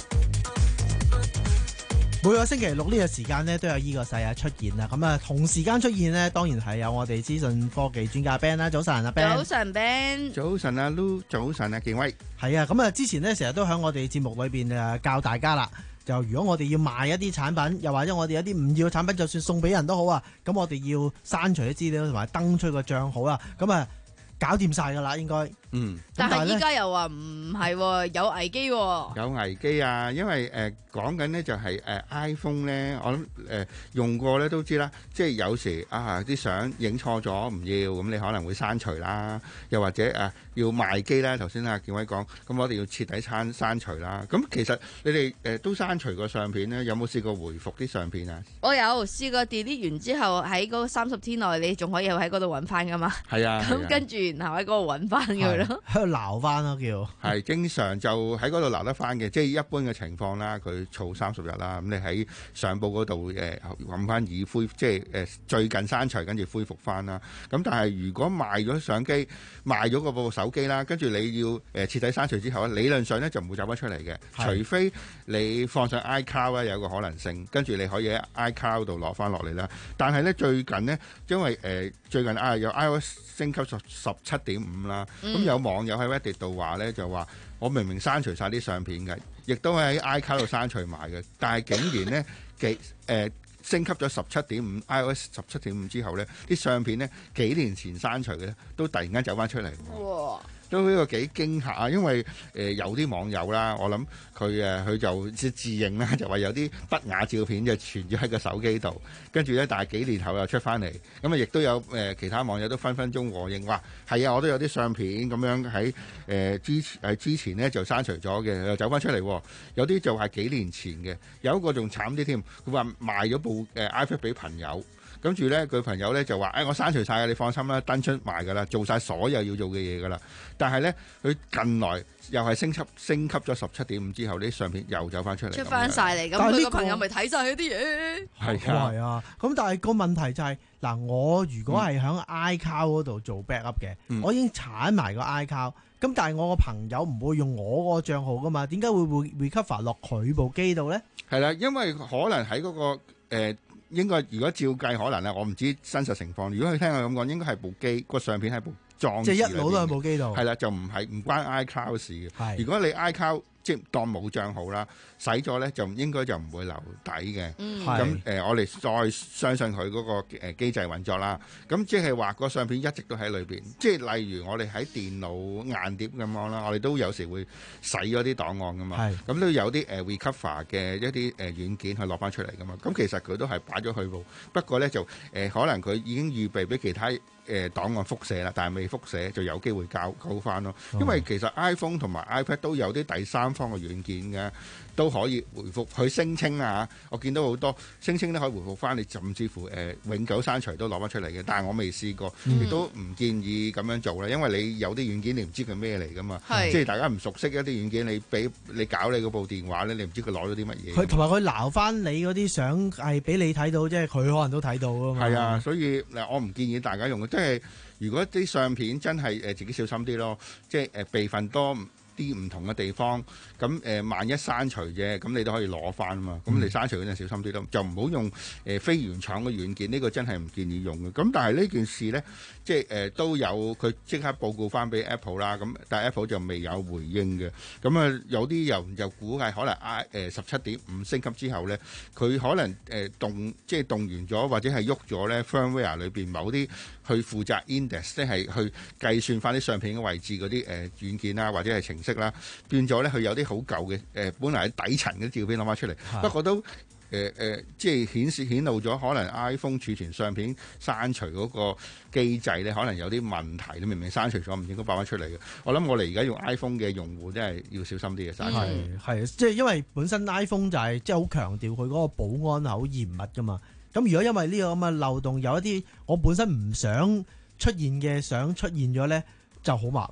[SPEAKER 3] 每個星期六呢個時間呢，都有呢個世界出現啦。咁啊，同時間出現呢，當然係有我哋資訊科技專家 Ben 啦。早晨啊 Ben。
[SPEAKER 11] 早晨 Ben。
[SPEAKER 21] 早晨啊 Lu。早晨啊健威。
[SPEAKER 3] 係啊，咁啊，之前呢，成日都喺我哋節目裏邊誒教大家啦。就如果我哋要賣一啲產品，又或者我哋有啲唔要產品，就算送俾人都好啊。咁我哋要刪除啲資料同埋登出個帳號啦。咁啊，搞掂晒㗎啦，應該。
[SPEAKER 21] 嗯，
[SPEAKER 11] 但係依家又話唔係喎，有危機喎、哦。
[SPEAKER 21] 有危機啊，因為誒講緊呢就係、是、誒、呃、iPhone 咧，我諗誒、呃、用過咧都知啦，即係有時啊啲相影錯咗唔要，咁你可能會刪除啦，又或者誒、呃、要賣機啦。頭先阿建偉講，咁我哋要徹底刪刪除啦。咁其實你哋誒、呃、都刪除過相片咧，有冇試過回復啲相片啊？
[SPEAKER 11] 我有試過 delete 完之後喺嗰三十天內，你仲可以喺嗰度揾翻噶嘛？
[SPEAKER 21] 係啊。
[SPEAKER 11] 咁跟住然後喺嗰度揾翻佢咯。
[SPEAKER 3] 喺度撈翻咯叫，
[SPEAKER 21] 係經常就喺嗰度撈得翻嘅，即係一般嘅情況啦。佢儲三十日啦，咁你喺相簿嗰度誒揾翻已恢，即係誒、呃、最近刪除，跟住恢復翻啦。咁但係如果賣咗相機，賣咗嗰部手機啦，跟住你要誒徹底刪除之後咧，理論上咧就唔會走翻出嚟嘅，除非你放上 iCloud 咧有個可能性，跟住你可以喺 iCloud 度攞翻落嚟啦。但係咧最近呢，因為誒、呃、最近啊有 iOS 升級十十七點五啦，咁、嗯、有網友喺 Reddit 度話咧就話我明明刪除晒啲相片嘅，亦都喺 iCloud 度刪除埋嘅，但係竟然咧幾誒、呃、升級咗十七點五 iOS 十七點五之後咧，啲相片咧幾年前刪除嘅咧都突然間走翻出嚟。哇！都呢個幾驚嚇，因為誒、呃、有啲網友啦，我諗佢誒佢就自認啦，就話有啲不雅照片就存咗喺個手機度，跟住咧但係幾年後又出翻嚟，咁啊亦都有誒、呃、其他網友都分分鐘和應話係啊，我都有啲相片咁樣喺誒、呃、之誒之前咧就刪除咗嘅，又走翻出嚟，有啲就係幾年前嘅，有一個仲慘啲添，佢話賣咗部誒 iPad 俾朋友。跟住咧，佢朋友咧就話：誒、哎，我刪除晒嘅，你放心啦，登出埋㗎啦，做晒所有要做嘅嘢㗎啦。但係咧，佢近來又係升級升級咗十七點五之後，啲相片又走翻出嚟，
[SPEAKER 11] 出翻晒嚟。咁佢個朋友咪睇晒佢啲嘢。
[SPEAKER 3] 係啊，係啊。咁但係個問題就係、是、嗱，我如果係喺 iCloud 嗰度做 backup 嘅，嗯、我已經鏟埋個 iCloud。咁但係我個朋友唔會用我個帳號㗎嘛？點解會會 recover 落佢部機度咧？係
[SPEAKER 21] 啦，因為可能喺嗰、那個、呃應該如果照計可能咧，我唔知真實情況。如果佢聽我咁講，應該係部機個相片喺部裝置，即係一路都喺部機度。係啦，就唔係唔關 iCloud 事嘅。如果你 iCloud 即係當冇帳號啦，洗咗咧就應該就唔會留底嘅。咁、嗯、誒、呃，我哋再相信佢嗰個誒機制運作啦。咁即係話個相片一直都喺裏邊。即係例如我哋喺電腦硬碟咁樣啦，我哋都有時會洗咗啲檔案噶嘛。咁都有啲誒 recover 嘅一啲誒軟件去攞翻出嚟噶嘛。咁其實佢都係擺咗去部，不過咧就誒、呃、可能佢已經預備俾其他誒、呃、檔案輻射啦，但係未輻射就有機會交交翻咯。因為其實 iPhone 同埋 iPad 都有啲第三方嘅軟件嘅，都可以回覆佢聲稱啊！我見到好多聲稱都可以回覆翻你，甚至乎誒、呃、永久刪除都攞翻出嚟嘅。但係我未試過，亦、嗯、都唔建議咁樣做啦。因為你有啲軟件你唔知佢咩嚟噶嘛，即係大家唔熟悉一啲軟件，你俾你搞你嗰部電話咧，你唔知佢攞咗啲乜嘢。佢
[SPEAKER 3] 同埋佢撈翻你嗰啲相係俾你睇到，即係佢可能都睇到啊嘛。係
[SPEAKER 21] 啊，所以嗱，我唔建議大家用嘅，即係如果啲相片真係誒自己小心啲咯，即係誒備份多啲唔同嘅地方，咁誒、呃、萬一刪除啫，咁你都可以攞翻啊嘛。咁、嗯、你刪除嗰陣小心啲咯，就唔好用誒、呃、非原廠嘅軟件，呢、呢個真係唔建議用嘅。咁但係呢件事咧，即係誒、呃、都有佢即刻報告翻俾 Apple 啦，咁但係 Apple 就未有回應嘅。咁啊有啲又又估計可能 I 誒十七點五升級之後咧，佢可能誒、呃、動即係動員咗或者係喐咗咧 firmware 裏邊某啲去負責 index， 即係去計算翻啲相片嘅位置嗰啲誒軟件啦，或者係程式啦，變咗咧佢有啲好舊嘅誒、呃，本嚟喺底層嘅照片攞翻出嚟，不過都誒誒、呃呃，即係顯示顯露咗可能 iPhone 儲存相片刪除嗰個機制咧，可能有啲問題。你明明刪除咗，唔應該爆翻出嚟嘅。我諗我哋而家用 iPhone 嘅用戶真係要小心啲嘅刪除。
[SPEAKER 3] 係係，即係因為本身 iPhone 就係即係好強調佢嗰個保安係好嚴密噶嘛。咁如果因為呢個咁嘅漏洞，有一啲我本身唔想出現嘅相出現咗咧，就好麻煩。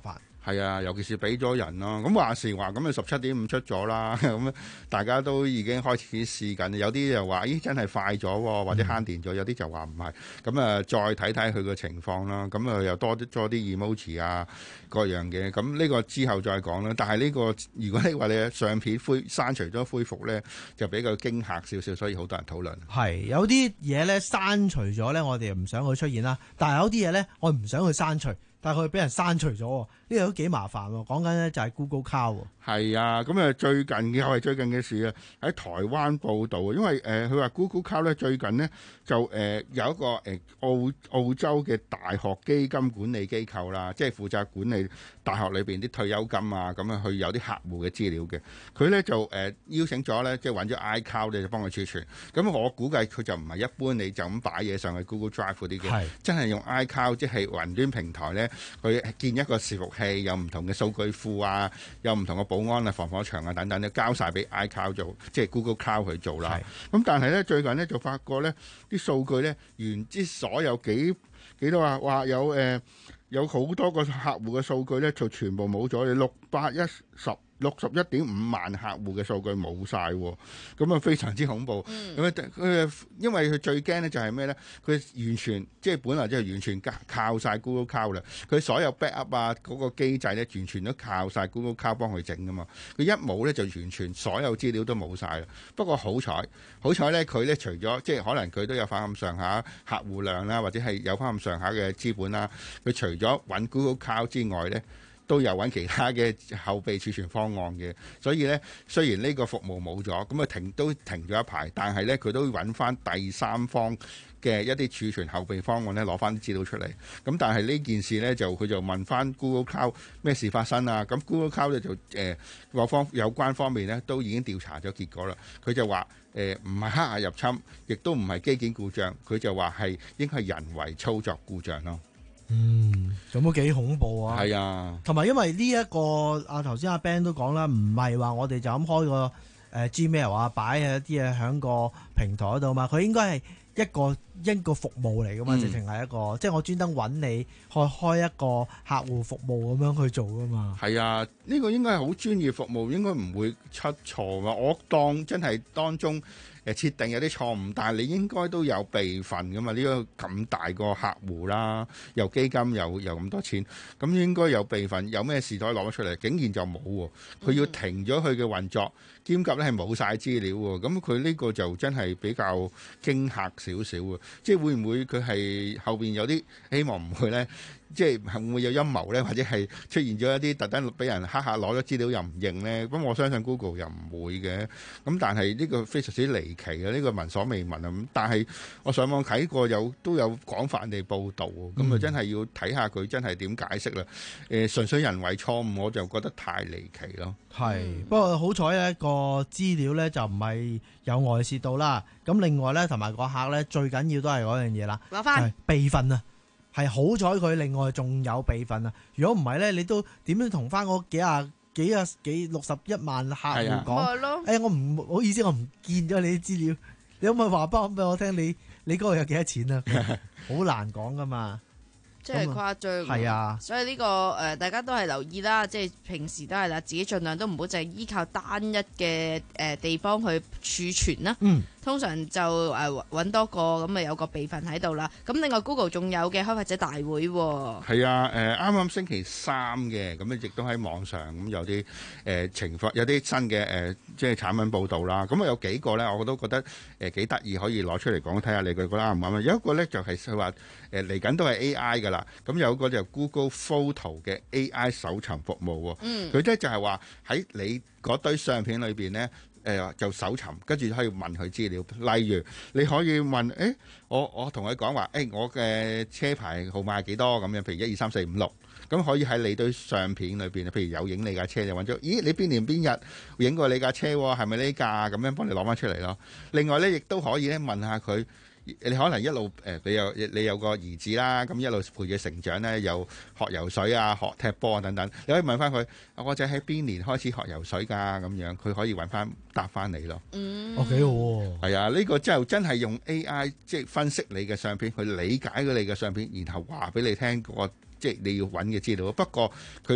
[SPEAKER 21] 係啊，尤其是俾咗人咯。咁話時話咁啊，十七點五出咗啦，咁大家都已經開始試緊。有啲就話咦真係快咗，或者慳電咗；有啲就話唔係。咁啊，再睇睇佢個情況啦。咁啊，又多啲多啲 emoji 啊，各樣嘅。咁呢個之後再講啦。但係呢個如果你話你相片恢刪除咗恢復咧，就比較驚嚇少少，所以好多人討論。
[SPEAKER 3] 係有啲嘢咧刪除咗咧，我哋唔想佢出現啦。但係有啲嘢咧，我唔想佢刪除，但係佢俾人刪除咗，呢個都幾麻煩喎。講緊咧就係 Google Cloud。
[SPEAKER 21] 係啊，咁啊最近嘅又係最近嘅事啊，喺台灣報導，因為誒佢話 Google Cloud 咧最近呢，就誒、呃、有一個誒、呃、澳澳洲嘅大學基金管理機構啦，即係負責管理大學裏邊啲退休金啊，咁啊去有啲客戶嘅資料嘅，佢咧就誒、呃、邀請咗咧，即係揾咗 iCloud 咧就幫佢儲存。咁我估計佢就唔係一般你就咁擺嘢上去 Google Drive 嗰啲嘅，真係用 iCloud 即係雲端平台咧，佢建一個伺服器，有唔同嘅數據庫啊，有唔同嘅保安啊、防火牆啊等等咧，交晒俾 iCloud 做，即係 Google Cloud 去做啦。咁但係咧最近咧就發覺咧啲數據咧原之所有幾幾多啊？話有誒、呃、有好多個客戶嘅數據咧就全部冇咗，你六百一十。六十一點五萬客戶嘅數據冇晒，咁啊非常之恐怖。咁啊佢因為佢最驚咧就係咩咧？佢完全即係本來即係完全靠晒 Google Cloud 啦。佢所有 backup 啊嗰個機制咧，完全都靠晒 Google Cloud 幫佢整噶嘛。佢一冇咧就完全所有資料都冇晒啦。不過好彩，好彩咧佢咧除咗即係可能佢都有翻咁上下客戶量啦，或者係有翻咁上下嘅資本啦。佢除咗揾 Google Cloud 之外咧，都有揾其他嘅後備儲存方案嘅，所以咧雖然呢個服務冇咗，咁啊停都停咗一排，但係咧佢都揾翻第三方嘅一啲儲存後備方案咧，攞翻啲資料出嚟。咁但係呢件事咧就佢就問翻 Google Cloud 咩事發生啊？咁 Google Cloud 咧就誒各、呃、方有關方面咧都已經調查咗結果啦。佢就話誒唔係黑客入侵，亦都唔係機件故障，佢就話係應該係人為操作故障咯。
[SPEAKER 3] 嗯，咁都幾恐怖啊！
[SPEAKER 21] 係啊，
[SPEAKER 3] 同埋因為呢、這、一個啊，頭先阿 Ben 都講啦，唔係話我哋就咁開個誒、呃、Gmail 啊，擺喺一啲嘢喺個平台度嘛，佢應該係一個一個服務嚟噶嘛，直情係一個，即係我專登揾你開開一個客戶服務咁樣去做噶嘛。係
[SPEAKER 21] 啊，呢、這個應該係好專業服務，應該唔會出錯嘛。我當真係當中。誒設定有啲錯誤，但係你應該都有備份噶嘛？呢個咁大個客戶啦，又基金又又咁多錢，咁應該有備份。有咩事都可以攞得出嚟，竟然就冇喎。佢要停咗佢嘅運作，兼及咧係冇晒資料喎。咁佢呢個就真係比較驚嚇少少喎。即係會唔會佢係後邊有啲希望唔會咧？即係會唔會有陰謀咧？或者係出現咗一啲特登俾人黑客攞咗資料又唔認咧？咁我相信 Google 又唔會嘅。咁但係呢個非常之離奇嘅，呢、呢個聞所未聞啊！咁但係我上網睇過有都有廣泛地報導，咁啊、嗯、真係要睇下佢真係點解釋啦。誒、呃、純粹人為錯誤，我就覺得太離奇咯。
[SPEAKER 3] 係，不過好彩咧個資料咧就唔係有外泄到啦。咁另外咧同埋個客咧最緊要都係嗰樣嘢啦，
[SPEAKER 11] 攞翻
[SPEAKER 3] 備份啊！係好彩佢另外仲有備份啊！如果唔係咧，你都點樣同翻嗰幾啊幾啊幾六十一萬客戶講？誒、啊哎，我唔好意思，我唔見咗你啲資料，你可唔可以話翻俾我聽？你你嗰個有幾多錢啊？好難講噶嘛。
[SPEAKER 11] 真係誇張，
[SPEAKER 3] 係啊！
[SPEAKER 11] 所以呢、呢個誒、呃，大家都係留意啦，即係平時都係啦，自己盡量都唔好淨係依靠單一嘅誒地方去儲存啦。嗯，通常就誒揾、呃、多個咁啊，有個備份喺度啦。咁另外 Google 仲有嘅開發者大會喎、哦。係
[SPEAKER 21] 啊，誒啱啱星期三嘅，咁咧亦都喺網上咁有啲誒、呃、情況，有啲新嘅誒、呃、即係產品報導啦。咁啊有幾個咧，我都覺得誒幾得意，可以攞出嚟講睇下你佢覺得啱唔啱啊？有一個咧就係佢話誒嚟緊都係 A I 㗎啦。咁有個就 Google Photo 嘅 A I 搜尋服務喎，佢咧、嗯、就係話喺你嗰堆相片裏邊咧，誒、呃、就搜尋，跟住可以問佢資料。例如你可以問，誒、欸、我我同佢講話，誒、欸、我嘅車牌號碼係幾多咁樣，譬如一二三四五六，咁可以喺你堆相片裏邊，譬如有影你架車就揾咗，咦你邊年邊日影過你架車喎，係咪呢架咁樣幫你攞翻出嚟咯。另外咧，亦都可以咧問下佢。你可能一路誒、呃，你有你有個兒子啦，咁一路陪佢成長咧，又學游水啊，學踢波啊等等，你可以問翻佢，我仔喺邊年開始學游水㗎？咁樣佢可以揾翻答翻你咯。嗯，哦幾好喎。係啊，呢、呢個就真係用 A I 即係分析你嘅相片，去理解咗你嘅相片，然後話俾你聽個即係你要揾嘅資料。不過佢都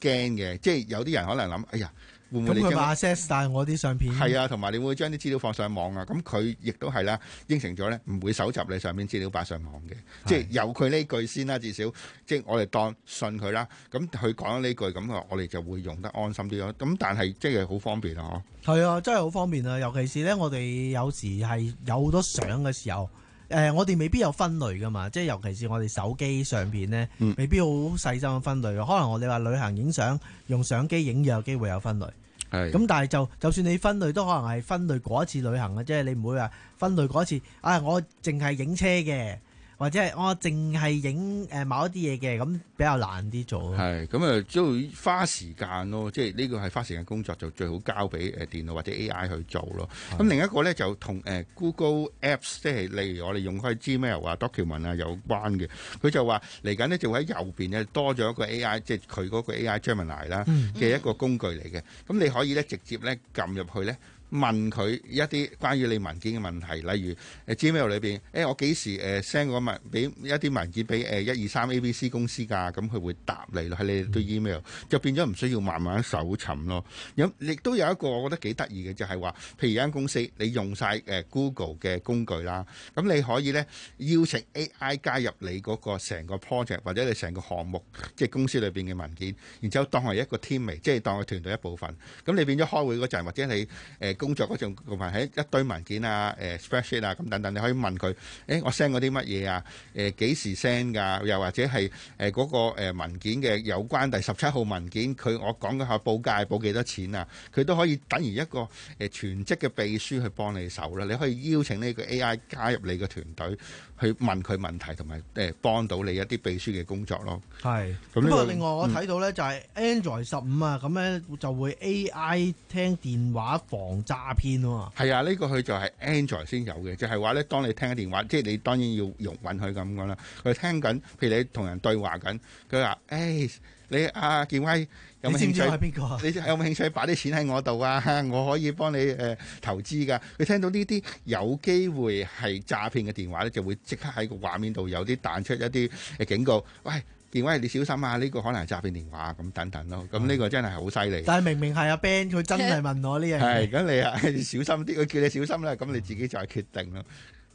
[SPEAKER 21] 驚嘅，即係有啲人可能諗，哎呀。會唔會
[SPEAKER 3] 咁佢
[SPEAKER 21] 你將
[SPEAKER 3] 話 access 晒我啲相片？
[SPEAKER 21] 係啊，同埋你會唔會將啲資料放上網啊？咁佢亦都係啦，應承咗咧，唔會搜集你上面資料擺上網嘅。即係有佢呢句先啦，至少即係我哋當信佢啦。咁佢講咗呢句，咁我哋就會用得安心啲咯。咁但係即係好方便啊！
[SPEAKER 3] 嗬。係啊，真係好方便啊！尤其是咧，我哋有時係有好多相嘅時候，誒、呃，我哋未必有分類噶嘛。即係尤其是我哋手機上邊咧，
[SPEAKER 21] 嗯、
[SPEAKER 3] 未必好細心咁分類。可能我哋話旅行影相，用相機影有機會有分類。咁但係就就算你分類都可能係分類嗰一次旅行嘅，即係你唔會話分類嗰一次，啊我淨係影車嘅，或者係我淨係影誒某一啲嘢嘅，咁比較難啲做咯。
[SPEAKER 21] 係咁啊，都要花時間咯，即係呢個係花時間工作，就最好交俾誒電腦或者 A I 去做咯。咁另一個咧就同誒 Google Apps， 即係例如我哋用開 Gmail 啊、Document 啊有關嘅。佢就話嚟緊呢，就會喺右邊咧多咗一個 A I， 即係佢嗰個 A I Gemini 啦嘅一個工具嚟嘅。咁、嗯、你可以咧直接咧撳入去咧。問佢一啲關於你文件嘅問題，例如誒 Gmail 裏邊，誒、欸、我幾時誒 send 個文俾一啲文件俾誒一二三 A B C 公司㗎，咁佢會答你咯，喺你堆 email，就變咗唔需要慢慢搜尋咯。咁亦都有一個我覺得幾得意嘅，就係、是、話，譬如有間公司你用晒誒 Google 嘅工具啦，咁你可以咧邀請 A I 加入你嗰個成個 project 或者你成個項目，即係公司裏邊嘅文件，然之後當係一個 team 即係當係團隊一部分。咁你變咗開會嗰陣，或者你誒。呃工作嗰種部分喺一堆文件啊、誒、呃、spreadsheet 啊咁等等，你可以問佢：誒、欸、我 send 嗰啲乜嘢啊？誒、呃、幾時 send 㗎？又或者係誒嗰個文件嘅有關第十七號文件，佢我講嘅下報價報幾多錢啊？佢都可以等於一個誒、呃、全職嘅秘書去幫你手啦。你可以邀請呢個 A I 加入你個團隊去問佢問題，同埋誒幫到你一啲秘書嘅工作咯。
[SPEAKER 3] 係。
[SPEAKER 21] 咁
[SPEAKER 3] 不過另外我睇到咧就係 Android 十五啊，咁咧就會 A I 聽電話防詐騙喎。
[SPEAKER 21] 係啊，呢、這個佢就係 Android 先有嘅，就係話咧，當你聽緊電話，即係你當然要用允許咁講啦。佢聽緊，譬如你同人對話緊，佢話：誒、欸，你阿健威有冇興趣？
[SPEAKER 3] 你知唔知係邊個？
[SPEAKER 21] 你有冇興趣擺啲錢喺我度啊？我可以幫你誒、呃、投資㗎。佢聽到呢啲有機會係詐騙嘅電話咧，就會即刻喺個畫面度有啲彈出一啲誒警告，喂！電話你小心啊！呢、這個可能係詐騙電話咁等等咯。咁呢個真係好犀利。
[SPEAKER 3] 但係明明係阿 Ben，佢真係問我呢樣嘢。
[SPEAKER 21] 係，咁你啊小心啲，佢叫你小心啦。咁你自己就係決定咯。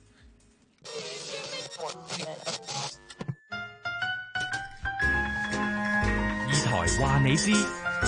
[SPEAKER 1] 二台話你知。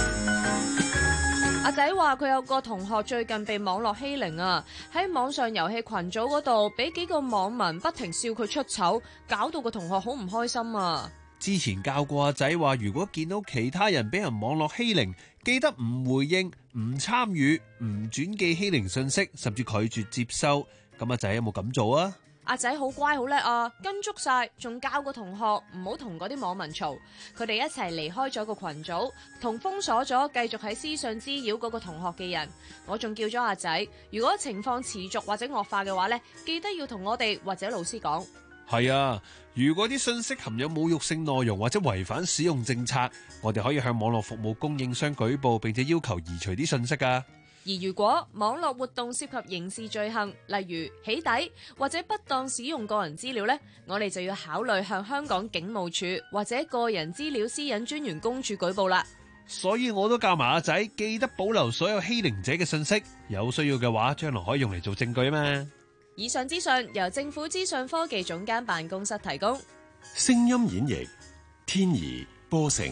[SPEAKER 4] 阿仔話佢有個同學最近被網絡欺凌啊，喺網上遊戲群組嗰度俾幾個網民不停笑佢出醜，搞到個同學好唔開心啊。
[SPEAKER 18] 之前教過阿仔話，如果見到其他人俾人網絡欺凌，記得唔回應、唔參與、唔轉寄欺凌信息，甚至拒絕接收。咁阿仔有冇咁做啊？
[SPEAKER 4] 阿仔好乖好叻啊，跟足晒，仲教個同學唔好同嗰啲網民嘈。佢哋一齊離開咗個群組，同封鎖咗繼續喺私信滋擾嗰個同學嘅人。我仲叫咗阿仔，如果情況持續或者惡化嘅話呢，記得要同我哋或者老師講。
[SPEAKER 18] 係啊，如果啲信息含有侮辱性內容或者違反使用政策，我哋可以向網絡服務供應商舉報，並且要求移除啲信息㗎。
[SPEAKER 4] 而如果網絡活動涉及刑事罪行，例如起底或者不當使用個人資料呢，我哋就要考慮向香港警務處或者個人資料私隱專員公署舉報啦。
[SPEAKER 18] 所以我都教埋阿仔，記得保留所有欺凌者嘅信息，有需要嘅話，將來可以用嚟做證據啊嘛。
[SPEAKER 4] 以上資訊由政府資訊科技總監辦公室提供。
[SPEAKER 5] 聲音演繹天怡波成。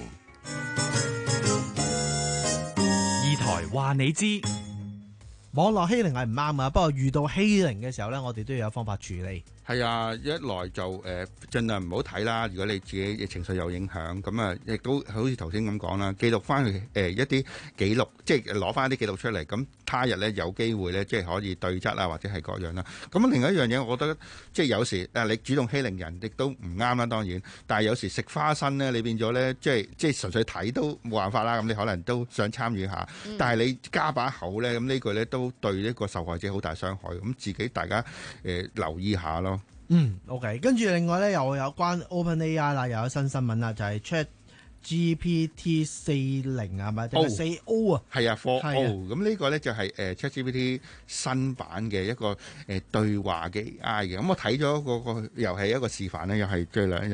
[SPEAKER 1] 二台話你知。
[SPEAKER 3] 網絡欺凌係唔啱啊，不過遇到欺凌嘅時候呢，我哋都要有方法處理。
[SPEAKER 21] 係啊，一來就誒、呃、盡量唔好睇啦。如果你自己嘅情緒有影響，咁啊亦都好似頭先咁講啦，記錄翻佢誒一啲記錄，即係攞翻啲記錄出嚟。咁他日咧有機會咧，即係可以對質啊，或者係各樣啦。咁另外一樣嘢，我覺得即係有時誒你主動欺凌人亦都唔啱啦，當然。但係有時食花生咧，你變咗咧，即係即係純粹睇都冇辦法啦。咁你可能都想參與下，嗯、但係你加把口咧，咁呢句咧都對呢個受害者好大傷害。咁自己大家誒、呃、留意下咯。
[SPEAKER 3] 嗯 ，OK，跟住另外咧又有關 OpenAI 啦，又有新新聞啦，就係、是、ChatGPT 四零係咪？定係四 O 啊？
[SPEAKER 21] 係啊 ，four O。咁呢個咧就係誒 ChatGPT 新版嘅一個誒、呃、對話嘅 A I 嘅。咁我睇咗嗰個又係一個示範咧，又係最兩日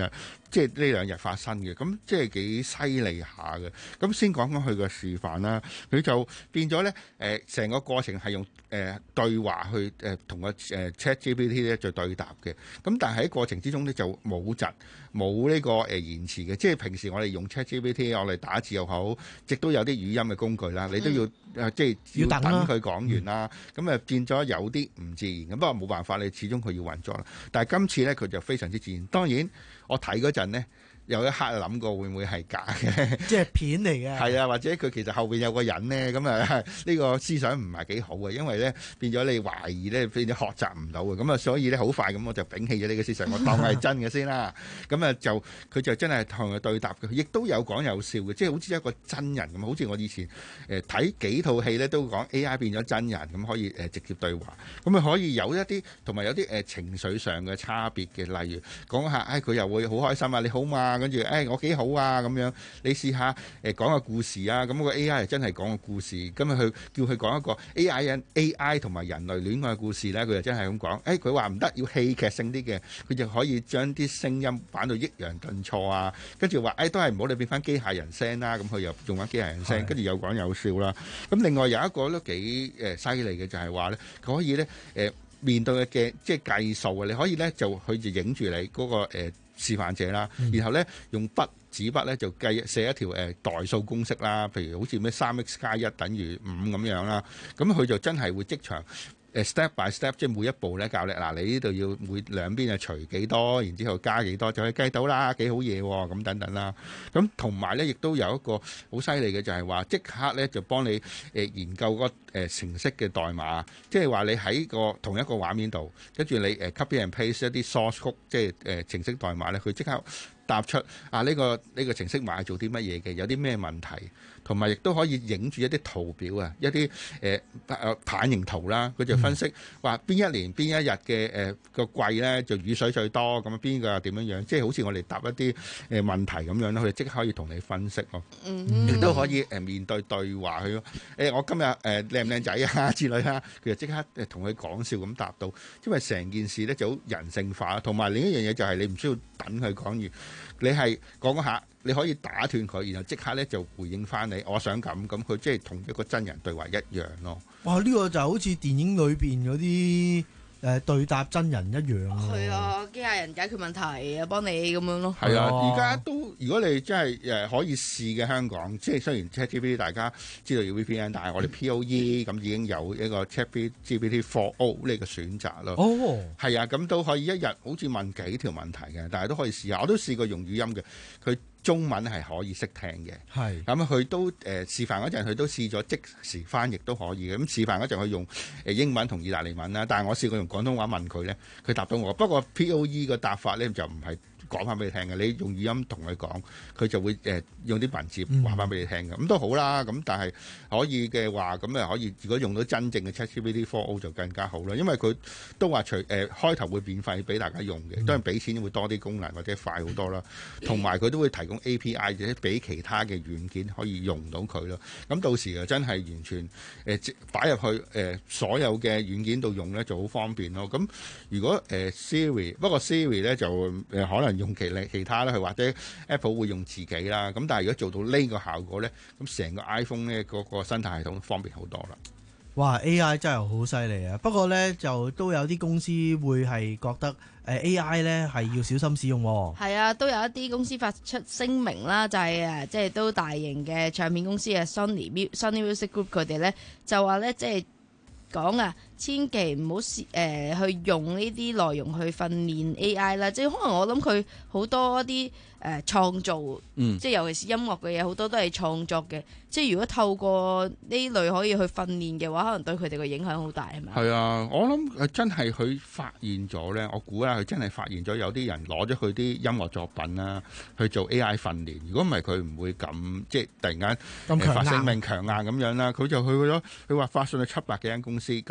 [SPEAKER 21] 即係呢兩日發生嘅，咁即係幾犀利下嘅。咁先講講佢個示範啦，佢就變咗咧誒，成個過程係用誒、呃、對話去誒同、呃、個誒 ChatGPT 咧做對答嘅。咁但係喺過程之中咧就冇窒冇呢個誒、呃、延遲嘅，即係平時我哋用 ChatGPT 我哋打字又好，亦都有啲語音嘅工具啦，你都要誒、嗯呃、即係要等佢講完啦。咁啊、嗯、變咗有啲唔自然咁，不過冇辦法，你始終佢要運作啦。但係今次咧佢就非常之自然。當然我睇嗰陣呢，有一刻諗過會唔會係假嘅，
[SPEAKER 3] 即係片嚟嘅。係
[SPEAKER 21] 啊，或者佢其實後邊有個人呢，咁啊呢個思想唔係幾好嘅，因為咧變咗你懷疑咧，變咗學習唔到嘅，咁啊所以咧好快咁我就摒棄咗呢個思想，我當係真嘅先啦。咁啊就佢就真係同佢對答嘅，亦都有講有笑嘅，即係好似一個真人咁，好似我以前誒睇、呃、幾套戲咧都講 A I 變咗真人咁可以誒、呃、直接對話，咁啊可以有一啲同埋有啲誒、呃、情緒上嘅差別嘅，例如講下誒佢、哎、又會好開心啊，你好嘛？跟住誒我幾好啊咁樣，你試下誒講個故事啊，咁個 A I 係真係講個故事，咁啊佢叫佢講一個 A I 人 A I 同埋人類戀愛故事咧，佢就真係咁講。誒佢話唔得，要戲劇性啲嘅，佢就可以將啲聲音擺到抑揚頓挫啊，跟住話誒都係唔好你變翻機械人聲啦，咁佢又用翻機械人聲，跟住有講有笑啦。咁另外有一個都幾誒犀利嘅就係話咧，佢可以咧誒、呃、面對嘅即係計數啊，你可以咧就佢就影住你嗰、嗰個、呃示範者啦，然後咧用筆紙筆咧就計寫一條誒、呃、代數公式啦，譬如好似咩三 x 加一等於五咁樣啦，咁佢就真係會即場誒 step by step，即係每一步咧教你嗱，你呢度要每兩邊啊除幾多，然之後加幾多就可以計到啦，幾好嘢喎咁等等啦。咁同埋咧亦都有一個好犀利嘅就係話即刻咧就幫你誒研究個誒程式嘅代碼，即係話你喺個同一個畫面度，跟住你誒 copy and paste 一啲 source code，即係誒程式代碼咧，佢即刻答出啊呢個呢個程式碼係做啲乜嘢嘅，有啲咩問題，同埋亦都可以影住一啲圖表啊，一啲誒誒棒形圖啦，佢就分析話邊一年邊一日嘅誒個季咧就雨水最多，咁邊個點樣樣，即係好似我哋答一啲誒問題咁樣咯，佢哋即刻可以同你分析咯，亦都可以誒面對對話佢咯。誒我今日誒靚唔靚仔啊之類啦，佢就即刻誒同佢講笑咁答到，因為成件事咧就好人性化，同埋另一樣嘢就係你唔需要等佢講完，你係講下。你可以打斷佢，然後即刻咧就回應翻你，我想咁咁，佢即係同一個真人對話一樣咯。
[SPEAKER 3] 哇！呢、呢個就好似電影裏邊嗰啲誒對答真人一樣啊。
[SPEAKER 11] 係啊，機械人解決問題啊，幫你咁樣咯。
[SPEAKER 21] 係啊，而家都如果你真係誒可以試嘅香港，即係雖然 ChatGPT 大家知道要 V P N，但係我哋 P O E 咁已經有一個 ChatGPT four O 呢個選擇咯。哦，係啊，咁都可以一日好似問幾條問題嘅，但係都可以試下。我都試過用語音嘅，佢。中文係可以識聽嘅，係咁佢都誒、呃、示範嗰陣，佢都試咗即時翻譯都可以嘅。咁示範嗰陣佢用誒英文同意大利文啦，但係我試過用廣東話問佢咧，佢答到我。不過 P O E 個答法咧就唔係講翻俾你聽嘅，你用語音同佢講，佢就會誒、呃、用啲文字話翻俾你聽嘅。咁、嗯、都好啦，咁但係可以嘅話，咁誒可以如果用到真正嘅 ChatGPT four O 就更加好啦，因為佢都話除誒、呃、開頭會免費俾大家用嘅，當然俾錢會多啲功能或者快好多啦，同埋佢都會提供 A P I 或者俾其他嘅軟件可以用到佢咯。咁到時啊真係完全誒擺入去誒、呃、所有嘅軟件度用咧就好方便咯。咁如果誒、呃、Siri 不過 Siri 咧就誒、呃、可能用其其他啦，佢或者 Apple 會用自己啦。咁但係如果做到呢個效果咧，咁成個 iPhone 咧嗰個生態系統方便好多啦。
[SPEAKER 3] 哇 A I 真係好犀利啊！不過咧就都有啲公司會係覺得誒 A I 咧係要小心使用。
[SPEAKER 11] 係啊，都有一啲公司發出聲明啦，就係誒即係都大型嘅唱片公司嘅 Sony Sony Music Group 佢哋咧就話咧即係講啊，千祈唔好試誒去用呢啲內容去訓練 A I 啦。即係可能我諗佢好多啲誒創造，嗯、即係尤其是音樂嘅嘢，好多都係創作嘅。即係如果透過呢類可以去訓練嘅話，可能對佢哋嘅影響好大，係咪？係
[SPEAKER 21] 啊，我諗誒真係佢發現咗咧，我估啦，佢真係發現咗有啲人攞咗佢啲音樂作品啦去做 A I 訓練。如果唔係佢唔會咁即係突然間咁發聲命強硬咁樣啦。佢就去咗，佢話發信去七百幾間公司，咁啊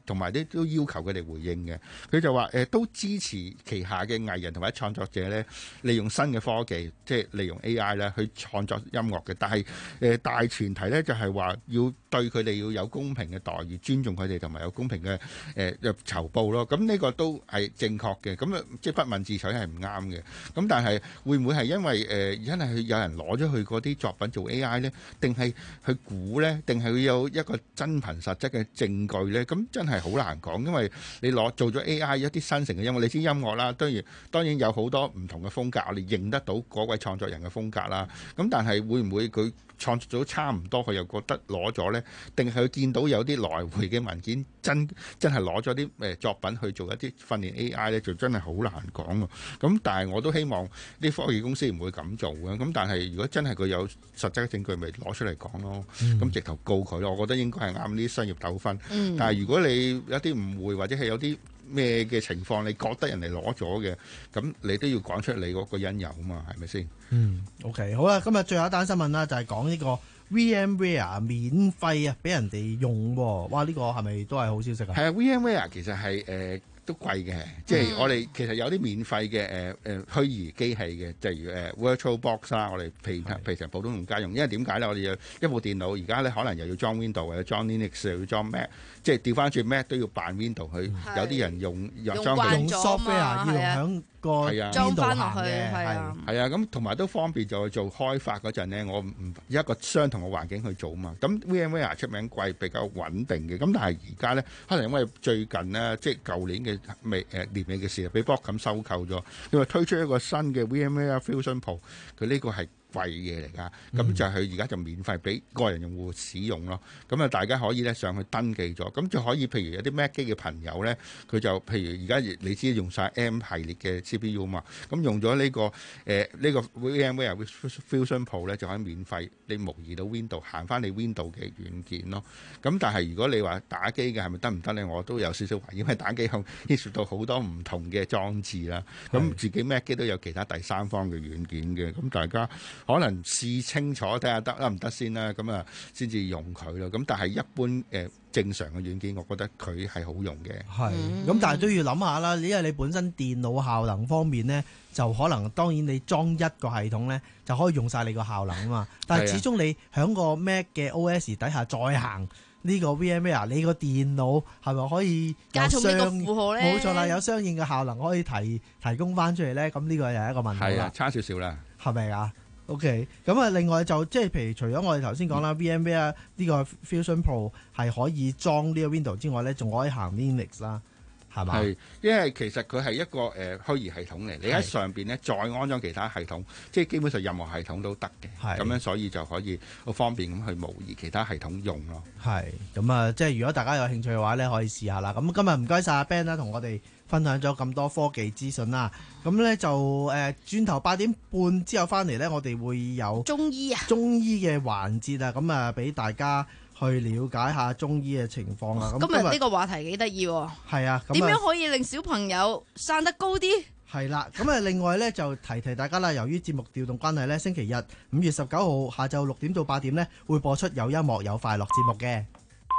[SPEAKER 21] 同埋啲都要求佢哋回應嘅。佢就話誒、呃、都支持旗下嘅藝人同埋創作者咧，利用新嘅科技，即係利用 A I 咧去創作音樂嘅。但係誒、呃、大前提咧就係話要對佢哋要有公平嘅待遇，尊重佢哋同埋有公平嘅誒酬報咯。咁呢個都係正確嘅。咁啊即係不問自取係唔啱嘅。咁但係會唔會係因為誒真係有人攞咗佢嗰啲作品做 A I 咧，定係去估咧，定係會有一個真憑實質嘅證據咧？咁真係好難講，因為你攞做咗 A I 一啲新成嘅音樂，你知音樂啦，當然當然有好多唔同嘅風格，我哋認得到嗰位創作人嘅風格啦。咁但係會唔會佢創作咗差唔多，佢又覺得攞咗呢？定係佢見到有啲來回嘅文件，真真係攞咗啲誒作品去做一啲訓練 A I 呢，就真係好難講喎。咁但係我都希望啲科技公司唔會咁做嘅。咁但係如果真係佢有實質嘅證據，咪攞出嚟講咯。咁、嗯、直頭告佢咯。我覺得應該係啱啲商業糾紛。嗯、但係如果你有啲誤會或者係有啲咩嘅情況，你覺得人哋攞咗嘅，咁你都要講出你嗰個因由啊嘛，係咪先？
[SPEAKER 3] 嗯 ，OK， 好啦，今日最後一單新聞啦，就係講呢個 VMware 免費啊，俾人哋用喎。哇，呢、呢個係咪都係好消息啊？係啊
[SPEAKER 21] ，VMware 其實係誒。呃都貴嘅，即係我哋其實有啲免費嘅誒誒虛擬機器嘅，例如誒、呃、VirtualBox 啦，我哋平平常普通用家用。因為點解咧？我哋有一部電腦，而家咧可能又要裝 Windows，或者裝 Linux，又要裝 Mac， 即係調翻轉 Mac 都要扮 Windows 去。有啲人用用裝
[SPEAKER 11] 用
[SPEAKER 3] software 要響個 Windows
[SPEAKER 11] 翻落去，
[SPEAKER 3] 嘅，
[SPEAKER 11] 係啊，
[SPEAKER 21] 係啊，咁同埋都方便就做開發嗰陣咧，我唔一個相同嘅環境去做嘛。咁 VMware 出名貴，比較穩定嘅。咁但係而家咧，可能因為最近呢，即係舊年嘅未誒年尾嘅時候，俾 Broadcom 收購咗，佢話推出一個新嘅 VMware Fusion Pro，佢呢個係貴嘢嚟㗎，咁、嗯、就係而家就免費俾個人用戶使用咯。咁啊，大家可以咧上去登記咗，咁就可以譬如有啲 Mac 機嘅朋友咧，佢就譬如而家你知用晒 M 系列嘅 C P U 嘛，咁用咗呢、呢個誒呢、呃呢個 VMware Fusion Pro 咧就可以免費你模擬到 Windows 行翻你 Windows 嘅軟件咯。咁但係如果你話打機嘅係咪得唔得咧？我都有少少懷疑，因為打機後牽涉到好多唔同嘅裝置啦。咁自己 Mac 機都有其他第三方嘅軟件嘅，咁大家可能試清楚睇下得得唔得先啦，咁啊先至用佢咯。咁但係一般誒、呃、正常嘅軟件，我覺得佢係好用嘅。係，
[SPEAKER 3] 咁、嗯、但係都要諗下啦，因為你本身電腦效能方面呢，就可能當然你裝一個系統呢，就可以用晒你個效能啊嘛。但係始終你喺個 Mac 嘅 O S 底下再行呢個 VMware，你個電腦係咪可以
[SPEAKER 11] 加重呢個負荷呢？
[SPEAKER 3] 冇錯啦，有相應嘅效能可以提提供翻出嚟呢。咁呢個又係一個問題啦。
[SPEAKER 21] 係啊，差少少啦。係
[SPEAKER 3] 咪啊？OK， 咁啊，另外就即係譬如除咗我哋頭先講啦 ，VMware 呢個 Fusion Pro 係可以裝呢個 Windows 之外咧，仲可以行 Linux 啦，係嘛？係，
[SPEAKER 21] 因為其實佢係一個誒、呃、虛擬系統嚟，你喺上邊咧再安裝其他系統，即係基本上任何系統都得嘅。咁樣所以就可以好方便咁去模擬其他系統用咯。係，咁啊，即係如果大家有興趣嘅話咧，可以試下啦。咁今日唔該晒阿 Ben 啦，同我哋分享咗咁多科技資訊啦，咁咧就誒轉頭八點半之後翻嚟咧，我哋會有
[SPEAKER 11] 中醫啊，
[SPEAKER 3] 中醫嘅環節啊，咁啊俾大家去了解下中醫嘅情況啊。咁
[SPEAKER 11] 今日呢個話題幾得意喎。
[SPEAKER 3] 係啊，
[SPEAKER 11] 點樣可以令小朋友生得高啲？
[SPEAKER 3] 係啦，咁啊另外咧就提提大家啦，由於節目調動關係咧，星期日五月十九號下晝六點到八點咧會播出有音樂有快樂節目嘅。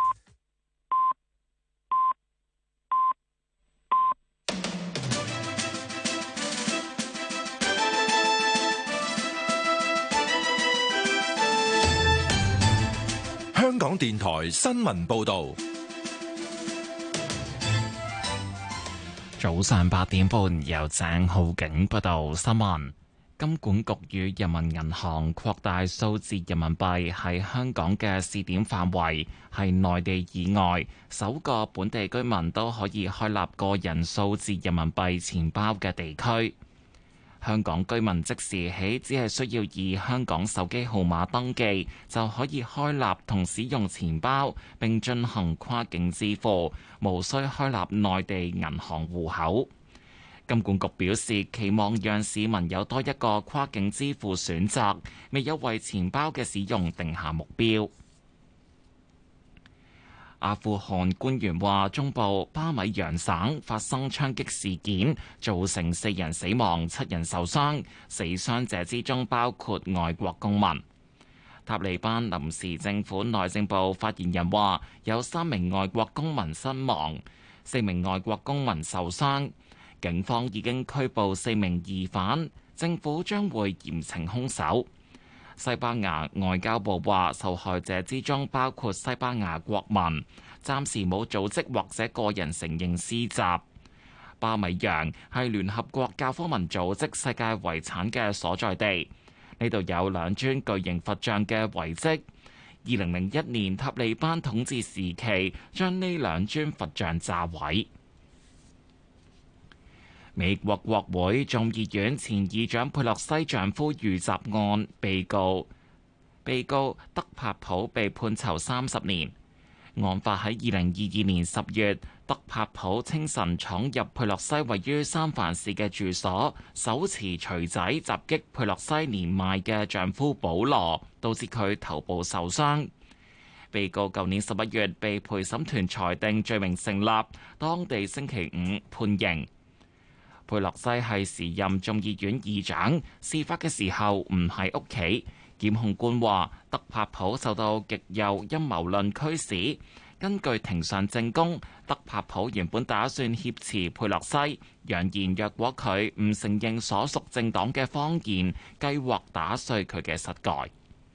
[SPEAKER 7] 香港電台新聞報道，
[SPEAKER 8] 早上八點半由鄭浩景報道新聞。金管局與人民銀行擴大數字人民幣喺香港嘅試點範圍，係內地以外首個本地居民都可以開立個人數字人民幣錢包嘅地區。香港居民即時起只係需要以香港手機號碼登記，就可以開立同使用錢包，並進行跨境支付，無需開立內地銀行戶口。金管局表示，期望讓市民有多一個跨境支付選擇，未有為錢包嘅使用定下目標。阿富汗官員話，中部巴米揚省發生槍擊事件，造成四人死亡、七人受傷，死傷者之中包括外國公民。 塔利班臨時政府內政部發言人話，有三名外國公民身亡，四名外國公民受傷，警方已經拘捕四名疑犯，政府將會嚴懲兇手。西班牙外交部話，受害者之中包括西班牙國民，暫時冇組織或者個人承認施襲。巴米揚係聯合國教科文組織世界遺產嘅所在地，呢度有兩尊巨型佛像嘅遺跡。二零零一年塔利班統治時期，將呢兩尊佛像炸毀。美國國會眾議院前議長佩洛西丈夫遇襲案被告被告德帕普被判囚三十年。案發喺二零二二年十月，德帕普清晨闖入佩洛西位於三藩市嘅住所，手持錘仔襲擊佩洛西年邁嘅丈夫保羅，導致佢頭部受傷。被告舊年十一月被陪審團裁定罪名成立，當地星期五判刑。佩洛西係時任眾議院議長，事發嘅時候唔喺屋企。檢控官話，德帕普受到極右陰謀論驅使。根據庭上證供，德帕普原本打算挾持佩洛西，揚言若果佢唔承認所屬政黨嘅謊言，計劃打碎佢嘅膝蓋。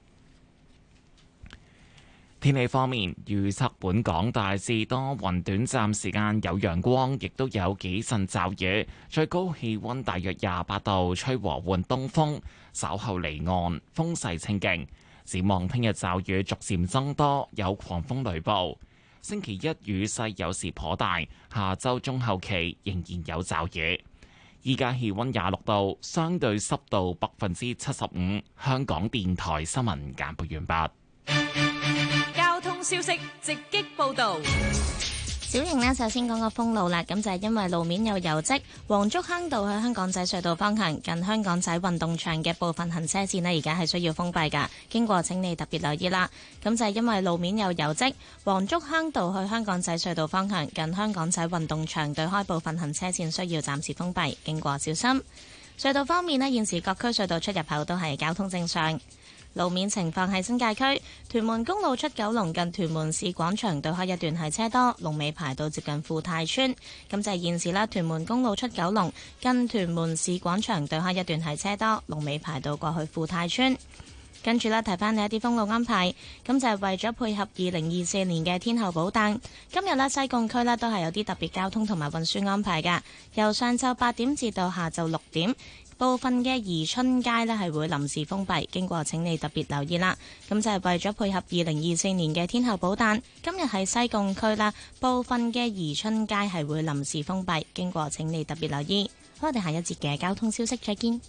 [SPEAKER 8] 天氣方面，預測本港大致多雲，短暫時間有陽光，亦都有幾陣驟雨，最高氣溫大約廿八度，吹和緩東風，稍後離岸，風勢清勁。展望聽日驟雨逐漸增多，有狂風雷暴。星期一雨勢有時頗大，下周中後期仍然有驟雨。依家氣溫廿六度，相對濕度百分之七十五。香港電台新聞簡報完畢。
[SPEAKER 4] 交通消息直擊報道。
[SPEAKER 9] 小瑩呢，首先講個封路啦，咁就係因為路面有油漬，黃竹坑道去香港仔隧道方向近香港仔運動場嘅部分行車線呢，而家係需要封閉噶，經過請你特別留意啦。咁就係因為路面有油漬，黃竹坑道去香港仔隧道方向近香港仔運動場對開部分行車線需要暫時封閉，經過小心。隧道方面呢，現時各區隧道出入口都係交通正常。路面情況喺新界區屯門公路出九龍近屯門市廣場對開一段係車多，龍尾排到接近富泰村。咁就係現時啦，屯門公路出九龍近屯門市廣場對開一段係車多，龍尾排到過去富泰村。跟住咧，提翻你一啲封路安排，咁就係為咗配合二零二四年嘅天后寶誕，今日咧西貢區咧都係有啲特別交通同埋運輸安排㗎，由上晝八點至到下晝六點。部分嘅宜春街呢係會臨時封閉，經過請你特別留意啦。咁就係為咗配合二零二四年嘅天后寶誕，今日喺西貢區啦，部分嘅宜春街係會臨時封閉，經過請你特別留意。好，我哋下一節嘅交通消息再見。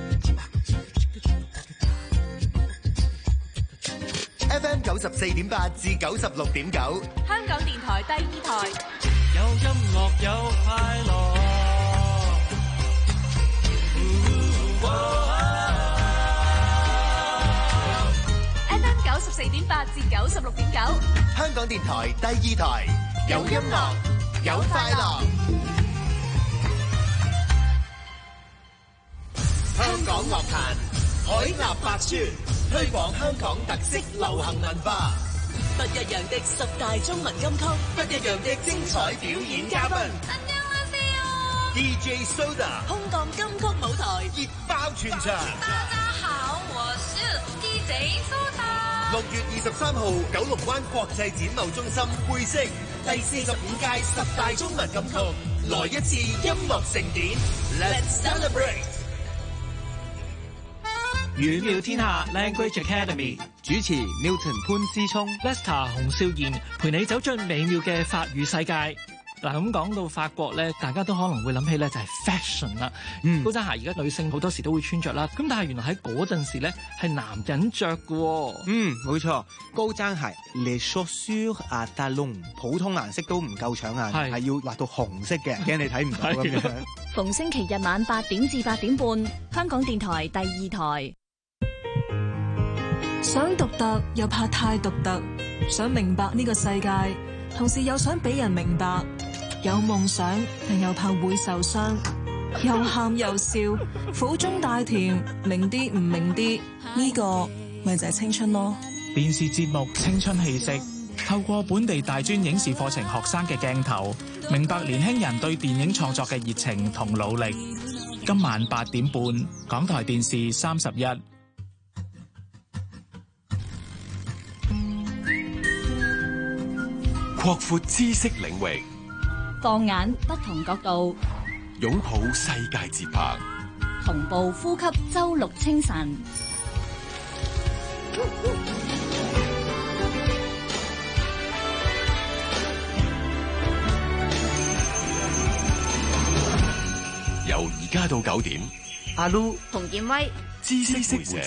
[SPEAKER 22] F M 九十四點八至九十六點九，
[SPEAKER 4] 香港電台第二台，
[SPEAKER 6] 有音樂有快樂。
[SPEAKER 4] F M 九十四點八至九十六點九，
[SPEAKER 22] 香港電台第二台，有音樂有快樂。香港樂壇海納百川，推廣香港特色流行文化。
[SPEAKER 23] 不一樣的十大中文金曲，
[SPEAKER 22] 不一樣的精彩表演嘉賓。D J Soda
[SPEAKER 23] 空降金曲舞台，
[SPEAKER 22] 熱爆全場。
[SPEAKER 23] 大家好，我是 D J Soda。
[SPEAKER 22] 六月二十三號，九龍灣國際展貿中心會星第四十五屆十大中文金曲，來一次音樂盛典 ，Let's celebrate！
[SPEAKER 24] 語妙天下 Language Academy 主持 Newton 潘思聰 Lester 洪少賢陪你走進美妙嘅法語世界。嗱，咁講到法國咧，大家都可能會諗起咧就係 fashion 啦。嗯，高踭鞋而家女性好多時都會穿着啦。咁但係原來喺嗰陣時咧係男人着嘅。
[SPEAKER 25] 嗯，冇錯，高踭鞋 les chaussures à talons 普通顏色都唔夠搶眼，係要畫到紅色嘅，驚你睇唔到咁樣。
[SPEAKER 15] 逢星期日晚八點至八點半，香港電台第二台。
[SPEAKER 26] 想獨特又怕太獨特，想明白呢個世界，同時又想俾人明白。有夢想，但又怕會受傷，又喊又笑，苦中帶甜，明啲唔明啲，呢個咪就係青春咯。
[SPEAKER 24] 電視節目《青春氣息》，透過本地大專影視課程學生嘅鏡頭，明白年輕人對電影創作嘅熱情同努力。今晚八點半，港台電視三十一。
[SPEAKER 5] 擴闊知識領域，
[SPEAKER 2] 放眼不同角度，
[SPEAKER 5] 擁抱世界節拍，
[SPEAKER 2] 同步呼吸周六清晨。
[SPEAKER 5] 由而家到九點，
[SPEAKER 11] 阿 Lu 洪建威，
[SPEAKER 5] 知識會社。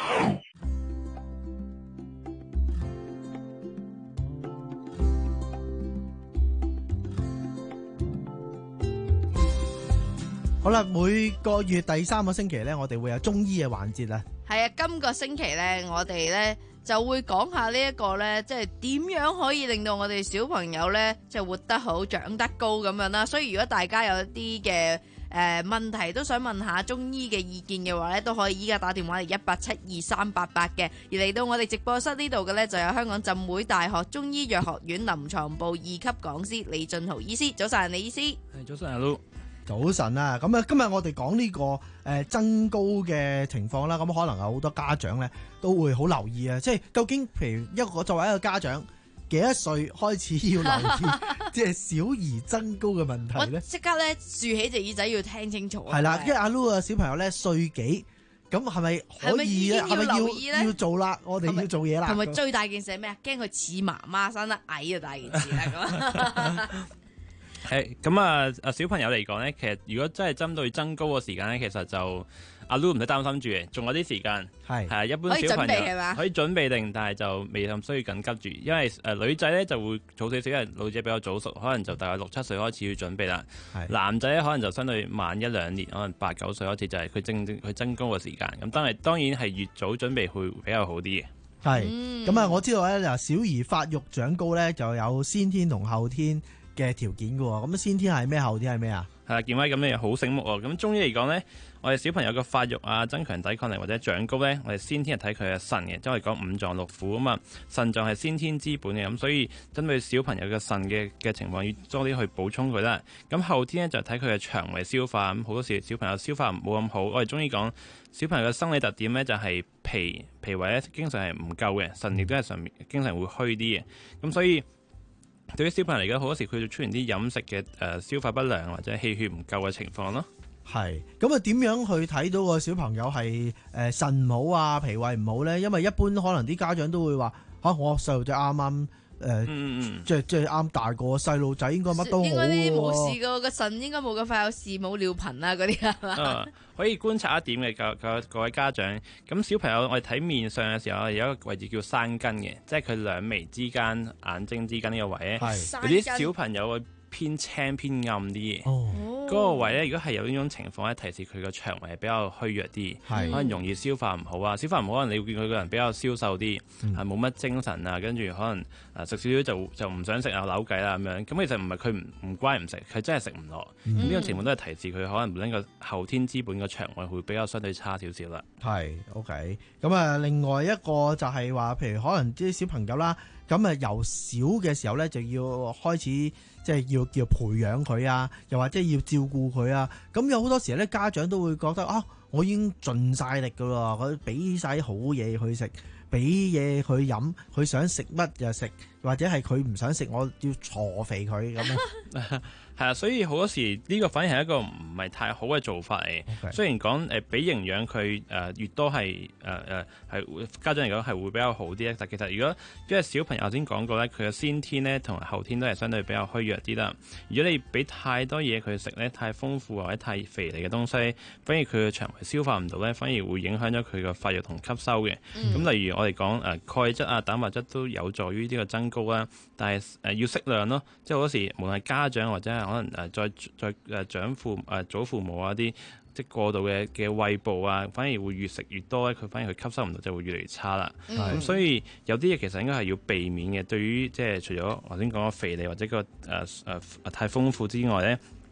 [SPEAKER 3] 好啦，每個月第三個星期咧，我哋會有中醫嘅環節啦。
[SPEAKER 11] 係啊，今個星期咧，我哋咧就會講下呢一個咧，即係點樣可以令到我哋小朋友咧，即係活得好、長得高咁樣啦。所以如果大家有一啲嘅誒問題，都想問下中醫嘅意見嘅話咧，都可以依家打電話嚟一八七二三八八嘅。而嚟到我哋直播室呢度嘅咧，就有香港浸會大學中醫藥學院臨床部二級講師李俊豪醫師。早晨，李醫師。
[SPEAKER 24] 係，早晨，阿 Lu。
[SPEAKER 3] 早晨啊，咁啊，今日我哋講呢個誒增高嘅情況啦，咁可能有好多家長咧都會好留意啊，即係究竟譬如一個作為一個家長，幾多歲開始要留意即係小兒增高嘅問題咧？
[SPEAKER 11] 即刻咧豎起隻耳仔要聽清楚。
[SPEAKER 3] 係啦，因為阿 Lu 嘅小朋友咧歲幾，咁係咪可以咧？係咪要要，要做啦？我哋要做嘢啦。
[SPEAKER 11] 同埋最大件事係咩啊？驚佢似媽媽生得矮就大件事啦咁。
[SPEAKER 10] 係咁啊！啊小朋友嚟講咧，其實如果真係針對增高嘅時間咧，其實就阿 Lu 唔使擔心住嘅，仲有啲時間。係係啊，一般小朋友可以準備係嘛？可以準備定，但係就未咁需要緊急住，因為誒、呃、女仔咧就會早少少，因為女仔比較早熟，可能就大概六七歲開始要準備啦。男仔咧可能就相對慢一兩年，可能八九歲開始就係佢正正佢增高嘅時間。咁當然當然係越早準備會比較好啲嘅。係咁啊！我知道咧，嗱小兒發育長高咧就有先天同後天嘅條件嘅喎，咁先天係咩？後天係咩啊？係啦，建威咁你好醒目喎。咁中醫嚟講咧，我哋小朋友嘅發育啊、增強抵抗力或者長高咧，我哋先天係睇佢嘅腎嘅，即係我哋講五臟六腑啊嘛。腎臟係先天之本嘅，咁所以針對小朋友嘅腎嘅嘅情況，要多啲去補充佢啦。咁後天咧就睇佢嘅腸胃消化，咁好多時小朋友消化冇咁好，我哋中醫講小朋友嘅生理特點咧就係脾脾胃咧經常係唔夠嘅，腎亦都係上面經常會虛啲嘅，咁所以對於小朋友嚟講，好多時佢會出現啲飲食嘅誒消化不良或者氣血唔夠嘅情況咯。係咁啊，點樣去睇到個小朋友係誒腎唔好啊、脾胃唔好咧？因為一般可能啲家長都會話嚇、啊，我細路仔啱啱誒，即係即係啱大個細路仔應該乜都好喎。應該啲冇事個個腎應該冇咁快有事，冇尿頻啊嗰啲係嘛？啊，可以觀察一點嘅各各各位家長，咁小朋友我哋睇面上嘅時候，有一個位置叫山根嘅，即係佢兩眉之間、眼睛之間呢個位咧，有啲小朋友會偏青偏暗啲嘅。哦，嗰個位咧，如果係有呢種情況咧，提示佢個腸胃係比較虛弱啲，可能容易消化唔好啊。消化唔好，可能你會見佢個人比較消瘦啲，係冇乜精神啊，跟住可能誒食少少就就唔想食啊，扭計啦咁樣。咁其實唔係佢唔唔乖唔食，佢真係食唔落。咁呢個情況都係提示佢可能本身個後天之本個腸胃會比較相對差少少啦。係 OK。咁啊，另外一個就係話，譬如可能啲小朋友啦，咁啊由小嘅時候咧就要開始。即係要叫培養佢啊，又或者要照顧佢啊。咁有好多時咧，家長都會覺得啊，我已經盡晒力噶啦，佢俾晒好嘢佢食，俾嘢佢飲，佢想食乜就食，或者係佢唔想食，我要鋤肥佢咁樣。係啊，所以好多時呢個反而係一個唔係太好嘅做法嚟。Okay. 雖然講誒俾營養佢誒越多係誒誒係家長嚟講係會比較好啲咧，但其實如果因為小朋友先講過咧，佢嘅先天咧同埋後天都係相對比較虛弱啲啦。如果你俾太多嘢佢食咧，太豐富或者太肥膩嘅東西，反而佢嘅腸胃消化唔到咧，反而會影響咗佢嘅發育同吸收嘅。咁、嗯、例如我哋講誒鈣質啊、蛋白質都有助於呢個增高啦，但係誒、呃、要適量咯。即係好多時無論係家長或者係可能誒再再誒長父誒祖父母啊啲即係過度嘅嘅餵哺啊，反而會越食越多咧，佢反而佢吸收唔到就會越嚟越差啦。咁、嗯、所以有啲嘢其實應該係要避免嘅。對於即係除咗頭先講嘅肥膩或者個誒誒、呃、太豐富之外咧，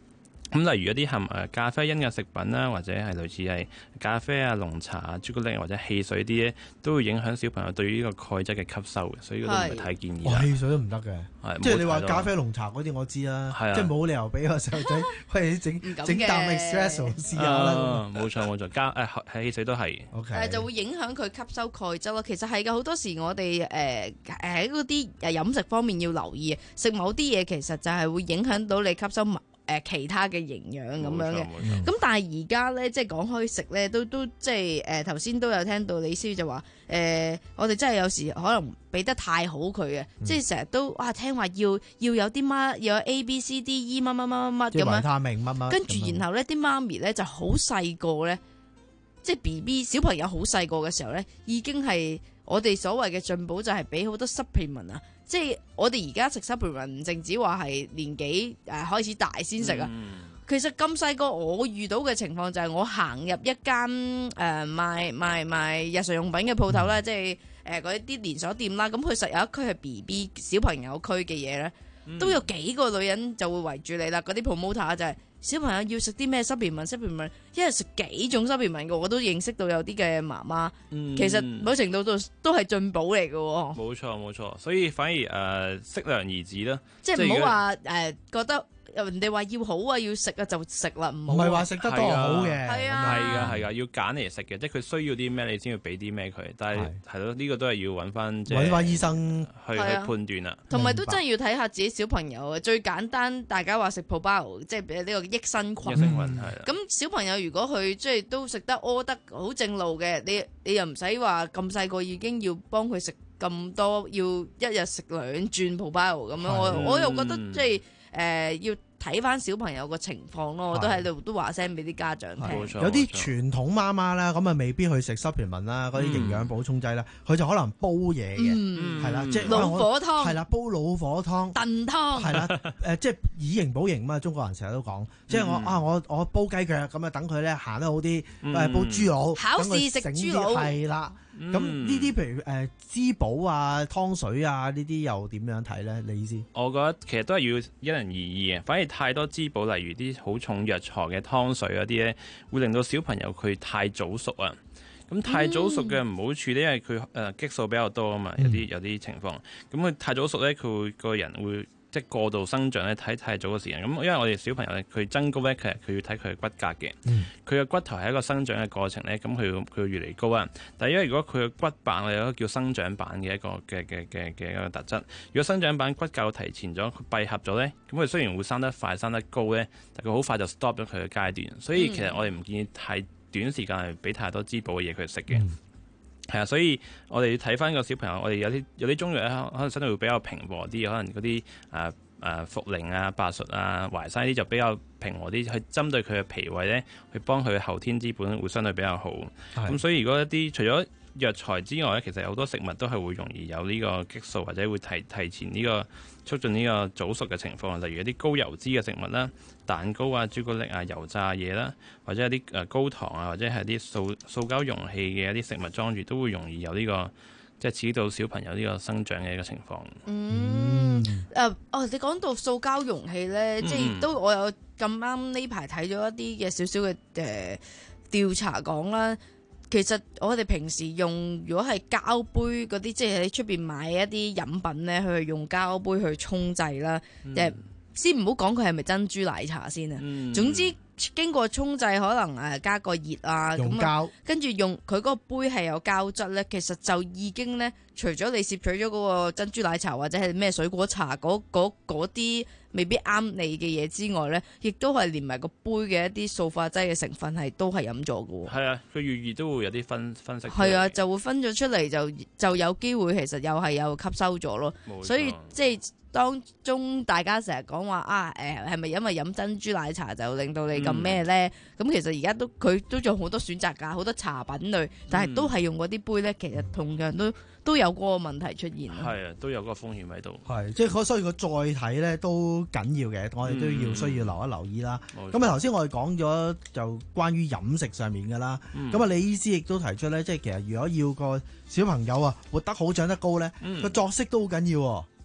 [SPEAKER 10] 咁例如一啲含誒咖啡因嘅食品啦，或者係類似係咖啡啊、濃茶啊、朱古力或者汽水啲咧，都會影響小朋友對於呢個鈣質嘅吸收嘅，所以都唔係太建議啦。
[SPEAKER 3] 汽水都唔得嘅，即係你話咖啡、濃茶嗰啲我知啦，即係冇理由俾個細路仔喂整整啖 espresso 試下啦。
[SPEAKER 10] 冇錯冇錯，加誒係汽水都係。
[SPEAKER 11] 誒就會影響佢吸收鈣質咯。其實係㗎，好多時我哋誒喺嗰啲誒飲食方面要留意，食某啲嘢其實就係會影響到你吸收誒其他嘅營養咁樣嘅，咁但係而家咧即係講開食咧，都都即係誒頭先都有聽到李師就話誒、呃，我哋真係有時可能俾得太好佢嘅，嗯、即係成日都哇聽話要要有啲乜，要有 A B C D E 乜乜乜乜乜咁樣，維他命乜乜，跟住然後咧啲媽咪咧就好細個咧，即係 B B 小朋友好細個嘅時候咧，已經係我哋所謂嘅進補就係俾好多 supplement 啊。即係我哋而家食 supplement 唔淨止話係年紀誒開始大先食啊，嗯、其實咁細個我遇到嘅情況就係我行入一間誒、呃、賣賣賣日常用品嘅鋪頭啦，嗯、即係誒嗰啲連鎖店啦，咁佢實有一區係 B B 小朋友區嘅嘢咧，嗯、都有幾個女人就會圍住你啦，嗰啲 promoter 就係、是。小朋友要食啲咩 supplement，supplement 一日食幾種 supplement 嘅，我都認識到有啲嘅媽媽，嗯、其實某程度度都係進補嚟嘅。
[SPEAKER 10] 冇錯冇錯，所以反而誒、呃、適量而止啦，
[SPEAKER 11] 即係唔好話誒覺得。人哋話要好啊，要食啊就食啦，唔好。唔係話食得多好嘅，係啊，
[SPEAKER 10] 係噶係噶，要揀嚟食嘅，即係佢需要啲咩，你先要俾啲咩佢。但係係咯，呢個都係要揾翻即係揾翻醫生去去判斷啦。同埋都真係要睇下自己小朋友啊。最簡單，大家話食 Probiotic，即係俾呢個益生菌。益生菌係。咁小朋友如果佢即係都食得屙得好正路嘅，你你又唔使話咁細個已經要幫佢食咁多，要一日食兩轉 Probiotic 咁樣。我我又覺得即係。誒、呃、要睇翻小朋友個情況咯，我都喺度都話聲俾啲家長聽。
[SPEAKER 3] 有啲傳統媽媽啦，咁啊未必去食 supplement 啦，嗰啲營養補充劑啦，佢、嗯、就可能煲嘢嘅，係啦、嗯，即係
[SPEAKER 11] 老火湯，係
[SPEAKER 3] 啦，煲老火湯、燉湯，係啦，誒即係以形補形嘛，中國人成日都講，即係我啊我我煲雞腳咁啊，等佢咧行得好啲，誒、嗯、煲豬腦，
[SPEAKER 11] 考試食豬腦，
[SPEAKER 3] 係啦。咁呢啲譬如誒滋補啊、湯水啊呢啲又點樣睇咧？你意思？
[SPEAKER 10] 我覺得其實都係要因人而異嘅，反而太多滋補，例如啲好重藥材嘅湯水嗰啲咧，會令到小朋友佢太早熟啊。咁太早熟嘅唔好處咧，因為佢誒激素比較多啊嘛，有啲有啲情況。咁佢太早熟咧，佢會個人會。即係過度生長咧，睇太早嘅時間。咁因為我哋小朋友咧，佢增高咧，其實佢要睇佢嘅骨骼嘅。佢嘅、嗯、骨頭係一個生長嘅過程咧，咁佢佢會越嚟越高啊。但係因為如果佢嘅骨板，我哋有一個叫生長板嘅一個嘅嘅嘅嘅一個特質。如果生長板骨骼提前咗，佢閉合咗咧，咁佢雖然會生得快、生得高咧，但佢好快就 stop 咗佢嘅階段。所以其實我哋唔建議太短時間係俾太多滋補嘅嘢佢食嘅。嗯係啊，所以我哋要睇翻個小朋友，我哋有啲有啲中藥咧，可能相對會比較平和啲，可能嗰啲誒誒茯苓啊、白術啊、淮山啲就比較平和啲，去針對佢嘅脾胃咧，去幫佢嘅後天之本會相對比較好。咁的所以如果一啲除咗藥材之外咧，其實好多食物都係會容易有呢個激素，或者會提提前呢個促進呢個早熟嘅情況。例如一啲高油脂嘅食物啦，蛋糕啊、朱古力啊、油炸嘢啦，或者一啲誒高糖啊，或者係啲塑塑膠容器嘅一啲食物裝住，都會容易有呢個即係刺激到小朋友呢個生長嘅一個情況。
[SPEAKER 11] 嗯，誒、呃、哦，你講到塑膠容器咧，嗯、即係都我有咁啱呢排睇咗一啲嘅少少嘅誒調查講啦。其實我哋平時用如果係膠杯嗰啲，即係喺出邊買一啲飲品咧，去用膠杯去沖製啦。誒、嗯，先唔好講佢係咪珍珠奶茶先啊。嗯、總之經過沖製，可能誒加個熱啊，咁啊，跟住用佢嗰個杯係有膠質咧，其實就已經咧，除咗你攝取咗嗰個珍珠奶茶或者係咩水果茶嗰嗰嗰啲未必啱你嘅嘢之外咧，亦都係連埋個杯嘅一啲塑化劑嘅成分係都係飲咗嘅喎。係
[SPEAKER 10] 啊，佢越熱都會有啲分分析。
[SPEAKER 11] 係啊，就會分咗出嚟，就就有機會其實又係有吸收咗咯。冇錯。所以即係當中大家成日講話啊，誒係咪因為飲珍珠奶茶就令到你咁咩咧？咁、嗯、其實而家都佢都仲有好多選擇㗎，好多茶品類，但係都係用嗰啲杯咧，其實同樣都都有嗰個問題出現。
[SPEAKER 10] 係啊，都有嗰個風險喺度。
[SPEAKER 3] 係，即係所以個載體咧都緊要嘅，我哋都要需要留一留意啦。咁啊頭先我哋講咗就關於飲食上面㗎啦。咁啊、嗯、李醫師亦都提出咧，即係其實如果要個小朋友啊活得好長得高咧，個、嗯、作息都好緊要。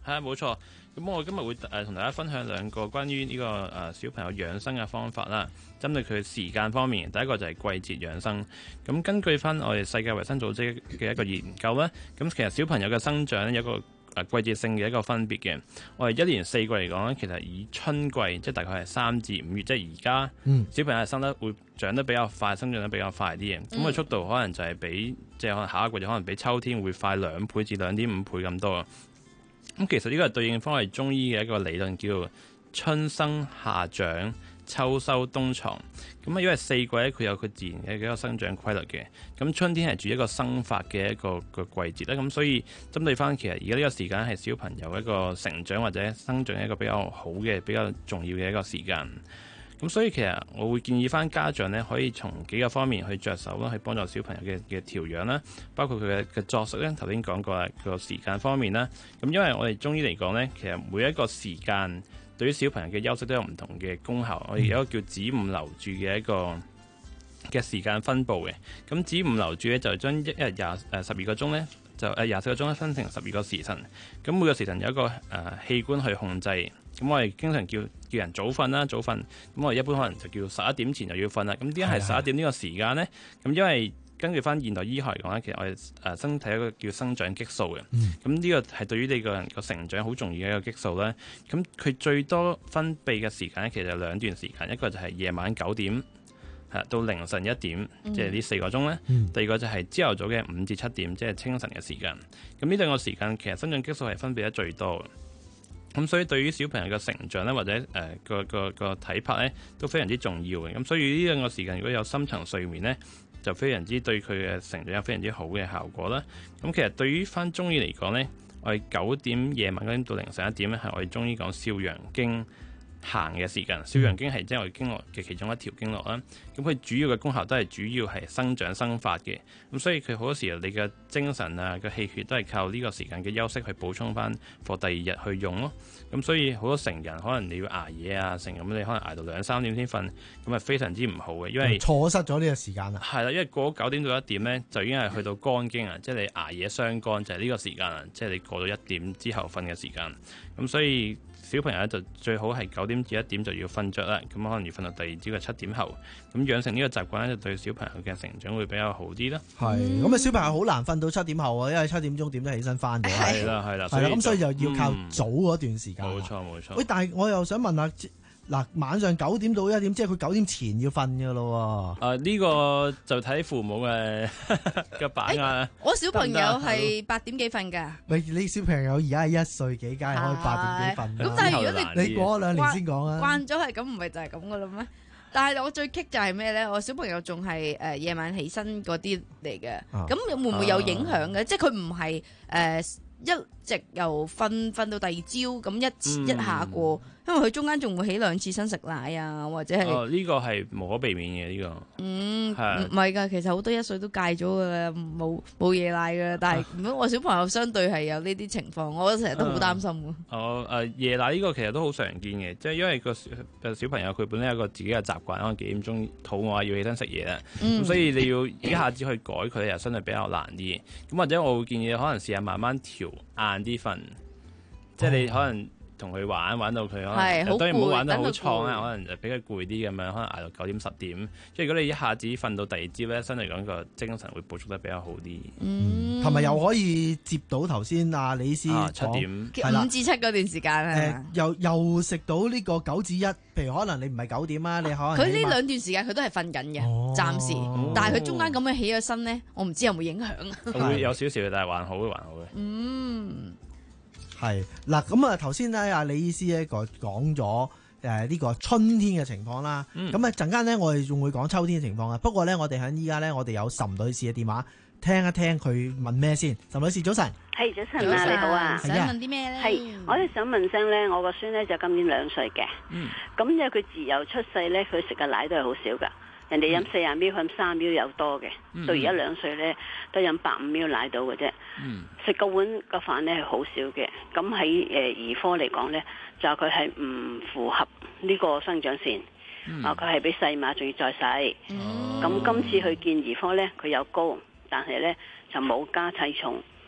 [SPEAKER 10] 係啊，冇錯。咁我今日會誒同大家分享兩個關於呢個誒小朋友養生嘅方法啦。針對佢時間方面，第一個就係季節養生。咁根據翻我哋世界衛生組織嘅一個研究咧，咁其實小朋友嘅生長有一個誒季節性嘅一個分別嘅。我哋一年四季嚟講咧，其實以春季即係大概係三至五月，即係而家小朋友係生得會長得比較快，生長得比較快啲嘅。咁、嗯、個速度可能就係比即係可能下一個季就可能比秋天會快兩倍至兩點五倍咁多。咁其實呢個係對應翻我哋中醫嘅一個理論，叫做春生夏長秋收冬藏。咁啊，因為四季咧，佢有佢自然嘅一個生長規律嘅。咁春天係住一個生發嘅一個個季節啦。咁所以針對翻其實而家呢個時間係小朋友一個成長或者生長一個比較好嘅、比較重要嘅一個時間。咁所以其實我會建議翻家長咧，可以從幾個方面去着手啦，去幫助小朋友嘅嘅調養啦，包括佢嘅嘅作息咧。頭先講過啦，個時間方面啦。咁因為我哋中醫嚟講咧，其實每一個時間對於小朋友嘅休息都有唔同嘅功效。我哋有一個叫子午流注嘅一個嘅時間分佈嘅。咁子午流注咧就將一日廿誒十二個鐘咧，就誒廿四個鐘咧分成十二個時辰。咁每個時辰有一個誒、呃、器官去控制。咁我哋經常叫叫人早瞓啦，早瞓。咁我哋一般可能就叫十一點前就要瞓啦。咁點解係十一點呢個時間咧？咁因為根據翻現代醫學嚟講咧，其實我哋誒身體有一個叫生長激素嘅。咁、嗯、呢個係對於你個人個成長好重要嘅一個激素咧。咁佢最多分泌嘅時間咧，其實有兩段時間，一個就係夜晚九點係到凌晨一點，嗯、即係呢四個鐘咧。嗯、第二個就係朝頭早嘅五至七點，即係清晨嘅時間。咁呢兩個時間其實生長激素係分泌得最多嘅。咁所以對於小朋友嘅成長咧，或者誒、呃、個個個體魄咧，都非常之重要嘅。咁所以呢兩個時間如果有深層睡眠咧，就非常之對佢嘅成長有非常之好嘅效果啦。咁其實對於翻中醫嚟講咧，我哋九點夜晚九點到凌晨一點咧，係我哋中醫講少陽經行嘅時間。少陽經係即係我哋經絡嘅其中一條經絡啦。咁佢主要嘅功效都係主要係生長生發嘅。咁所以佢好多時候你嘅精神啊、個氣血都係靠呢個時間嘅休息去補充翻，for第二日去用咯。咁所以好多成人可能你要捱夜啊，成咁你可能捱到兩三點先瞓，咁係非常之唔好嘅，因為
[SPEAKER 3] 錯失咗呢個時間啦。
[SPEAKER 10] 係啦，因為過咗九點到一點咧，就已經係去到肝經啊，即係你捱夜傷肝就係呢個時間啊，即係你過到一點之後瞓嘅時間。咁所以小朋友咧就最好係九點至一點就要瞓着啦，咁可能要瞓到第二朝嘅七點後，咁養成呢個習慣咧就對小朋友嘅成長會比較好啲啦。
[SPEAKER 3] 係，咁啊小朋友好難瞓到七點後啊，因為七點鐘點都起身翻嘅。
[SPEAKER 10] 係啦係啦，
[SPEAKER 3] 係啦，咁所以就要靠早嗰段時間。
[SPEAKER 10] 冇錯冇錯。
[SPEAKER 3] 喂，但係我又想問下。嗱，晚上九點到一點，即係佢九點前要瞓㗎咯喎。
[SPEAKER 10] 啊，呢個就睇父母嘅嘅把握。
[SPEAKER 11] 欸、我小朋友係八點幾瞓㗎。
[SPEAKER 3] 喂，你小朋友而家係一歲幾，梗係可以八點幾瞓。
[SPEAKER 11] 咁但係如果你
[SPEAKER 3] 你過咗兩年先講啊。
[SPEAKER 11] 慣咗係咁，唔係就係咁㗎啦咩？但係我最棘就係咩咧？我小朋友仲係誒夜晚起身嗰啲嚟嘅，咁、啊、會唔會有影響嘅？啊、即係佢唔係誒一直由瞓瞓到第二朝咁一、嗯、一下過。因為佢中間仲會起兩次身食奶啊，或者係
[SPEAKER 10] 哦呢、這個係無可避免嘅呢、這個。
[SPEAKER 11] 嗯，係唔係㗎？其實好多一歲都戒咗㗎啦，冇冇夜奶㗎。但係如果我小朋友相對係有呢啲情況，我成日都好擔心㗎。
[SPEAKER 10] 哦誒、呃，夜奶呢個其實都好常見嘅，即係因為個小朋友佢本身有個自己嘅習慣，可能幾點鐘肚餓要起身食嘢啦。咁、嗯、所以你要一下子去改佢，又相對比較難啲。咁或者我會建議你可能試下慢慢調晏啲瞓，即係你可能。同佢玩玩到佢可能，當然唔好玩得好創啊，可能就比較攰啲咁樣，可能捱到九點十點。即係如果你一下子瞓到第二朝咧，身嚟講個精神會補充得比較好啲。
[SPEAKER 3] 嗯，同埋又可以接到頭先阿李醫師
[SPEAKER 10] 七點
[SPEAKER 11] 五至七嗰段時間係
[SPEAKER 3] 又又食到呢個九至一，譬如可能你唔係九點啊，你可能
[SPEAKER 11] 佢呢兩段時間佢都係瞓緊嘅，暫時。但係佢中間咁樣起咗身咧，我唔知有冇影響啊。
[SPEAKER 10] 會有少少嘅，但係還好嘅，還好嘅。
[SPEAKER 11] 嗯。
[SPEAKER 3] 係嗱，咁啊頭先咧，阿李醫師咧講講咗誒呢個春天嘅情況啦。咁啊陣間咧，我哋仲會講秋天嘅情況啊。不過咧，我哋喺依家咧，我哋有岑女士嘅電話，聽一聽佢問咩先。岑女士早晨，
[SPEAKER 12] 係早晨啊，你好啊，
[SPEAKER 11] 想問啲咩咧？
[SPEAKER 12] 係，我哋想問聲咧，我個孫咧就今年兩歲嘅，
[SPEAKER 10] 嗯，
[SPEAKER 12] 咁因為佢自由出世咧，佢食嘅奶都係好少噶。人哋飲四十 ml，飲三 ml 有多嘅，嗯、到而家兩歲咧都飲百五 ml 奶到嘅啫。食個、嗯、碗個飯咧係好少嘅，咁喺誒兒科嚟講咧，就佢係唔符合呢個生長線，嗯、啊佢係比細碼仲要再細。咁、嗯、今次去見兒科咧，佢有高，但係咧就冇加體重，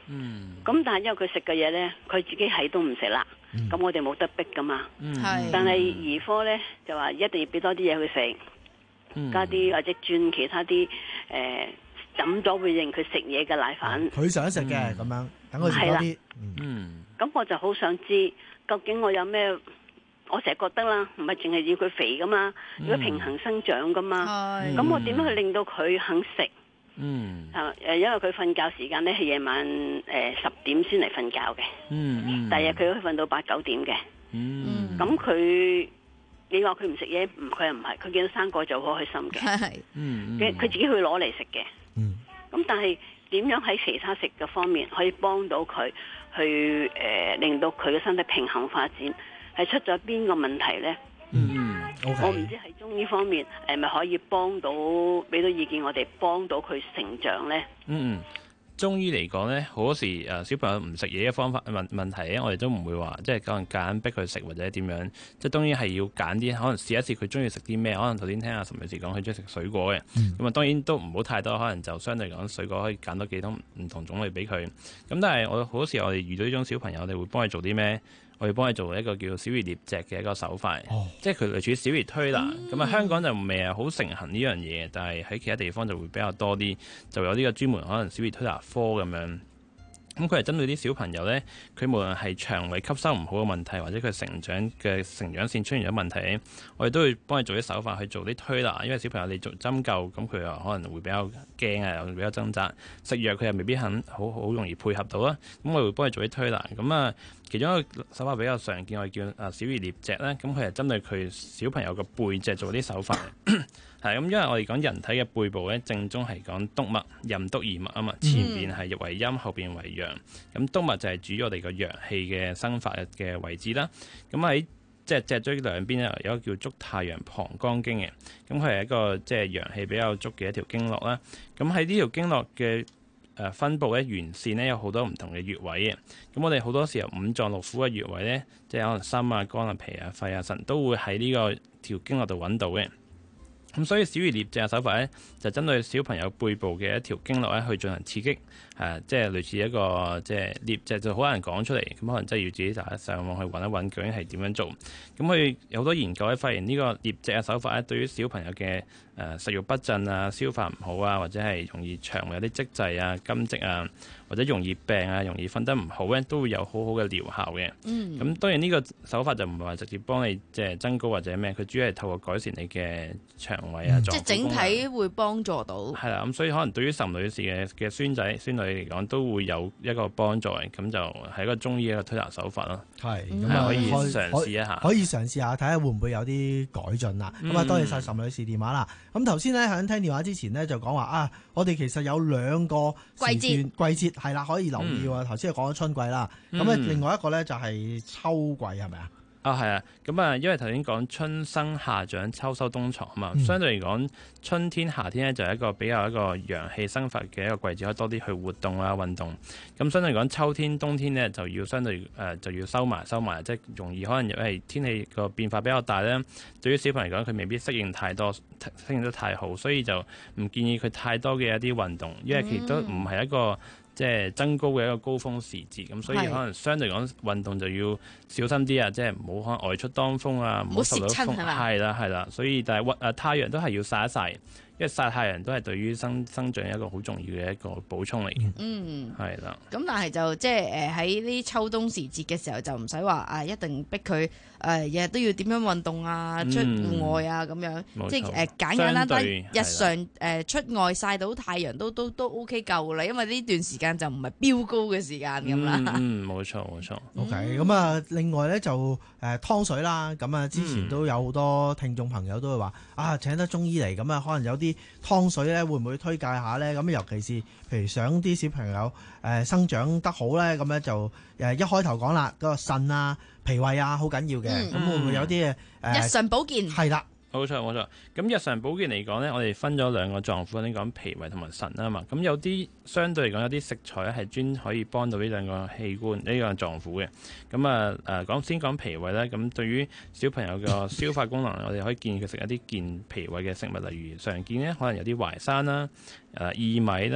[SPEAKER 12] 嗯。咁但係因為佢食嘅嘢咧，佢自己係都唔食啦。咁、嗯、我哋冇得逼噶嘛。
[SPEAKER 11] 嗯。
[SPEAKER 12] 但係兒科咧就話一定要俾多啲嘢佢食，嗯、加啲或者轉其他啲誒飲咗會令佢食嘢嘅奶粉。
[SPEAKER 3] 佢想食嘅咁樣，等佢食多啲。
[SPEAKER 12] 嗯。咁我就好想知，究竟我有咩？我成日覺得啦，唔係淨係要佢肥噶嘛，要佢平衡生長噶嘛。咁、嗯、我點樣去令到佢肯食？嗯。啊誒，因為佢瞓覺時間咧係夜晚誒十點先嚟瞓覺嘅。嗯嗯。第日佢可以瞓到八九點嘅。嗯。咁佢，你話佢唔食嘢，唔佢又唔係，佢見到生果就好開心嘅。係。嗯。佢自己去攞嚟食嘅。嗯。咁但係點樣喺其他食嘅方面可以幫到佢去誒、呃、令到佢嘅身體平衡發展？係出咗邊個問題咧？嗯，okay. 我唔知喺中醫方面係咪可以幫到，俾到意見我哋幫到佢成長咧？
[SPEAKER 10] 嗯，中醫嚟講咧，好多時誒小朋友唔食嘢嘅方法問問題咧，我哋都唔會話即係可能夾硬逼佢食或者點樣，即係當然係要揀啲，可能試一試佢中意食啲咩。可能頭先聽阿岑女士講，佢中意食水果嘅，咁啊、嗯、當然都唔好太多，可能就相對嚟講水果可以揀多幾多唔同種類俾佢。咁但係我好多時我哋遇到呢種小朋友，我哋會幫佢做啲咩？我要幫佢做一個叫小兒捏脊嘅一個手法，哦、即係佢類似小兒推拿。咁啊、嗯，香港就未係好盛行呢樣嘢，但係喺其他地方就會比較多啲，就有呢個專門可能小兒推拿科咁樣。咁佢係針對啲小朋友咧，佢無論係腸胃吸收唔好嘅問題，或者佢成長嘅成長線出現咗問題，我哋都會幫佢做啲手法去做啲推拿。因為小朋友你做針灸，咁佢又可能會比較驚啊，又比較掙扎。食藥佢又未必肯好好容易配合到啦。咁我哋會幫佢做啲推拿。咁啊，其中一個手法比較常見，我哋叫啊小兒捏脊咧。咁佢係針對佢小朋友嘅背脊做啲手法。係咁，因為我哋講人體嘅背部咧，正宗係講督脈、任督二脈啊嘛，前邊係為陰，後邊為陽。咁督脈就係主我哋個陽氣嘅生發嘅位置啦。咁喺即係脊椎兩邊咧，有一個叫足太陽膀胱經嘅。咁佢係一個即係陽氣比較足嘅一條經絡啦。咁喺呢條經絡嘅誒分佈咧，沿線咧有好多唔同嘅穴位嘅。咁我哋好多時候五臟六腑嘅穴位咧，即係可能心啊、肝啊、脾啊、肺啊、腎都會喺呢個條經絡度揾到嘅。咁所以小兒捏脊嘅手法咧，就針對小朋友背部嘅一條經絡咧去進行刺激，誒、啊，即係類似一個即係捏脊就好難講出嚟，咁可能真係要自己就上網去揾一揾究竟係點樣做。咁佢有好多研究咧，發現呢個捏脊嘅手法咧，對於小朋友嘅誒、呃、食慾不振啊、消化唔好啊，或者係容易腸胃有啲積滯啊、金積啊，或者容易病啊、容易瞓得唔好咧，都會有好好嘅療效嘅。嗯。咁當然呢個手法就唔係話直接幫你即係增高或者咩，佢主要係透過改善你嘅腸胃啊，嗯、
[SPEAKER 11] 即係整體會幫助到。係
[SPEAKER 10] 啦，咁所以可能對於岑女士嘅嘅孫仔孫女嚟講，都會有一個幫助嘅。咁就係一個中醫一個推拿手法咯。係，咁啊可以嘗試一下。
[SPEAKER 3] 可以嘗試下睇下會唔會有啲改進啦。咁啊、嗯，多謝晒岑女士電話啦。咁頭先咧喺聽電話之前呢，就講話啊，我哋其實有兩個時段季節季節係啦，可以留意喎。頭先講咗春季啦，咁咧、嗯、另外一個咧就係秋季係咪啊？
[SPEAKER 10] 啊，係啊，咁啊，因為頭先講春生夏長秋收冬藏啊嘛，嗯、相對嚟講，春天夏天咧就係一個比較一個陽氣生發嘅一個季節，可以多啲去活動啊運動。咁相對嚟講，秋天冬天咧就要相對誒、呃、就要收埋收埋，即係容易可能因為天氣個變化比較大咧，對於小朋友嚟講，佢未必適應太多，適應得太好，所以就唔建議佢太多嘅一啲運動，因為其實都唔係一個。即係增高嘅一個高峰時節，咁所以可能相對嚟講運動就要小心啲啊！即係唔好可能外出當風啊，唔好受到風，係啦係啦。所以但係誒太陽都係要曬一曬。因為曬太陽都係對於生生長一個好重要嘅一個補充嚟嘅。嗯，係啦的。
[SPEAKER 11] 咁但係就即係誒喺呢秋冬時節嘅時候就唔使話啊一定逼佢誒日日都要點樣運動啊出戶外啊咁樣，嗯、即係誒簡簡單單日常誒、呃、出外曬到太陽都都都 OK 夠啦，因為呢段時間就唔係飆高嘅時間咁啦。
[SPEAKER 10] 嗯，冇錯冇錯。
[SPEAKER 3] OK，咁啊另外咧就誒、呃、湯水啦，咁啊之前都有好多聽眾朋友都會話啊請得中醫嚟，咁啊可能有啲。啲湯水咧會唔會推介下咧？咁尤其是譬如想啲小朋友誒、呃、生長得好咧，咁咧就誒一開頭講啦，嗰個腎啊、脾胃啊好緊要嘅，咁、嗯、會唔會有啲誒、呃、
[SPEAKER 11] 日常保健？係啦。
[SPEAKER 10] 冇錯冇錯，咁日常保健嚟講咧，我哋分咗兩個臟腑，你講脾胃同埋腎啊嘛。咁有啲相對嚟講，有啲食材咧係專可以幫到呢兩個器官、呢個臟腑嘅。咁啊誒，講先講脾胃咧。咁對於小朋友嘅消化功能，我哋可以建議佢食一啲健脾胃嘅食物，例如常見咧，可能有啲淮山啦、誒、薏米啦、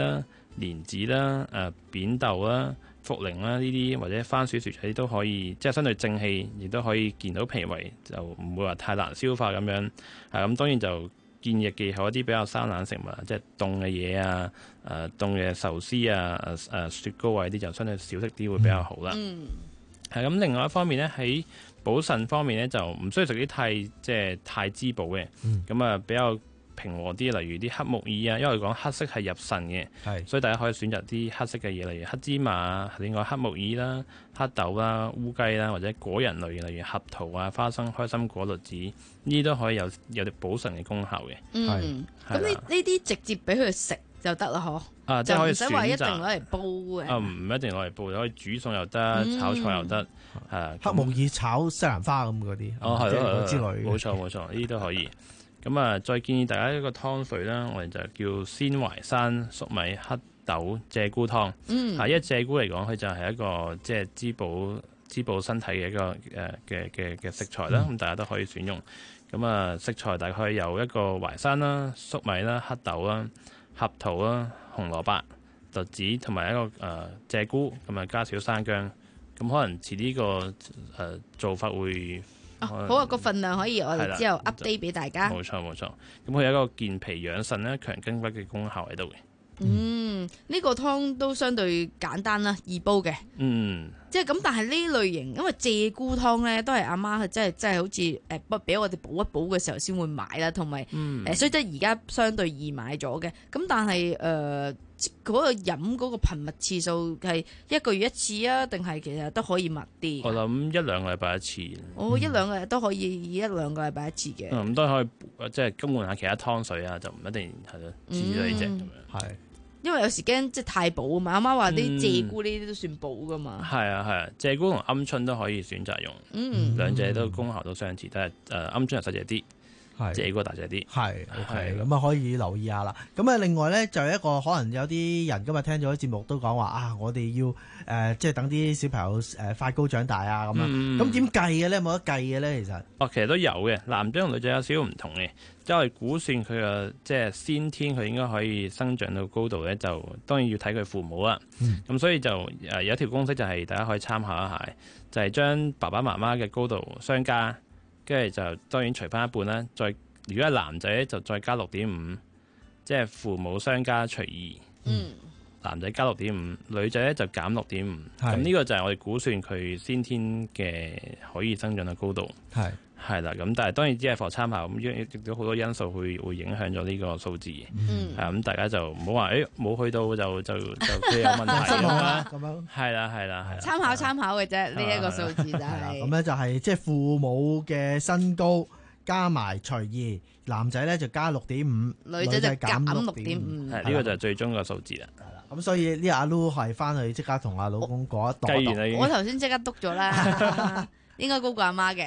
[SPEAKER 10] 蓮子啦、誒、呃、扁豆啦、茯苓啦呢啲，或者番薯薯仔都可以，即係相對正氣，亦都可以健到脾胃，就唔會話太難消化咁樣。啊，咁當然就建議忌口一啲比較生冷食物，即係凍嘅嘢啊、誒凍嘅壽司啊、誒、呃、雪糕啊呢啲就相對少食啲會比較好啦。嗯。係咁，另外一方面咧，喺補腎方面咧，就唔需要食啲太即係太滋補嘅，咁啊、嗯、比較平和啲，例如啲黑木耳啊，因為講黑色係入腎嘅，是所以大家可以選擇啲黑色嘅嘢，例如黑芝麻，另外黑木耳啦、黑豆啦、烏雞啦，或者果仁類，例如合桃啊、花生、開心果、栗子，呢啲都可以有有啲補腎嘅功效嘅。
[SPEAKER 11] 嗯，咁呢呢啲直接俾佢食就得啦，嗬。
[SPEAKER 10] 啊，即係可以選擇，
[SPEAKER 11] 就唔使話一定攞嚟煲嘅。
[SPEAKER 10] 啊，唔一定攞嚟煲，可以煮餸又得，嗯、炒菜又得。係
[SPEAKER 3] 黑木耳炒西蘭花咁嗰啲，
[SPEAKER 10] 哦係咯
[SPEAKER 3] 之類。
[SPEAKER 10] 冇錯冇錯，呢啲都可以。咁啊，再建議大家一個湯水啦，我哋就叫鮮淮山粟米黑豆鷓鴣湯。嗯。啊，因為鷓鴣嚟講，佢就係一個即係滋補滋補身體嘅一個誒嘅嘅嘅食材啦。咁、嗯、大家都可以選用。咁啊，食材大概有一個淮山啦、粟米啦、黑豆啦、合桃啦、紅蘿蔔、栗子同埋一個誒鷓鴣，咁啊加少生薑。咁可能遲啲個誒、呃、做法會。
[SPEAKER 11] 哦、好啊，個份量可以我哋之後 update 俾大家。
[SPEAKER 10] 冇錯冇錯，咁佢有一個健脾養腎咧、強筋骨嘅功效喺度嘅。
[SPEAKER 11] 嗯，呢、呢個湯都相對簡單啦，易煲嘅。嗯，即係咁，但係呢類型，因為鷓鴣湯咧都係阿媽係真係真係好似誒不俾我哋補一補嘅時候先會買啦，同埋誒所以即係而家相對易買咗嘅。咁但係誒。呃嗰個飲嗰個頻密次數係一個月一次啊，定係其實都可以密啲？我
[SPEAKER 10] 諗一兩個禮拜一次。
[SPEAKER 11] 哦，一兩個日都可以，一兩個禮拜一次嘅。
[SPEAKER 10] 咁都可以即係更換下其他湯水啊，就唔一定係咯，之類啫咁樣。係。
[SPEAKER 11] 因為有時驚即係太補啊嘛，阿媽話啲鷓鴣呢啲都算補噶嘛。
[SPEAKER 10] 係啊係啊，鷓鴣同鵪鶉都可以選擇用，嗯，兩者都功效都相似，但係誒鵪鶉又細隻啲。鷓鴣大隻啲，
[SPEAKER 3] 係 OK，咁啊可以留意下啦。咁啊，另外咧就有一個可能有啲人今日聽咗啲節目都講話啊，我哋要誒、呃、即係等啲小朋友誒快高長大啊咁樣。咁點計嘅咧？冇得計嘅咧，其實
[SPEAKER 10] 哦，其實都有嘅。男仔同女仔有少少唔同嘅，即係我哋估算佢嘅即係先天佢應該可以生長到高度咧，就當然要睇佢父母啦。咁、嗯、所以就誒有一條公式就係大家可以參考一下，就係、是、將爸爸媽媽嘅高度相加。跟住就當然除翻一半啦，再如果係男仔咧就再加六點五，即係父母相加除二。嗯，男仔加六點五，女仔咧就減六點五。咁呢個就係我哋估算佢先天嘅可以增長嘅高度。係係啦，咁但係當然只係作參考，咁亦都好多因素會會影響咗呢個數字嘅。嗯，係咁大家就唔好話誒冇去到就就就有問題咁啦。咁樣係啦係啦係啦。
[SPEAKER 11] 參考參考嘅啫，呢一個數字就係。
[SPEAKER 3] 咁咧就係即係父母嘅身高加埋除二，男仔咧就加六點五，
[SPEAKER 11] 女仔就減六點五。
[SPEAKER 10] 係呢個就係最終嘅數字啦。
[SPEAKER 3] 咁所以呢阿 Lu 係翻去即刻同阿老公講一
[SPEAKER 11] 度。我頭先即刻篤咗啦。應該高過阿媽嘅，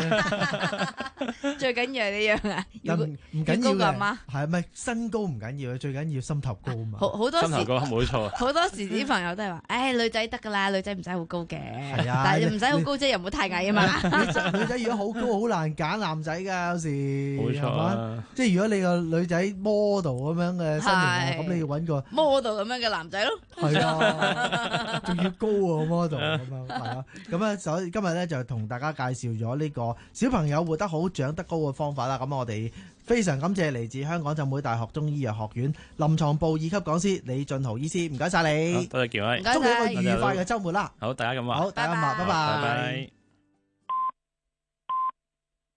[SPEAKER 11] 最緊要係呢樣啊！
[SPEAKER 3] 唔唔緊要嘅，係咪身高唔緊要，最緊要心頭高啊嘛！
[SPEAKER 11] 好好多時
[SPEAKER 10] 心頭高冇錯，
[SPEAKER 11] 好多時啲朋友都係話，誒女仔得㗎啦，女仔唔使好高嘅，但係唔使好高啫，又唔好太矮啊嘛！
[SPEAKER 3] 女仔如果好高，好難揀男仔㗎，有時
[SPEAKER 10] 冇錯，
[SPEAKER 3] 即係如果你個女仔 model 咁樣嘅身形，咁你要揾個
[SPEAKER 11] model 咁樣嘅男仔咯，
[SPEAKER 3] 係啊，仲要高啊 model 咁樣，係啊，咁啊，所以今日咧就同大家介紹咗呢個小朋友活得好、長得高嘅方法啦。咁我哋非常感謝嚟自香港浸會大學中醫藥學院臨床部二級講師李俊豪醫師，唔該晒你，
[SPEAKER 10] 多謝健威，
[SPEAKER 3] 祝你一個愉快嘅週末啦。
[SPEAKER 10] 好，大家咁話，
[SPEAKER 3] 好，大家咁話，拜拜。